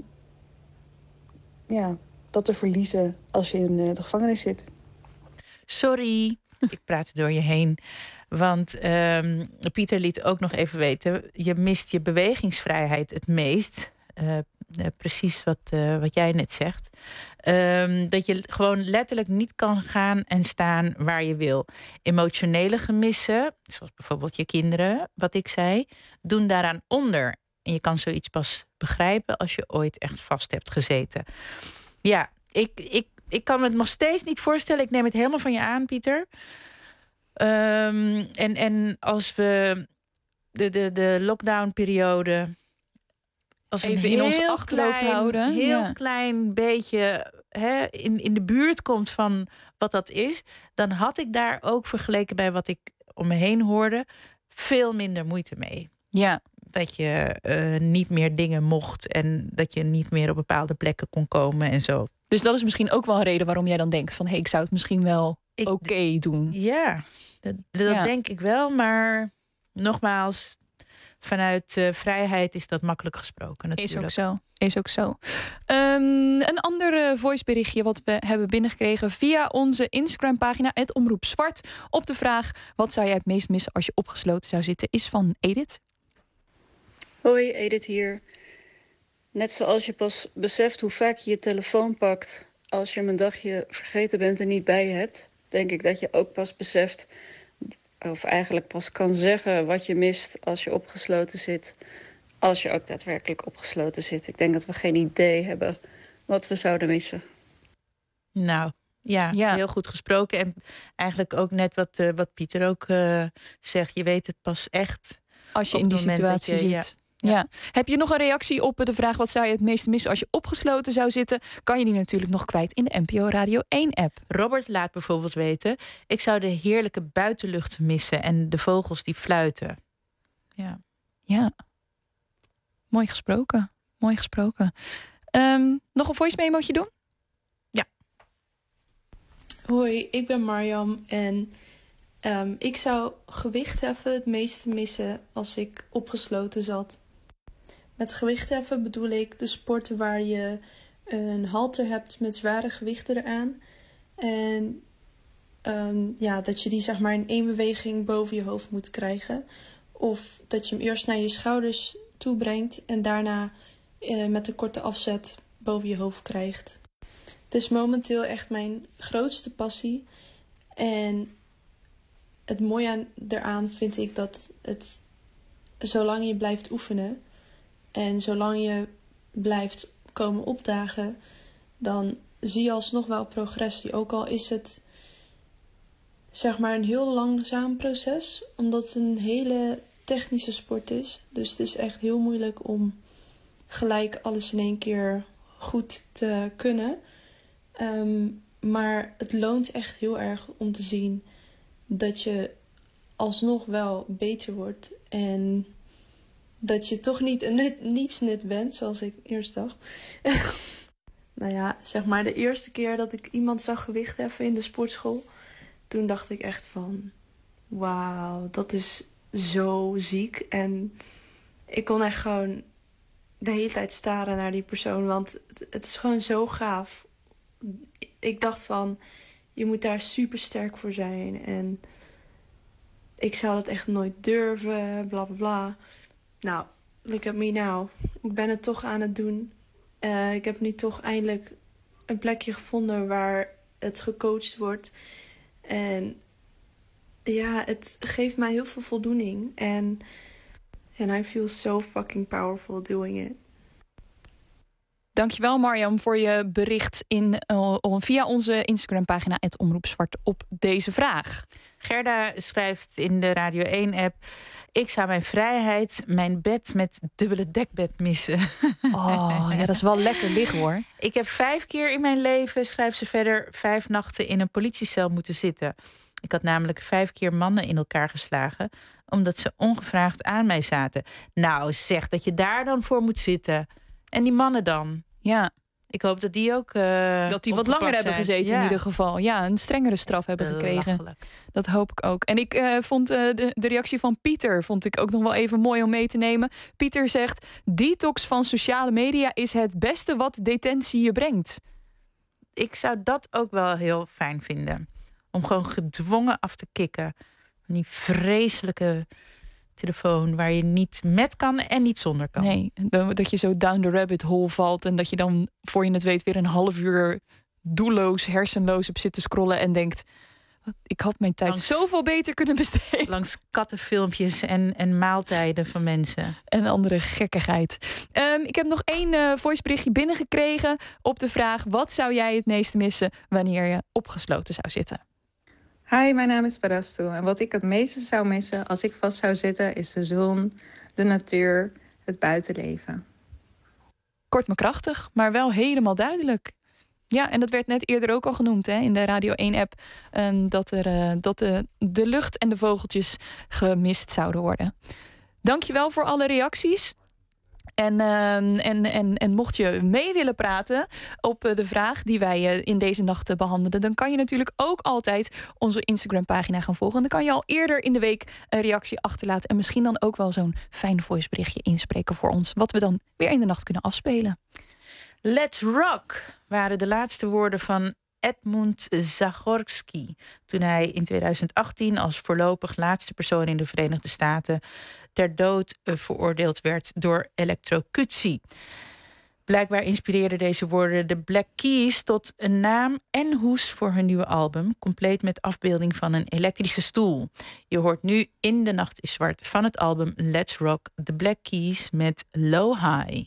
dat te verliezen als je in de gevangenis zit. Sorry, ik praat er door je heen. Want Pieter liet ook nog even weten, je mist je bewegingsvrijheid het meest. Precies wat jij net zegt. Dat je gewoon letterlijk niet kan gaan en staan waar je wil. Emotionele gemissen, zoals bijvoorbeeld je kinderen, wat ik zei, doen daaraan onder. En je kan zoiets pas begrijpen als je ooit echt vast hebt gezeten. Ja, ik kan me het nog steeds niet voorstellen. Ik neem het helemaal van je aan, Pieter. En als we de lockdown-periode als even in ons achterhoofd houden. Heel klein beetje in de buurt komt van wat dat is, dan had ik daar ook vergeleken bij wat ik om me heen hoorde veel minder moeite mee. Ja. Dat je niet meer dingen mocht en dat je niet meer op bepaalde plekken kon komen en zo. Dus dat is misschien ook wel een reden waarom jij dan denkt van ik zou het misschien wel oké doen. Ja, dat denk ik wel, maar nogmaals, vanuit vrijheid is dat makkelijk gesproken natuurlijk. Is ook zo. Een ander voiceberichtje wat we hebben binnengekregen via onze Instagram-pagina, @Omroep Zwart, op de vraag wat zou jij het meest missen als je opgesloten zou zitten, is van Edith. Hoi, Edith hier. Net zoals je pas beseft hoe vaak je je telefoon pakt als je hem een dagje vergeten bent en niet bij je hebt, denk ik dat je ook pas beseft, of eigenlijk pas kan zeggen wat je mist als je opgesloten zit, als je ook daadwerkelijk opgesloten zit. Ik denk dat we geen idee hebben wat we zouden missen. Nou, ja. Heel goed gesproken. En eigenlijk ook net wat Pieter ook zegt. Je weet het pas echt als je in die situatie zit. Ja. Heb je nog een reactie op de vraag wat zou je het meest missen als je opgesloten zou zitten? Kan je die natuurlijk nog kwijt in de NPO Radio 1-app. Robert laat bijvoorbeeld weten, ik zou de heerlijke buitenlucht missen en de vogels die fluiten. Ja. Mooi gesproken. Nog een voice memootje doen? Ja. Hoi, ik ben Marjam en ik zou gewichtheffen het meeste missen als ik opgesloten zat. Met gewichtheffen bedoel ik de sporten waar je een halter hebt met zware gewichten eraan. En dat je die zeg maar in één beweging boven je hoofd moet krijgen. Of dat je hem eerst naar je schouders toe brengt en daarna met een korte afzet boven je hoofd krijgt. Het is momenteel echt mijn grootste passie. En het mooie eraan vind ik dat het, zolang je blijft oefenen en zolang je blijft komen opdagen, dan zie je alsnog wel progressie. Ook al is het zeg maar een heel langzaam proces, omdat het een hele technische sport is. Dus het is echt heel moeilijk om gelijk alles in één keer goed te kunnen. Maar het loont echt heel erg om te zien dat je alsnog wel beter wordt. En dat je toch niet een nietsnut bent, zoals ik eerst dacht. Nou ja, zeg maar de eerste keer dat ik iemand zag gewicht heffen in de sportschool, toen dacht ik echt van, wauw, dat is zo ziek. En ik kon echt gewoon de hele tijd staren naar die persoon, want het is gewoon zo gaaf. Ik dacht van, je moet daar super sterk voor zijn. En ik zou dat echt nooit durven, bla bla bla. Nou, look at me now. Ik ben het toch aan het doen. Ik heb nu toch eindelijk een plekje gevonden waar het gecoacht wordt. En ja, het geeft mij heel veel voldoening. En I feel so fucking powerful doing it. Dankjewel Marjam voor je bericht via onze Instagram-pagina @omroepzwart op deze vraag. Gerda schrijft in de Radio 1-app... Ik zou mijn vrijheid, mijn bed met dubbele dekbed missen. Oh, ja, dat is wel lekker liggen, hoor. Ik heb 5 keer in mijn leven, schrijft ze verder, 5 nachten in een politiecel moeten zitten. Ik had namelijk 5 keer mannen in elkaar geslagen, omdat ze ongevraagd aan mij zaten. Nou, zeg dat je daar dan voor moet zitten. En die mannen dan? Ja. Ik hoop dat die ook dat die wat langer hebben gezeten in ieder geval. Ja, een strengere straf hebben gekregen. Dat hoop ik ook. En ik vond de reactie van Pieter vond ik ook nog wel even mooi om mee te nemen. Pieter zegt, detox van sociale media is het beste wat detentie je brengt. Ik zou dat ook wel heel fijn vinden. Om gewoon gedwongen af te kicken. Van die vreselijke telefoon waar je niet met kan en niet zonder kan. Nee, dat je zo down the rabbit hole valt en dat je dan, voor je het weet, weer een half uur doelloos, hersenloos op zit te scrollen en denkt, ik had mijn tijd zoveel beter kunnen besteden. Langs kattenfilmpjes en maaltijden van mensen. En andere gekkigheid. Ik heb nog 1 voiceberichtje binnengekregen op de vraag, wat zou jij het meeste missen wanneer je opgesloten zou zitten? Hi, mijn naam is Parastu. En wat ik het meeste zou missen als ik vast zou zitten, is de zon, de natuur, het buitenleven. Kort maar krachtig, maar wel helemaal duidelijk. Ja, en dat werd net eerder ook al genoemd in de Radio 1-app. Dat de lucht en de vogeltjes gemist zouden worden. Dankjewel voor alle reacties. En mocht je mee willen praten op de vraag die wij in deze nacht behandelden, dan kan je natuurlijk ook altijd onze Instagram-pagina gaan volgen. En dan kan je al eerder in de week een reactie achterlaten en misschien dan ook wel zo'n fijn voiceberichtje inspreken voor ons, wat we dan weer in de nacht kunnen afspelen. Let's rock waren de laatste woorden van Edmund Zagorski toen hij in 2018 als voorlopig laatste persoon in de Verenigde Staten ter dood veroordeeld werd door elektrocutie. Blijkbaar inspireerden deze woorden de Black Keys tot een naam en hoes voor hun nieuwe album, compleet met afbeelding van een elektrische stoel. Je hoort nu In de Nacht is Zwart van het album Let's Rock de Black Keys met Low High.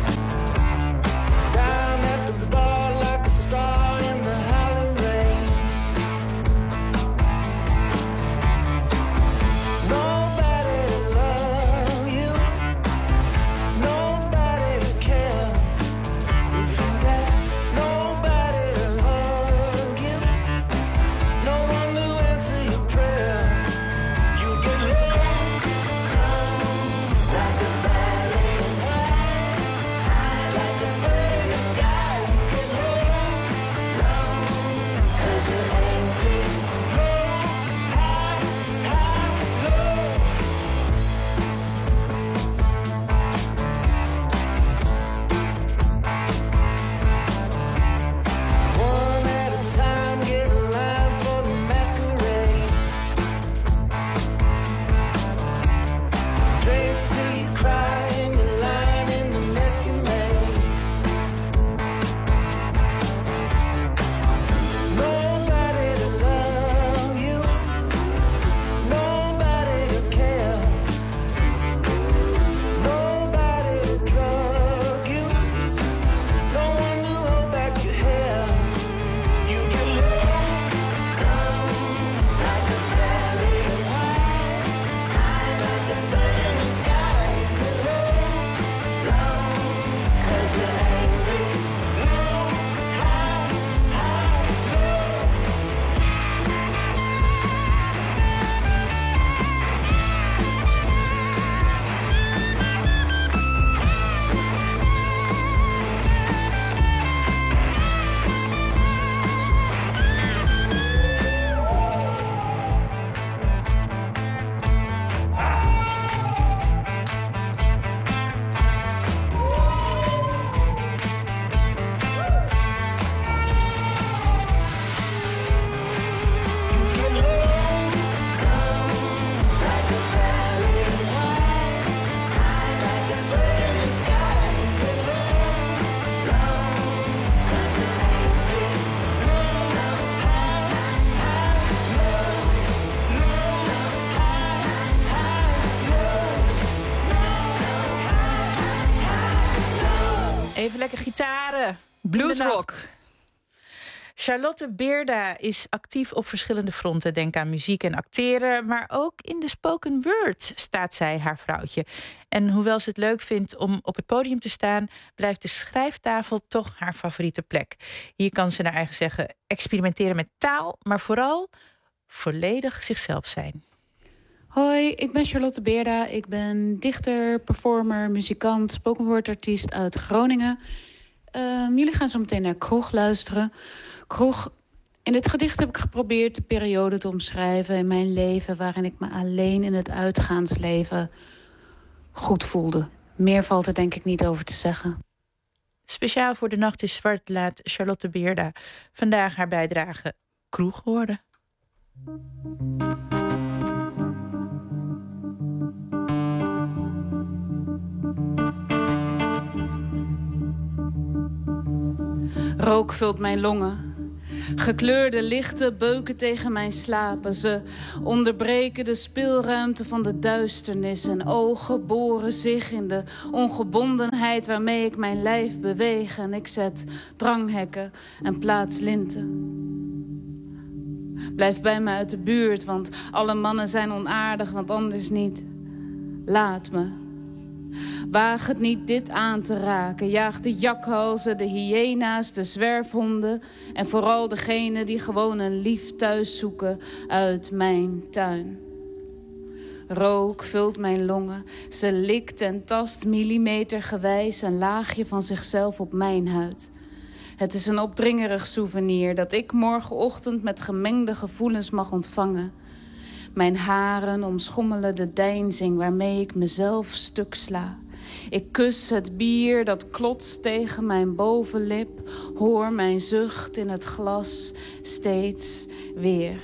Down at the bar like a star in the Halloween. gitaren. Bluesrock. Charlotte Beerda is actief op verschillende fronten. Denk aan muziek en acteren, maar ook in de spoken word staat zij haar vrouwtje. En hoewel ze het leuk vindt om op het podium te staan, blijft de schrijftafel toch haar favoriete plek. Hier kan ze naar eigen zeggen experimenteren met taal, maar vooral volledig zichzelf zijn. Hoi, ik ben Charlotte Beerda. Ik ben dichter, performer, muzikant, spoken word artiest uit Groningen. Jullie gaan zo meteen naar Kroeg luisteren. Kroeg. In dit gedicht heb ik geprobeerd de periode te omschrijven in mijn leven waarin ik me alleen in het uitgaansleven goed voelde. Meer valt er denk ik niet over te zeggen. Speciaal voor De Nacht is Zwart laat Charlotte Beerda vandaag haar bijdrage Kroeg horen. Rook vult mijn longen. Gekleurde lichten beuken tegen mijn slapen. Ze onderbreken de speelruimte van de duisternis. En ogen boren zich in de ongebondenheid waarmee ik mijn lijf beweeg. En ik zet dranghekken en plaats linten. Blijf bij me uit de buurt, want alle mannen zijn onaardig, want anders niet. Laat me. Waag het niet dit aan te raken. Jaag de jakhalzen, de hyena's, de zwerfhonden. En vooral degenen die gewoon een lief thuis zoeken uit mijn tuin. Rook vult mijn longen. Ze likt en tast millimetergewijs een laagje van zichzelf op mijn huid. Het is een opdringerig souvenir dat ik morgenochtend met gemengde gevoelens mag ontvangen. Mijn haren omschommelen de deinzing waarmee ik mezelf stuk sla. Ik kus het bier dat klotst tegen mijn bovenlip. Hoor mijn zucht in het glas steeds weer.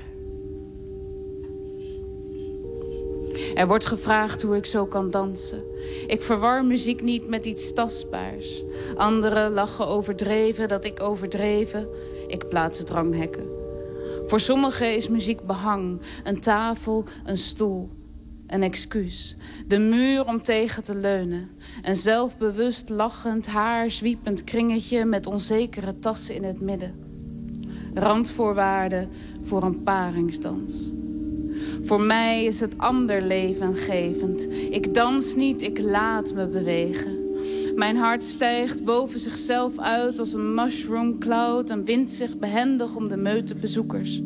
Er wordt gevraagd hoe ik zo kan dansen. Ik verwar muziek niet met iets tastbaars. Anderen lachen overdreven dat ik overdreven. Ik plaats dranghekken. Voor sommigen is muziek behang, een tafel, een stoel, een excuus. De muur om tegen te leunen. Een zelfbewust lachend, haarzwiepend kringetje met onzekere tassen in het midden. Randvoorwaarden voor een paringsdans. Voor mij is het ander levengevend. Ik dans niet, ik laat me bewegen. Mijn hart stijgt boven zichzelf uit als een mushroom cloud en windt zich behendig om de meute bezoekers.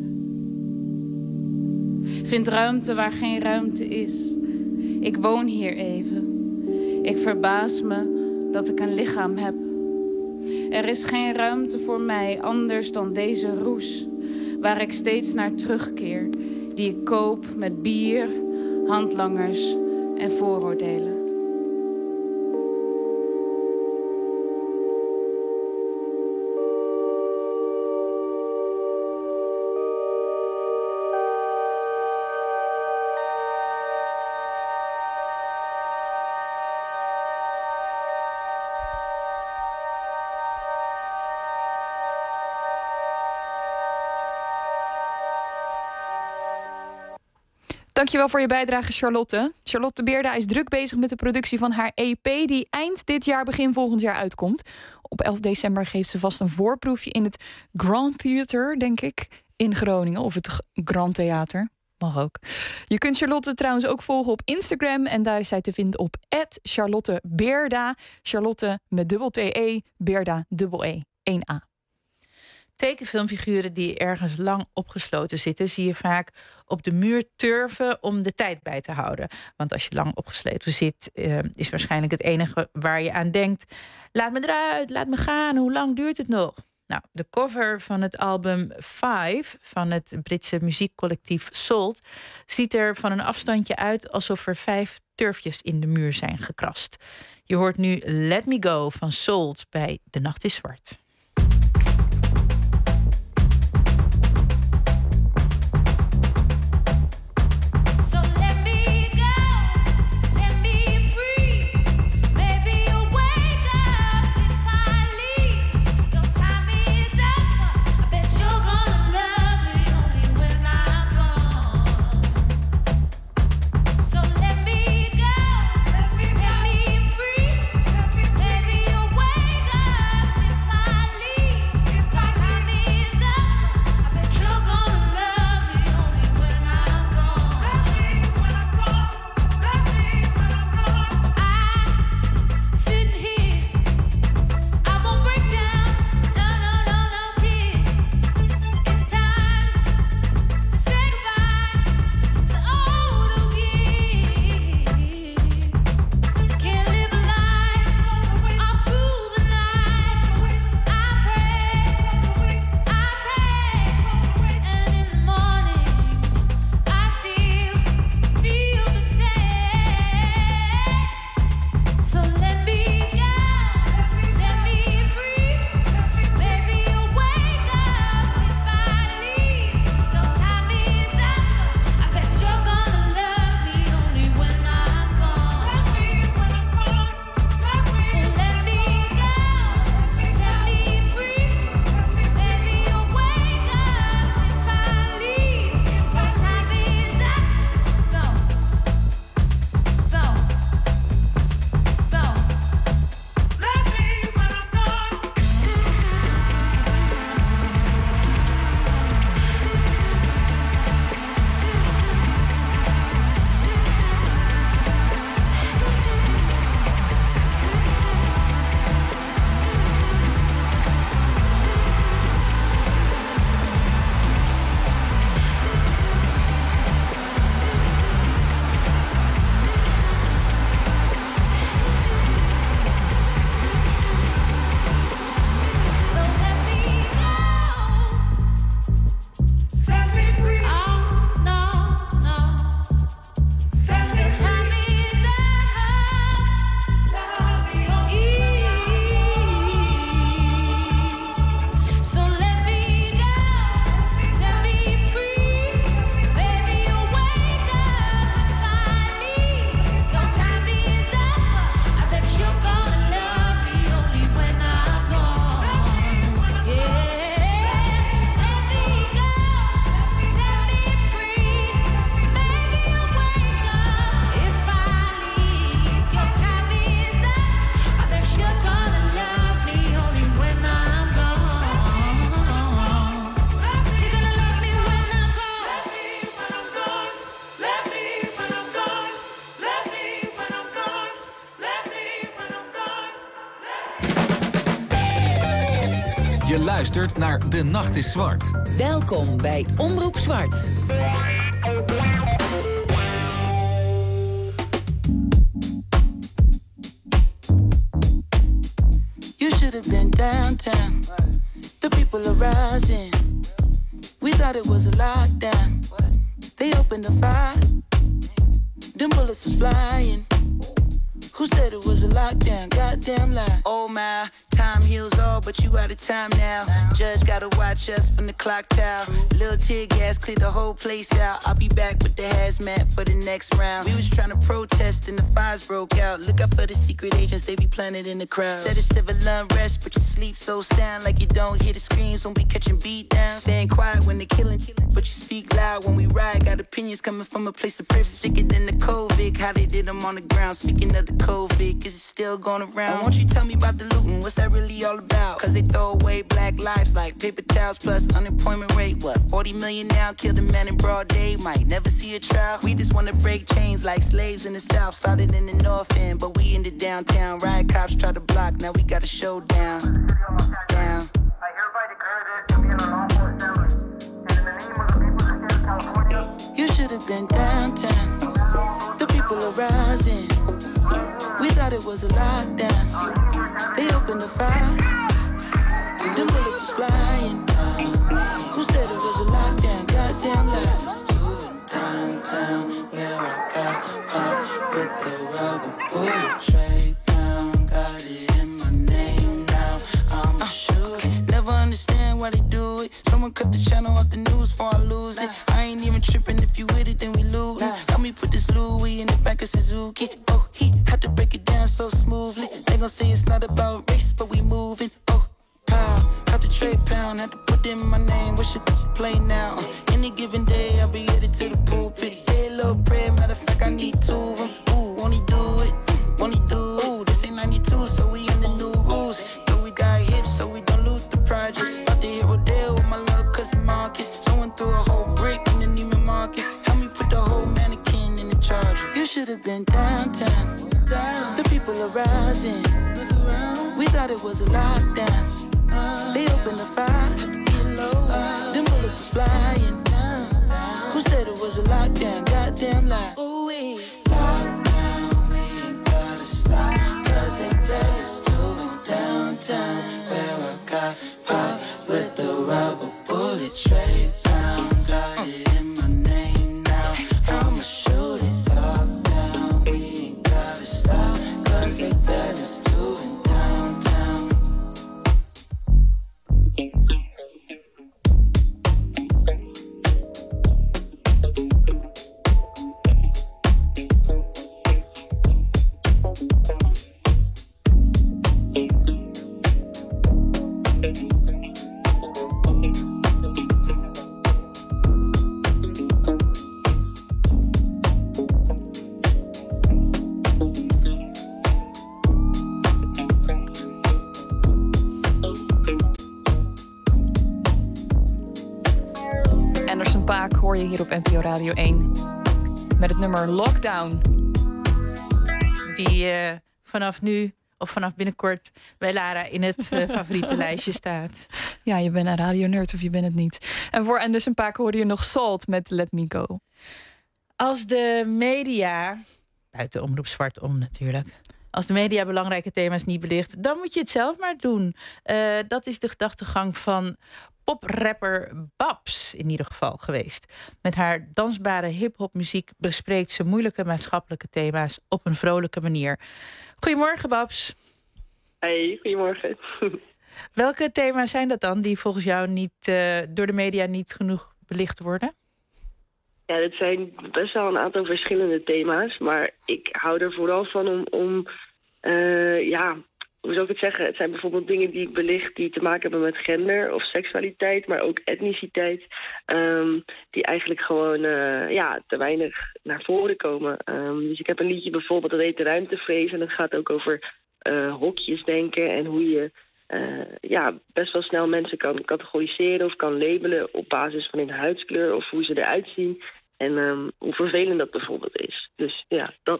Vind ruimte waar geen ruimte is. Ik woon hier even. Ik verbaas me dat ik een lichaam heb. Er is geen ruimte voor mij anders dan deze roes, waar ik steeds naar terugkeer, die ik koop met bier, handlangers en vooroordelen. Dankjewel voor je bijdrage, Charlotte. Charlotte Beerda is druk bezig met de productie van haar EP... die eind dit jaar, begin volgend jaar uitkomt. Op 11 december geeft ze vast een voorproefje in het Grand Theater, denk ik, in Groningen. Of het Grand Theater, mag ook. Je kunt Charlotte trouwens ook volgen op Instagram... en daar is zij te vinden op @CharlotteBeerda. Charlotte met dubbel T-E, Beerda dubbel E, 1A. Tekenfilmfiguren die ergens lang opgesloten zitten, zie je vaak op de muur turven om de tijd bij te houden. Want als je lang opgesloten zit, is waarschijnlijk het enige waar je aan denkt: laat me eruit, laat me gaan, hoe lang duurt het nog? Nou, de cover van het album 5 van het Britse muziekcollectief Salt ziet er van een afstandje uit alsof er 5 turfjes in de muur zijn gekrast. Je hoort nu Let Me Go van Salt bij De Nacht is Zwart. Baby, you'll wake up luistert naar De Nacht is Zwart. Welkom bij Omroep Zwart. You should have been downtown. The people are rising. We thought it was a lockdown. They opened the fire. Them bullets was flying. Who said it was a lockdown? Goddamn lie. Oh my, time heals all, but you out of time now. Judge gotta watch us from the clock tower. Little tear gas cleared the whole place out. I'll be back with the hazmat for the next round. We was trying to protest and the fires broke out. Look out for the secret agents, they be planted in the crowd. Said it's civil unrest, but you sleep so sound like you don't hear the screams when we catching beat down. Staying quiet when they killing, but you speak loud when we ride. Got opinions coming from a place of prayer, sicker than the COVID. How they did them on the ground. Speaking of the COVID, is it still going around? Won't you tell me about the looting? What's that really all about? Cause they throw away black lives like paper towels plus unemployment rate. What, 40 million now? Killed a man in broad day. Might never see a trial. We just wanna break chains like slaves in the south. Started in the north end, but we in the downtown. Riot cops try to block, now we got a showdown. Down. You should have been downtown. The people are rising. We thought it was a lockdown. They opened the fire. Them bullets was flying. Who said it was a lockdown? Goddamn lies. Downtown, where I got popped with the rubber bullet tray pound. Got it in my name now. I'm a shooter. Never understand why they do it. Someone cut the channel off the news before I lose it. I ain't even tripping. If you with it, then we lose. Help me put this Louis in the back of Suzuki. Oh, he had to break it down so smoothly. They gon' say it's not about race, but we moving. Oh, pow, got the tray pound. Had to put them in my name. What should play now? Any given day, I'll be headed to the pulpit. Say a little prayer. Matter of fact, I need two of them. Ooh, won't he do it? Won't he do it? Ooh, this ain't 92, so we in the new rules. Though we got hips, so we don't lose the projects. About to hit Rodale with my little cousin Marcus. Someone threw a whole brick in the Neiman Marcus. Help me put the whole mannequin in the charger. You should have been downtown. The people are rising. We thought it was a lockdown. They opened the fire. Them bullets was flying. Who said it was a lockdown? Goddamn lie. Ooh, we lockdown, we ain't gotta stop. Cause they tell us to downtown. Where I got popped with the rubber bullet tray pound. Got it in my name now. I'ma shoot it. Lockdown, we ain't gotta stop. Cause they tell us to downtown. Anderson .Paak hoor je hier op NPO Radio 1 met het nummer Lockdown. Die vanaf nu of vanaf binnenkort bij Lara in het favoriete lijstje staat. Ja, je bent een radionerd of je bent het niet. En voor Anderson .Paak hoorde je nog Salt met Let Me Go. Als de media, buiten Omroep Zwart om natuurlijk, als de media belangrijke thema's niet belicht, dan moet je het zelf maar doen. Dat is de gedachtegang van poprapper Babs in ieder geval geweest. Met haar dansbare hip-hop muziek bespreekt ze moeilijke maatschappelijke thema's op een vrolijke manier. Goedemorgen, Babs. Hey, goedemorgen. Welke thema's zijn dat dan die volgens jou niet door de media niet genoeg belicht worden? Ja, dit zijn best wel een aantal verschillende thema's. Maar ik hou er vooral van om hoe zou ik het zeggen? Het zijn bijvoorbeeld dingen die ik belicht die te maken hebben met gender of seksualiteit, maar ook etniciteit. Die eigenlijk gewoon te weinig naar voren komen. Dus ik heb een liedje bijvoorbeeld, dat heet Ruimtevrees. En dat gaat ook over hokjes denken en hoe je best wel snel mensen kan categoriseren of kan labelen op basis van hun huidskleur of hoe ze eruit zien. En hoe vervelend dat bijvoorbeeld is. Dus ja, dat.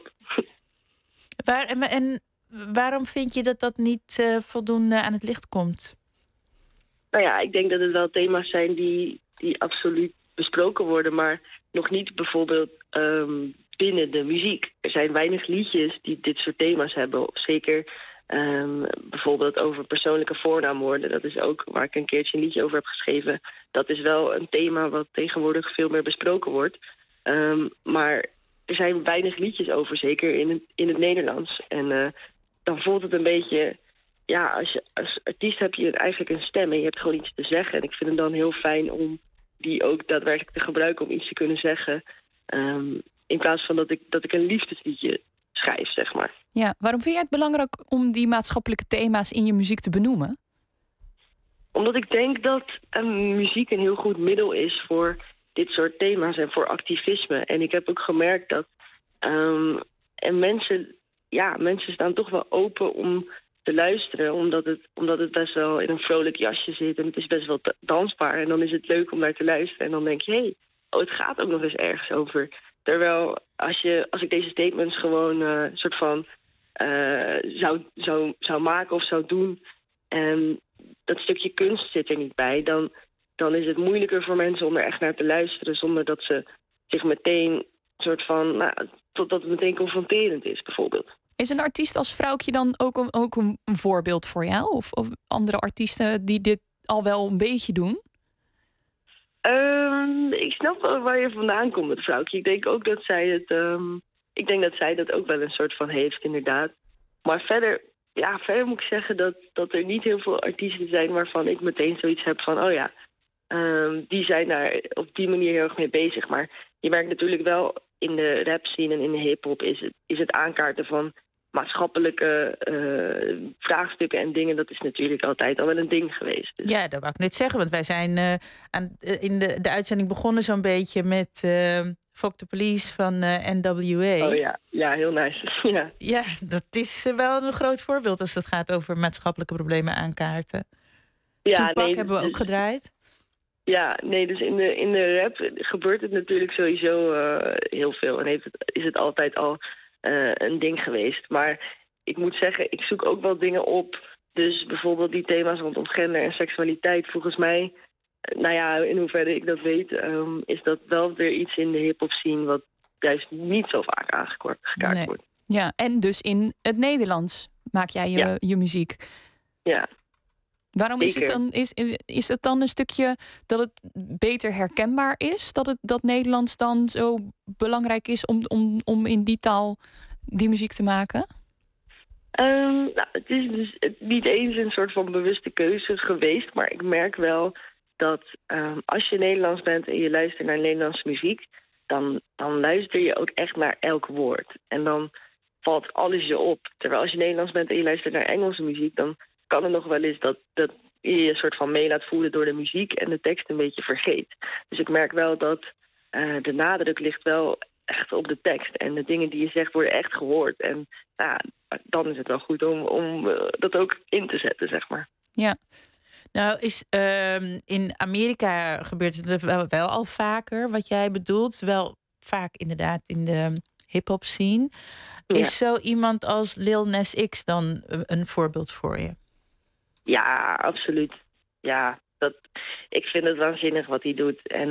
Waarom vind je dat dat niet voldoende aan het licht komt? Nou ja, ik denk dat het wel thema's zijn die absoluut besproken worden, maar nog niet bijvoorbeeld binnen de muziek. Er zijn weinig liedjes die dit soort thema's hebben. Of zeker bijvoorbeeld over persoonlijke voornaamwoorden. Dat is ook waar ik een keertje een liedje over heb geschreven. Dat is wel een thema wat tegenwoordig veel meer besproken wordt. Maar er zijn weinig liedjes over, zeker in het Nederlands. En dan voelt het een beetje... Ja, als artiest heb je eigenlijk een stem en je hebt gewoon iets te zeggen. En ik vind het dan heel fijn om die ook daadwerkelijk te gebruiken om iets te kunnen zeggen. In plaats van dat ik een liefdesliedje schrijf, zeg maar. Ja, waarom vind jij het belangrijk om die maatschappelijke thema's in je muziek te benoemen? Omdat ik denk dat muziek een heel goed middel is voor dit soort thema's en voor activisme. En ik heb ook gemerkt dat mensen staan toch wel open om te luisteren, omdat het best wel in een vrolijk jasje zit en het is best wel dansbaar. En dan is het leuk om naar te luisteren en dan denk je, het gaat ook nog eens ergens over. Terwijl als ik deze statements gewoon soort van zou maken of zou doen en dat stukje kunst zit er niet bij, dan is het moeilijker voor mensen om er echt naar te luisteren zonder dat ze zich meteen soort van, totdat het meteen confronterend is, bijvoorbeeld. Is een artiest als Vrouwtje dan ook een voorbeeld voor jou? Of andere artiesten die dit al wel een beetje doen? Ik snap wel waar je vandaan komt met Vrouwtje. Ik denk ook dat zij het... ik denk dat zij dat ook wel een soort van heeft, inderdaad. Maar verder moet ik zeggen dat er niet heel veel artiesten zijn waarvan ik meteen zoiets heb van, die zijn daar op die manier heel erg mee bezig. Maar je merkt natuurlijk wel in de rap scene en in de hiphop is het aankaarten van maatschappelijke vraagstukken en dingen, dat is natuurlijk altijd al wel een ding geweest. Dus. Ja, dat wou ik net zeggen, want wij zijn in de uitzending begonnen zo'n beetje met Fuck the Police van NWA. Oh ja, heel nice. Ja, dat is wel een groot voorbeeld als het gaat over maatschappelijke problemen aankaarten. Ja, Tupac hebben we ook gedraaid. Ja, nee, dus in de rap gebeurt het natuurlijk sowieso heel veel en is het altijd al een ding geweest. Maar ik moet zeggen, ik zoek ook wel dingen op. Dus bijvoorbeeld die thema's rondom gender en seksualiteit. Volgens mij, in hoeverre ik dat weet, is dat wel weer iets in de hip-hop scene wat juist niet zo vaak aangekaart wordt. Ja, en dus in het Nederlands maak jij je muziek. Ja. Waarom is het dan een stukje dat het beter herkenbaar is? Dat Nederlands dan zo belangrijk is om in die taal die muziek te maken? Het is dus niet eens een soort van bewuste keuze geweest. Maar ik merk wel dat als je Nederlands bent en je luistert naar Nederlandse muziek, dan luister je ook echt naar elk woord. En dan valt alles je op. Terwijl als je Nederlands bent en je luistert naar Engelse muziek, dan kan het nog wel eens dat je je soort van mee laat voelen door de muziek en de tekst een beetje vergeet. Dus ik merk wel dat de nadruk ligt wel echt op de tekst. En de dingen die je zegt worden echt gehoord. En dan is het wel goed om dat ook in te zetten, zeg maar. Ja. Nou, in Amerika gebeurt het wel al vaker, wat jij bedoelt. Wel vaak inderdaad in de hip-hop scene. Ja. Is zo iemand als Lil Nas X dan een voorbeeld voor je? Ja, absoluut. Ja, ik vind het waanzinnig wat hij doet. En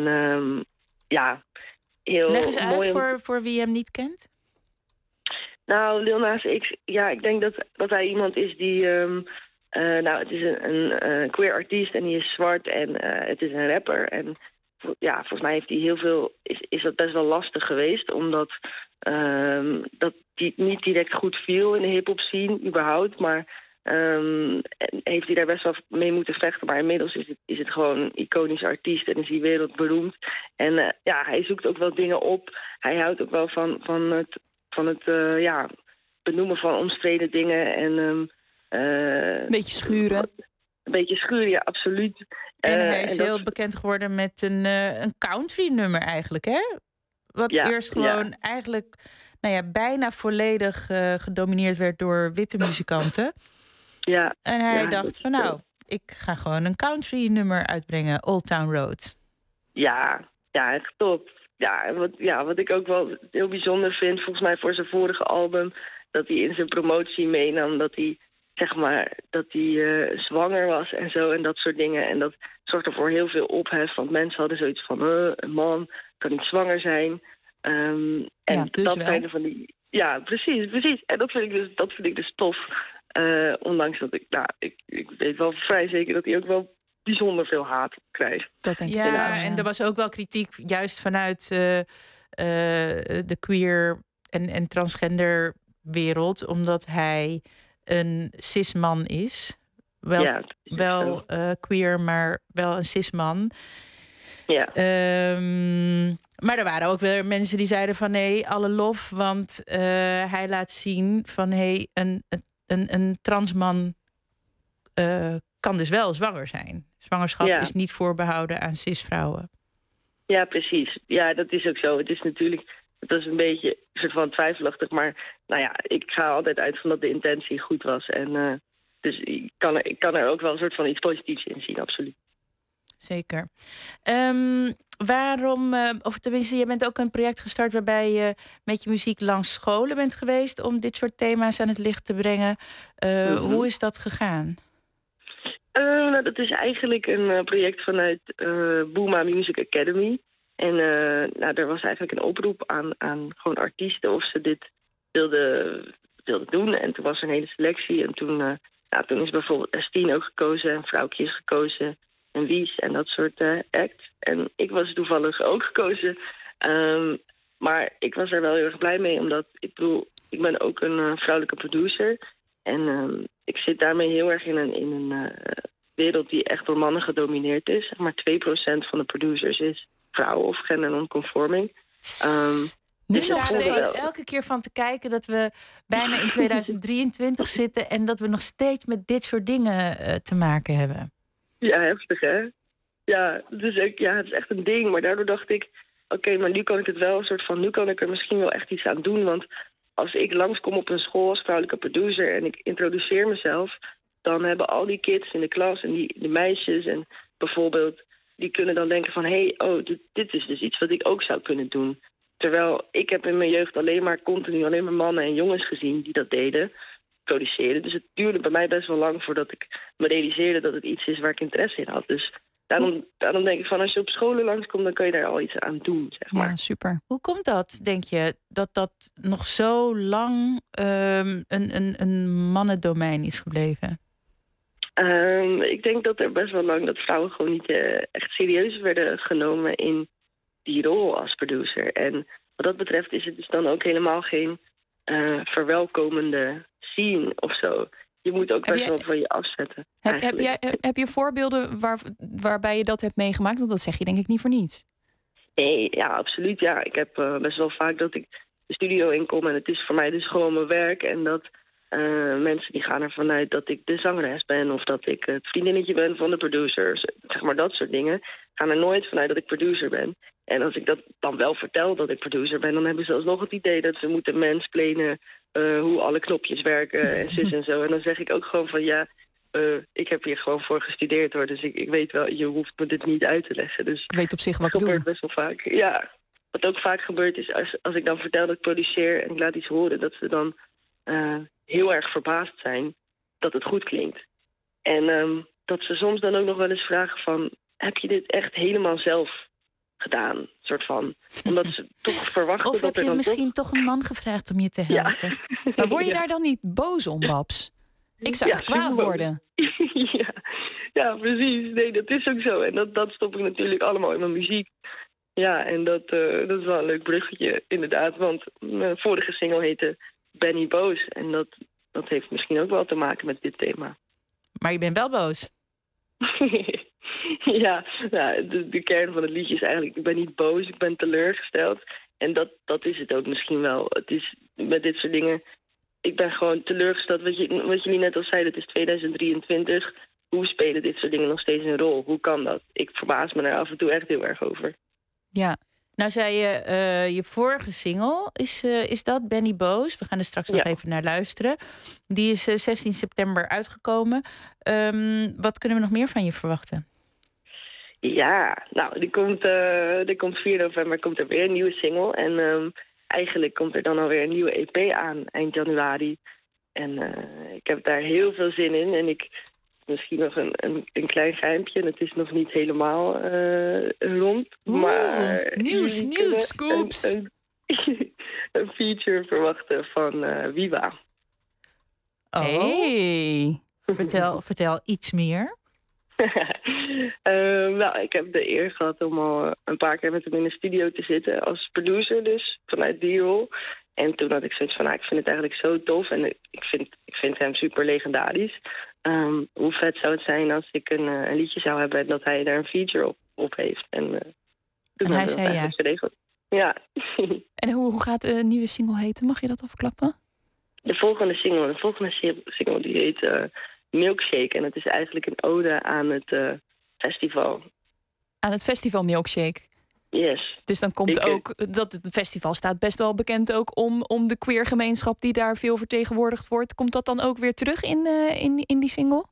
heel leg eens mooi uit voor wie hem niet kent. Nou, Lil Nas X, ik denk dat hij iemand is die... het is een queer artiest en die is zwart en het is een rapper. En volgens mij heeft hij heel veel... Is dat best wel lastig geweest, omdat dat die niet direct goed viel in de hip-hop scene, überhaupt. Maar heeft hij daar best wel mee moeten vechten. Maar inmiddels is het gewoon een iconische artiest en is hij wereldberoemd. En hij zoekt ook wel dingen op. Hij houdt ook wel van het benoemen van omstreden dingen en... een beetje schuren. Een beetje schuren, ja, absoluut. En hij is heel bekend geworden met een country nummer eigenlijk, hè? Wat eerst gewoon eigenlijk bijna volledig gedomineerd werd door witte muzikanten. Ja. En hij dacht van ik ga gewoon een country nummer uitbrengen, Old Town Road. Ja, echt top. Ja, wat ik ook wel heel bijzonder vind, volgens mij voor zijn vorige album, dat hij in zijn promotie meenam dat hij zeg maar, dat hij zwanger was en zo en dat soort dingen. En dat zorgde voor heel veel ophef, want mensen hadden zoiets van... een man kan niet zwanger zijn. En dus dat wel. zijn er van die... Ja, precies. En dat vind ik dus tof. Ondanks dat ik weet wel vrij zeker dat hij ook wel bijzonder veel haat krijgt. Dat denk ik. Ja, en er was ook wel kritiek juist vanuit de queer en transgender wereld, omdat hij een cis-man is. Wel queer, maar wel een cis-man. Ja. Maar er waren ook weer mensen die zeiden van nee, alle lof, want hij laat zien van een transman kan dus wel zwanger zijn. Zwangerschap is niet voorbehouden aan cis-vrouwen. Ja, precies. Ja, dat is ook zo. Het is natuurlijk, dat is een beetje een soort van twijfelachtig, maar nou ja, ik ga altijd uit van dat de intentie goed was. En dus ik kan er ook wel een soort van iets positiefs in zien, absoluut. Zeker. Waarom, of tenminste, je bent ook een project gestart waarbij je met je muziek langs scholen bent geweest om dit soort thema's aan het licht te brengen. Hoe is dat gegaan? Nou, dat is eigenlijk een project vanuit Boema Music Academy. En er was eigenlijk een oproep aan gewoon artiesten of ze dit wilden doen. En toen was er een hele selectie. En toen is bijvoorbeeld Estine ook gekozen en Vrouwtje is gekozen. En Wies en dat soort acts. En ik was toevallig ook gekozen. Maar ik was er wel heel erg blij mee, omdat ik ben ook een vrouwelijke producer. En ik zit daarmee heel erg in een wereld die echt door mannen gedomineerd is. Zeg maar 2% van de producers is vrouw of gender non-conforming. Dus nog steeds elke keer van te kijken dat we bijna in 2023 zitten en dat we nog steeds met dit soort dingen te maken hebben. Ja, heftig hè? Ja, het is echt een ding. Maar daardoor dacht ik, oké, maar nu kan ik het wel een soort van, nu kan ik er misschien wel echt iets aan doen. Want als ik langskom op een school als vrouwelijke producer en ik introduceer mezelf, dan hebben al die kids in de klas en die meisjes en bijvoorbeeld, die kunnen dan denken van, dit is dus iets wat ik ook zou kunnen doen. Terwijl ik heb in mijn jeugd alleen maar mannen en jongens gezien die dat deden, produceren. Dus het duurde bij mij best wel lang voordat ik me realiseerde dat het iets is waar ik interesse in had. Dus daarom denk ik van, als je op scholen langskomt, dan kan je daar al iets aan doen, zeg maar. Ja, super. Hoe komt dat, denk je, dat nog zo lang een mannendomein is gebleven? Ik denk dat er best wel lang dat vrouwen gewoon niet echt serieus werden genomen in die rol als producer. En wat dat betreft is het dus dan ook helemaal geen verwelkomende scene of zo. Je moet ook best wel van je afzetten. Heb je voorbeelden waarbij je dat hebt meegemaakt? Want dat zeg je denk ik niet voor niets. Nee, ja, absoluut. Ja. Ik heb best wel vaak dat ik de studio inkom en het is voor mij dus gewoon mijn werk. En dat mensen die gaan ervan uit dat ik de zangeres ben of dat ik het vriendinnetje ben van de producers. Zeg maar dat soort dingen. Gaan er nooit vanuit dat ik producer ben. En als ik dat dan wel vertel dat ik producer ben, dan hebben ze alsnog het idee dat ze moeten mansplainen hoe alle knopjes werken en zus en zo. En dan zeg ik ook gewoon van ik heb hier gewoon voor gestudeerd hoor. Dus ik weet wel, je hoeft me dit niet uit te leggen. Dus ik weet op zich wat ik doe. Dat gebeurt best wel vaak. Ja, wat ook vaak gebeurt is als ik dan vertel dat ik produceer en ik laat iets horen, dat ze dan heel erg verbaasd zijn dat het goed klinkt. En dat ze soms dan ook nog wel eens vragen van, heb je dit echt helemaal zelf gedaan? Soort van. Omdat ze toch verwachten of dat er dan heb je misschien toch een man gevraagd om je te helpen? Ja. Maar word je daar dan niet boos om, Babs? Ik zou echt kwaad worden. Ja, precies. Nee, dat is ook zo. En dat stop ik natuurlijk allemaal in mijn muziek. Ja, en dat is wel een leuk bruggetje, inderdaad. Want mijn vorige single heette Benny Boos. En dat heeft misschien ook wel te maken met dit thema. Maar je bent wel boos. Ja, de kern van het liedje is eigenlijk, ik ben niet boos, ik ben teleurgesteld. En dat is het ook misschien wel. Het is met dit soort dingen, ik ben gewoon teleurgesteld. Wat jullie net al zeiden, het is 2023. Hoe spelen dit soort dingen nog steeds een rol? Hoe kan dat? Ik verbaas me daar af en toe echt heel erg over. Ja. Nou zei je vorige single, is dat Benny Boos? We gaan er straks nog even naar luisteren. Die is 16 september uitgekomen. Wat kunnen we nog meer van je verwachten? Ja, nou, er komt 4 november komt er weer een nieuwe single. En eigenlijk komt er dan alweer een nieuwe EP aan eind januari. En ik heb daar heel veel zin in. En misschien nog een klein geheimpje. Het is nog niet helemaal rond. Maar nieuws, scoops. Een feature verwachten van Wiwa. Oh. Hey. Vertel iets meer. Nou, ik heb de eer gehad om al een paar keer met hem in de studio te zitten. Als producer dus, vanuit die rol. En toen had ik zoiets van, ik vind het eigenlijk zo tof. En ik vind hem super legendarisch. Hoe vet zou het zijn als ik een liedje zou hebben en dat hij daar een feature op heeft. En hij zei ja. Geregeld. Ja. En hoe gaat de nieuwe single heten? Mag je dat afklappen? De volgende single die heet Milkshake. En het is eigenlijk een ode aan het festival. Aan het festival Milkshake? Yes. Dus dan komt ook dat het festival staat best wel bekend ook om de queer gemeenschap die daar veel vertegenwoordigd wordt. Komt dat dan ook weer terug in die single?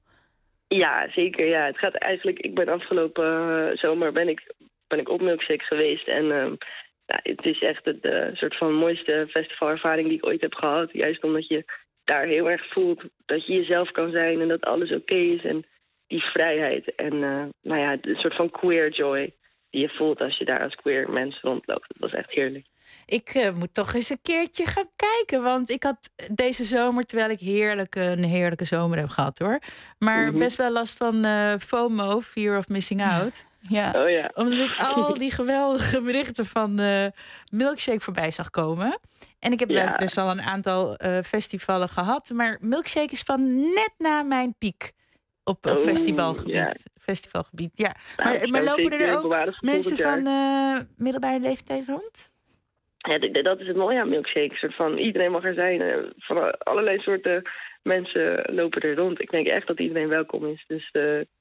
Ja, zeker. Ja. Het gaat eigenlijk. Ik ben afgelopen zomer ben ik op Milkshake geweest en het is echt de soort van mooiste festivalervaring die ik ooit heb gehad. Juist omdat je daar heel erg voelt dat je jezelf kan zijn en dat alles oké is en die vrijheid en de soort van queer joy die je voelt als je daar als queer mens rondloopt. Dat was echt heerlijk. Ik moet toch eens een keertje gaan kijken. Want ik had deze zomer, terwijl ik een heerlijke zomer heb gehad hoor. Maar best wel last van FOMO, Fear of Missing Out. Ja. Oh ja. Omdat ik al die geweldige berichten van Milkshake voorbij zag komen. En ik heb best wel een aantal festivalen gehad. Maar Milkshake is van net na mijn piek. Op festivalgebied. Ja. Festivalgebied, ja. Maar lopen er ook mensen van middelbare leeftijd rond? Ja, dat is het mooie aan Milkshake. Een soort van iedereen mag er zijn. Van allerlei soorten mensen lopen er rond. Ik denk echt dat iedereen welkom is. Dus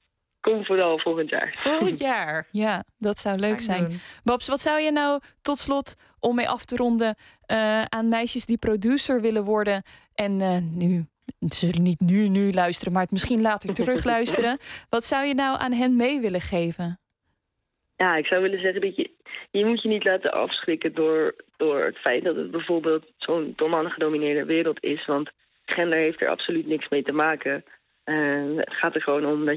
kom vooral volgend jaar. Volgend jaar? Ja, dat zou leuk zijn. Babs, wat zou je nou tot slot, om mee af te ronden, aan meisjes die producer willen worden en nu... Ze zullen niet nu luisteren, maar het misschien later terugluisteren. Wat zou je nou aan hen mee willen geven? Ja, ik zou willen zeggen dat je moet je niet laten afschrikken door het feit dat het bijvoorbeeld zo'n door mannen gedomineerde wereld is. Want gender heeft er absoluut niks mee te maken. Het gaat er gewoon om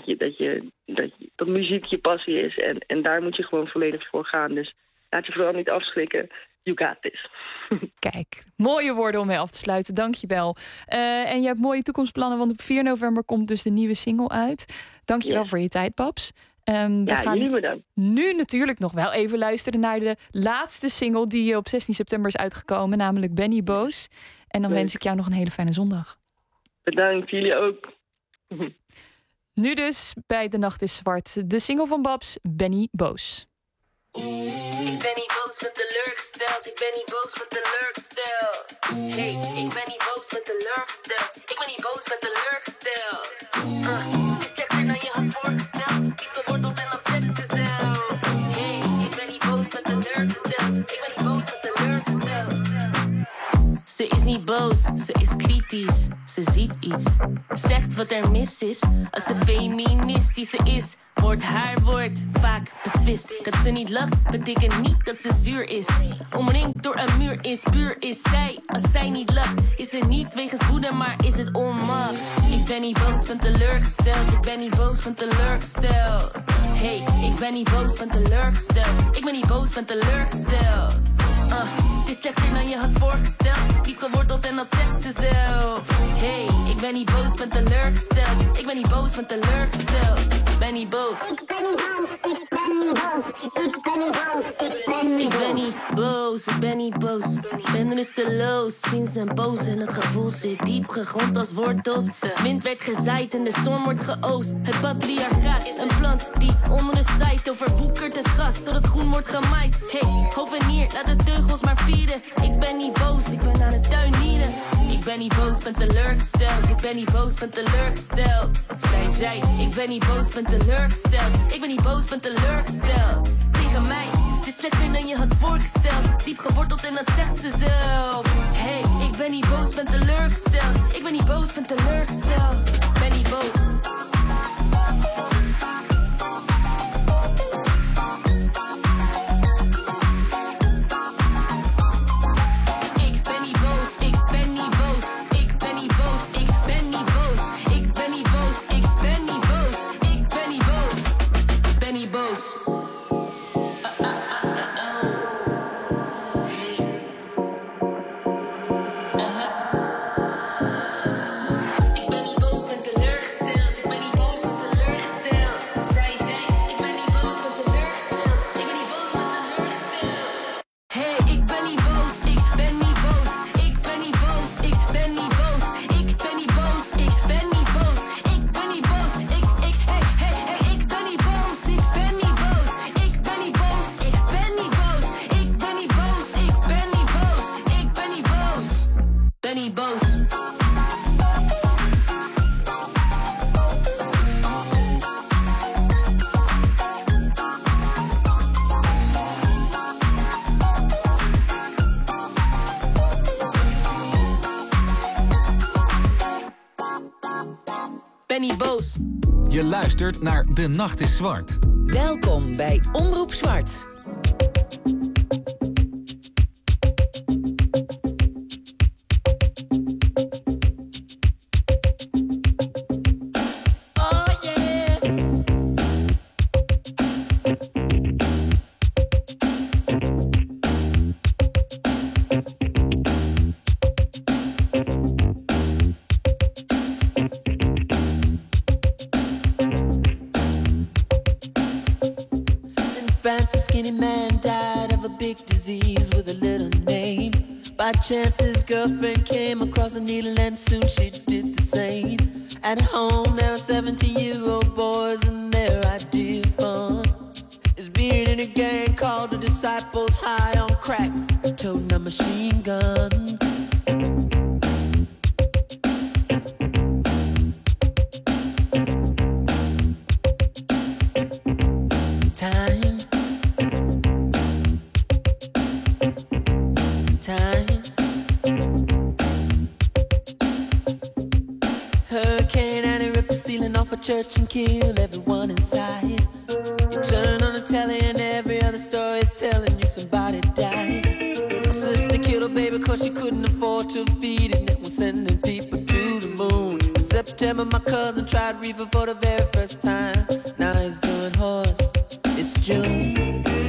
dat muziek je passie is. En daar moet je gewoon volledig voor gaan. Dus laat je vooral niet afschrikken. You got this. Kijk, mooie woorden om mee af te sluiten. Dank je wel. En je hebt mooie toekomstplannen, want op 4 november komt dus de nieuwe single uit. Dank je wel voor je tijd, Babs. We gaan jullie bedankt. Nu natuurlijk nog wel even luisteren naar de laatste single die op 16 september is uitgekomen, namelijk Benny Boos. En dan wens ik jou nog een hele fijne zondag. Bedankt, jullie ook. Nu dus bij De Nacht is Zwart, de single van Babs, Benny Boos. Ik ben niet boos met teleurgesteld. Ik ben niet boos met teleurgesteld. Hey, ik ben niet boos met teleurgesteld. Ik ben niet boos met teleurgesteld. Het is slechter dan je had voorgesteld. Diep geworteld en dat zegt ze zelf. Hey, ik ben niet boos met teleurgesteld. Ik ben niet boos met teleurgesteld. Ze is niet boos, ze is kritisch. Ze ziet iets, zegt wat er mis is. Als de feministische is, wordt haar woord vaak betwist. Dat ze niet lacht, betekent niet dat ze zuur is. Omringd door een muur is puur is zij. Als zij niet lacht, is het niet wegens woede, maar is het onmacht. Ik ben niet boos, ben teleurgesteld. Ik ben niet boos, ben teleurgesteld. Hey, ik ben niet boos, ben teleurgesteld. Ik ben niet boos, ben teleurgesteld. Het is slechter dan je had voorgesteld. Diep geworteld en dat zegt ze zelf. Hey, ik ben niet boos, ben teleurgesteld. Ik ben niet boos, ben teleurgesteld. Ben niet boos. Ik ben niet boos, ik ben niet boos. Ik ben niet boos, ik ben niet boos. Ik ben niet boos, ik ben niet boos. Ben rusteloos, sinds en boos. En het gevoel zit diep gegrond als wortels. Wind werd gezaaid en de storm wordt geoost. Het patriarchaat, een plant die onder de zijt overwoekert het gras tot het groen wordt gemaaid. Hey, hovenier, laat de teugels maar vieren. Ik ben niet boos, ik ben aan het tuinieren. Ik ben niet boos, ben teleurgesteld. Ik ben niet boos, ben teleurgesteld. Zij zei, ik ben niet boos, ben teleurgesteld. Ik ben niet boos, ben teleurgesteld. Tegen mij, het is slechter dan je had voorgesteld. Diep geworteld en dat zegt ze zelf. Hey, ik ben niet boos, ben teleurgesteld. Ik ben niet boos, ben teleurgesteld. Ben niet boos. Ik ben niet boos, ik ben niet boos. Ik ben niet boos, niet boos. Je luistert naar De Nacht is Zwart. Welkom bij Omroep Zwart. Chance his girlfriend came across a needle and soon she did the same. At home there were 17-year-old boys and their idea of fun is being in a gang called the Disciples, high on crack, toting a machine gun. Church and kill everyone inside. You turn on the telly and every other story is telling you somebody died. My sister killed her baby cause she couldn't afford to feed it. And was sending people to the moon. In September my cousin tried reefer for the very first time. Now he's doing horse. It's June.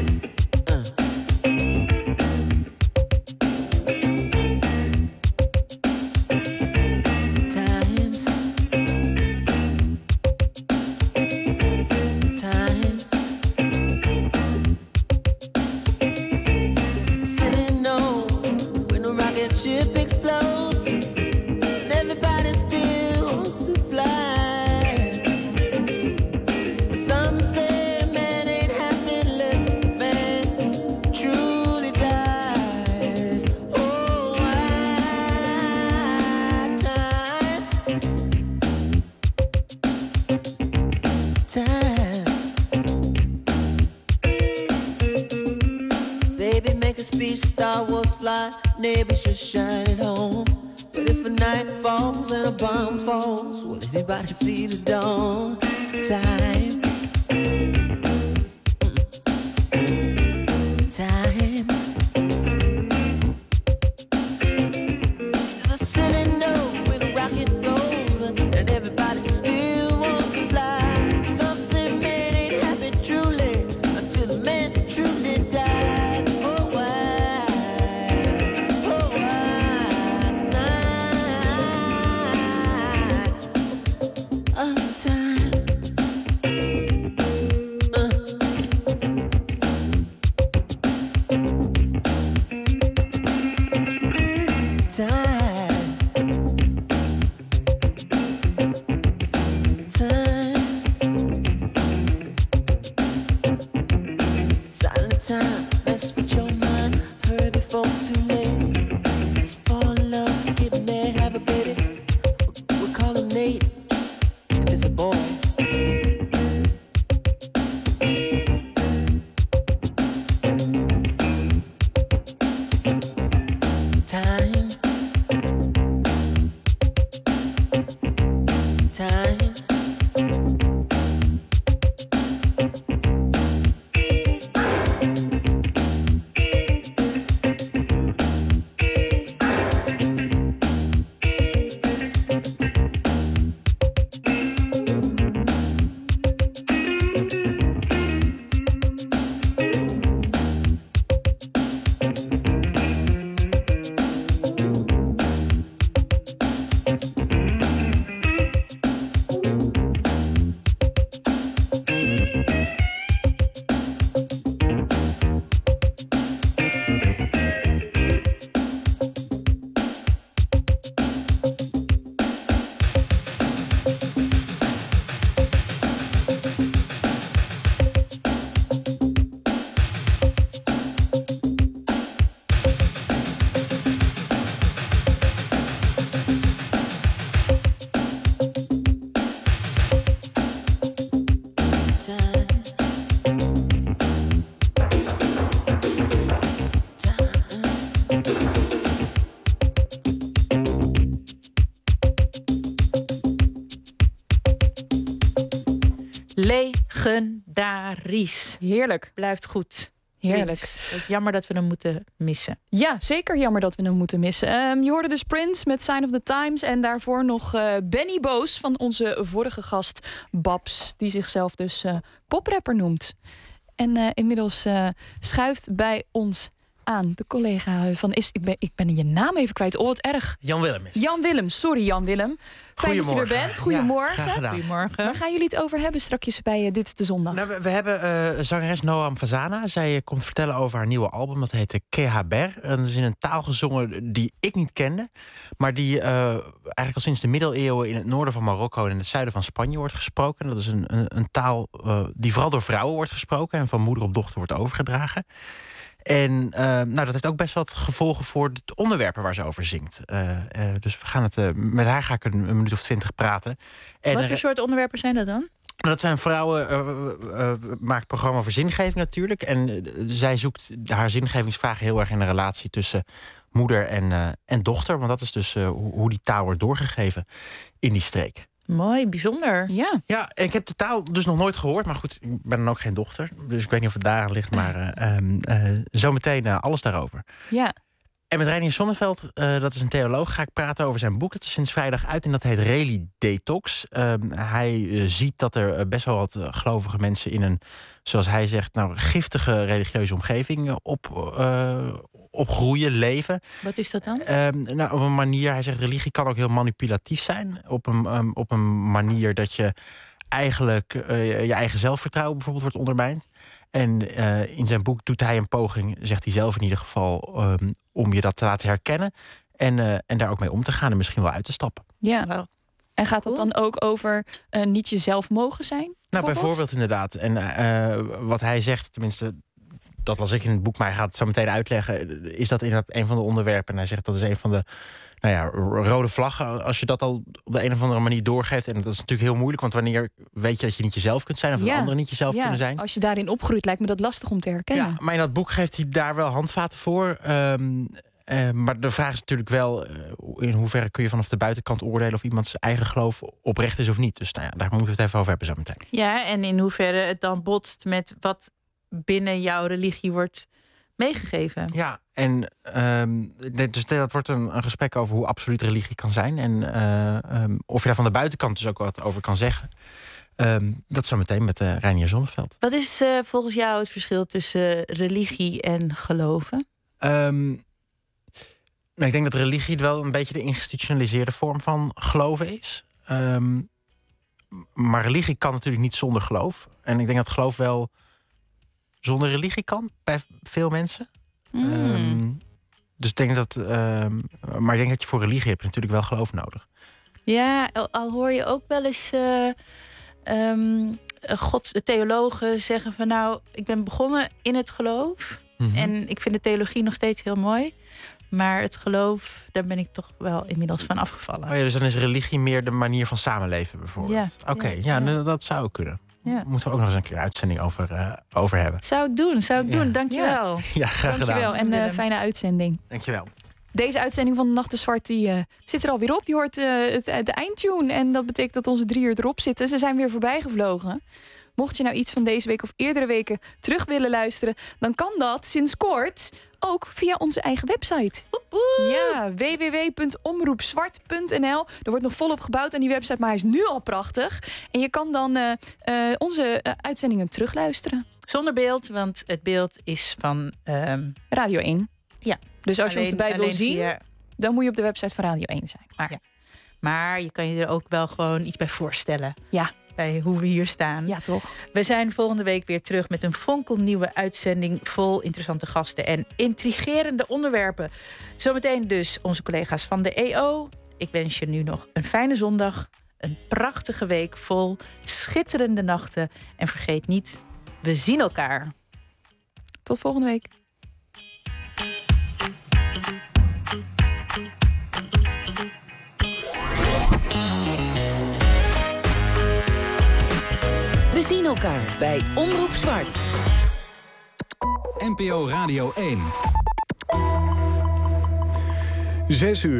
Neighbors just shine at home. But if a night falls and a bomb falls, will anybody see the dawn? Time. Times. There's a silly note when a rocket goes and everybody still wants to fly. Some say man ain't happy truly until the man truly dies. Oh, why? Time, mess with your mind, hurry before it's too late. Let's fall in love, get married, have a baby. We'll call him Nate, if it's a boy. Time. Times. Legendarisch. Heerlijk. Blijft goed. Heerlijk. Prince. Jammer dat we hem moeten missen. Ja, zeker jammer dat we hem moeten missen. Je hoorde dus Prince met Sign of the Times. En daarvoor nog Benny Boos van onze vorige gast Babs. Die zichzelf dus poprapper noemt. En inmiddels schuift bij ons aan de collega van... Ik ben je naam even kwijt. Oh, wat erg. Jan Willem is. Jan Willem, sorry Jan Willem. Fijn dat je er bent. Goedemorgen. Ja, Goedemorgen. Waar gaan jullie het over hebben straks bij Dit is de Zondag? Nou, we hebben zangeres Noam Fazana. Zij komt vertellen over haar nieuwe album. Dat heet Kehaber. En dat is in een taal gezongen die ik niet kende. Maar die eigenlijk al sinds de middeleeuwen in het noorden van Marokko en in het zuiden van Spanje wordt gesproken. Dat is een taal die vooral door vrouwen wordt gesproken en van moeder op dochter wordt overgedragen. En dat heeft ook best wat gevolgen voor de onderwerpen waar ze over zingt. Dus we gaan met haar ga ik een minuut of 20 praten. En wat voor soort onderwerpen zijn dat dan? Dat zijn vrouwen, maakt programma over zingeving natuurlijk. En zij zoekt haar zingevingsvragen heel erg in de relatie tussen moeder en dochter. Want dat is dus hoe die taal wordt doorgegeven in die streek. Mooi, bijzonder. Ja, en ik heb de taal dus nog nooit gehoord. Maar goed, ik ben dan ook geen dochter. Dus ik weet niet of het daaraan ligt. Maar zometeen alles daarover. Ja. En met Reinier Zonneveld, dat is een theoloog, ga ik praten over zijn boek. Dat is sinds vrijdag uit en dat heet Reli Detox. Hij ziet dat er best wel wat gelovige mensen in een, zoals hij zegt, giftige religieuze omgeving opgroeien, leven. Wat is dat dan? Op een manier, hij zegt, religie kan ook heel manipulatief zijn. Op een manier dat je eigenlijk je eigen zelfvertrouwen bijvoorbeeld wordt ondermijnd. En in zijn boek doet hij een poging, zegt hij zelf in ieder geval, om je dat te laten herkennen. En daar ook mee om te gaan en misschien wel uit te stappen. Ja. Wow. En gaat dat dan ook over niet jezelf mogen zijn? Bijvoorbeeld inderdaad. En wat hij zegt, tenminste, dat las ik in het boek, maar hij gaat het zo meteen uitleggen, is dat inderdaad een van de onderwerpen. En hij zegt dat is een van de rode vlaggen. Als je dat al op de een of andere manier doorgeeft. En dat is natuurlijk heel moeilijk, want wanneer weet je dat je niet jezelf kunt zijn, of dat anderen niet jezelf kunnen zijn. Als je daarin opgroeit, lijkt me dat lastig om te herkennen. Ja, maar in dat boek geeft hij daar wel handvaten voor. Maar de vraag is natuurlijk wel, in hoeverre kun je vanaf de buitenkant oordelen of iemands eigen geloof oprecht is of niet. Dus daar moeten we het even over hebben zo meteen. Ja, en in hoeverre het dan botst met wat binnen jouw religie wordt meegegeven. Ja, en dus dat wordt een gesprek over hoe absoluut religie kan zijn. En of je daar van de buitenkant dus ook wat over kan zeggen. Dat zo meteen met Reinier Zonneveld. Wat is volgens jou het verschil tussen religie en geloven? Ik denk dat religie wel een beetje de geïnstitutionaliseerde vorm van geloven is. Maar religie kan natuurlijk niet zonder geloof. En ik denk dat geloof wel zonder religie kan bij veel mensen. Dus ik denk dat, maar ik denk dat je voor religie hebt natuurlijk wel geloof nodig. Ja, al hoor je ook wel eens theologen zeggen van ik ben begonnen in het geloof. Mm-hmm. En ik vind de theologie nog steeds heel mooi. Maar het geloof, daar ben ik toch wel inmiddels van afgevallen. Dus dan is religie meer de manier van samenleven bijvoorbeeld. Ja. Oké, dat zou kunnen. Ja. Moeten we ook nog eens een keer een uitzending over hebben. Zou ik doen. Dankjewel. Ja, graag gedaan. Dankjewel en fijne uitzending. Dankjewel. Deze uitzending van De Nacht is Zwart zit er alweer op. Je hoort de eindtune en dat betekent dat onze 3 uur erop zitten. Ze zijn weer voorbij gevlogen. Mocht je nou iets van deze week of eerdere weken terug willen luisteren, dan kan dat sinds kort ook via onze eigen website. Ja, www.omroepzwart.nl. Er wordt nog volop gebouwd aan die website, maar hij is nu al prachtig. En je kan dan onze uitzendingen terugluisteren. Zonder beeld, want het beeld is van Radio 1. Ja. Dus als je ons erbij wil zien, dan moet je op de website van Radio 1 zijn. Maar je kan je er ook wel gewoon iets bij voorstellen. Ja. Bij hoe we hier staan. Ja, toch? We zijn volgende week weer terug met een fonkelnieuwe uitzending vol interessante gasten en intrigerende onderwerpen. Zometeen dus onze collega's van de EO. Ik wens je nu nog een fijne zondag, een prachtige week vol schitterende nachten. En vergeet niet, we zien elkaar. Tot volgende week. We zien elkaar bij Omroep Zwart. NPO Radio 1. 6 uur.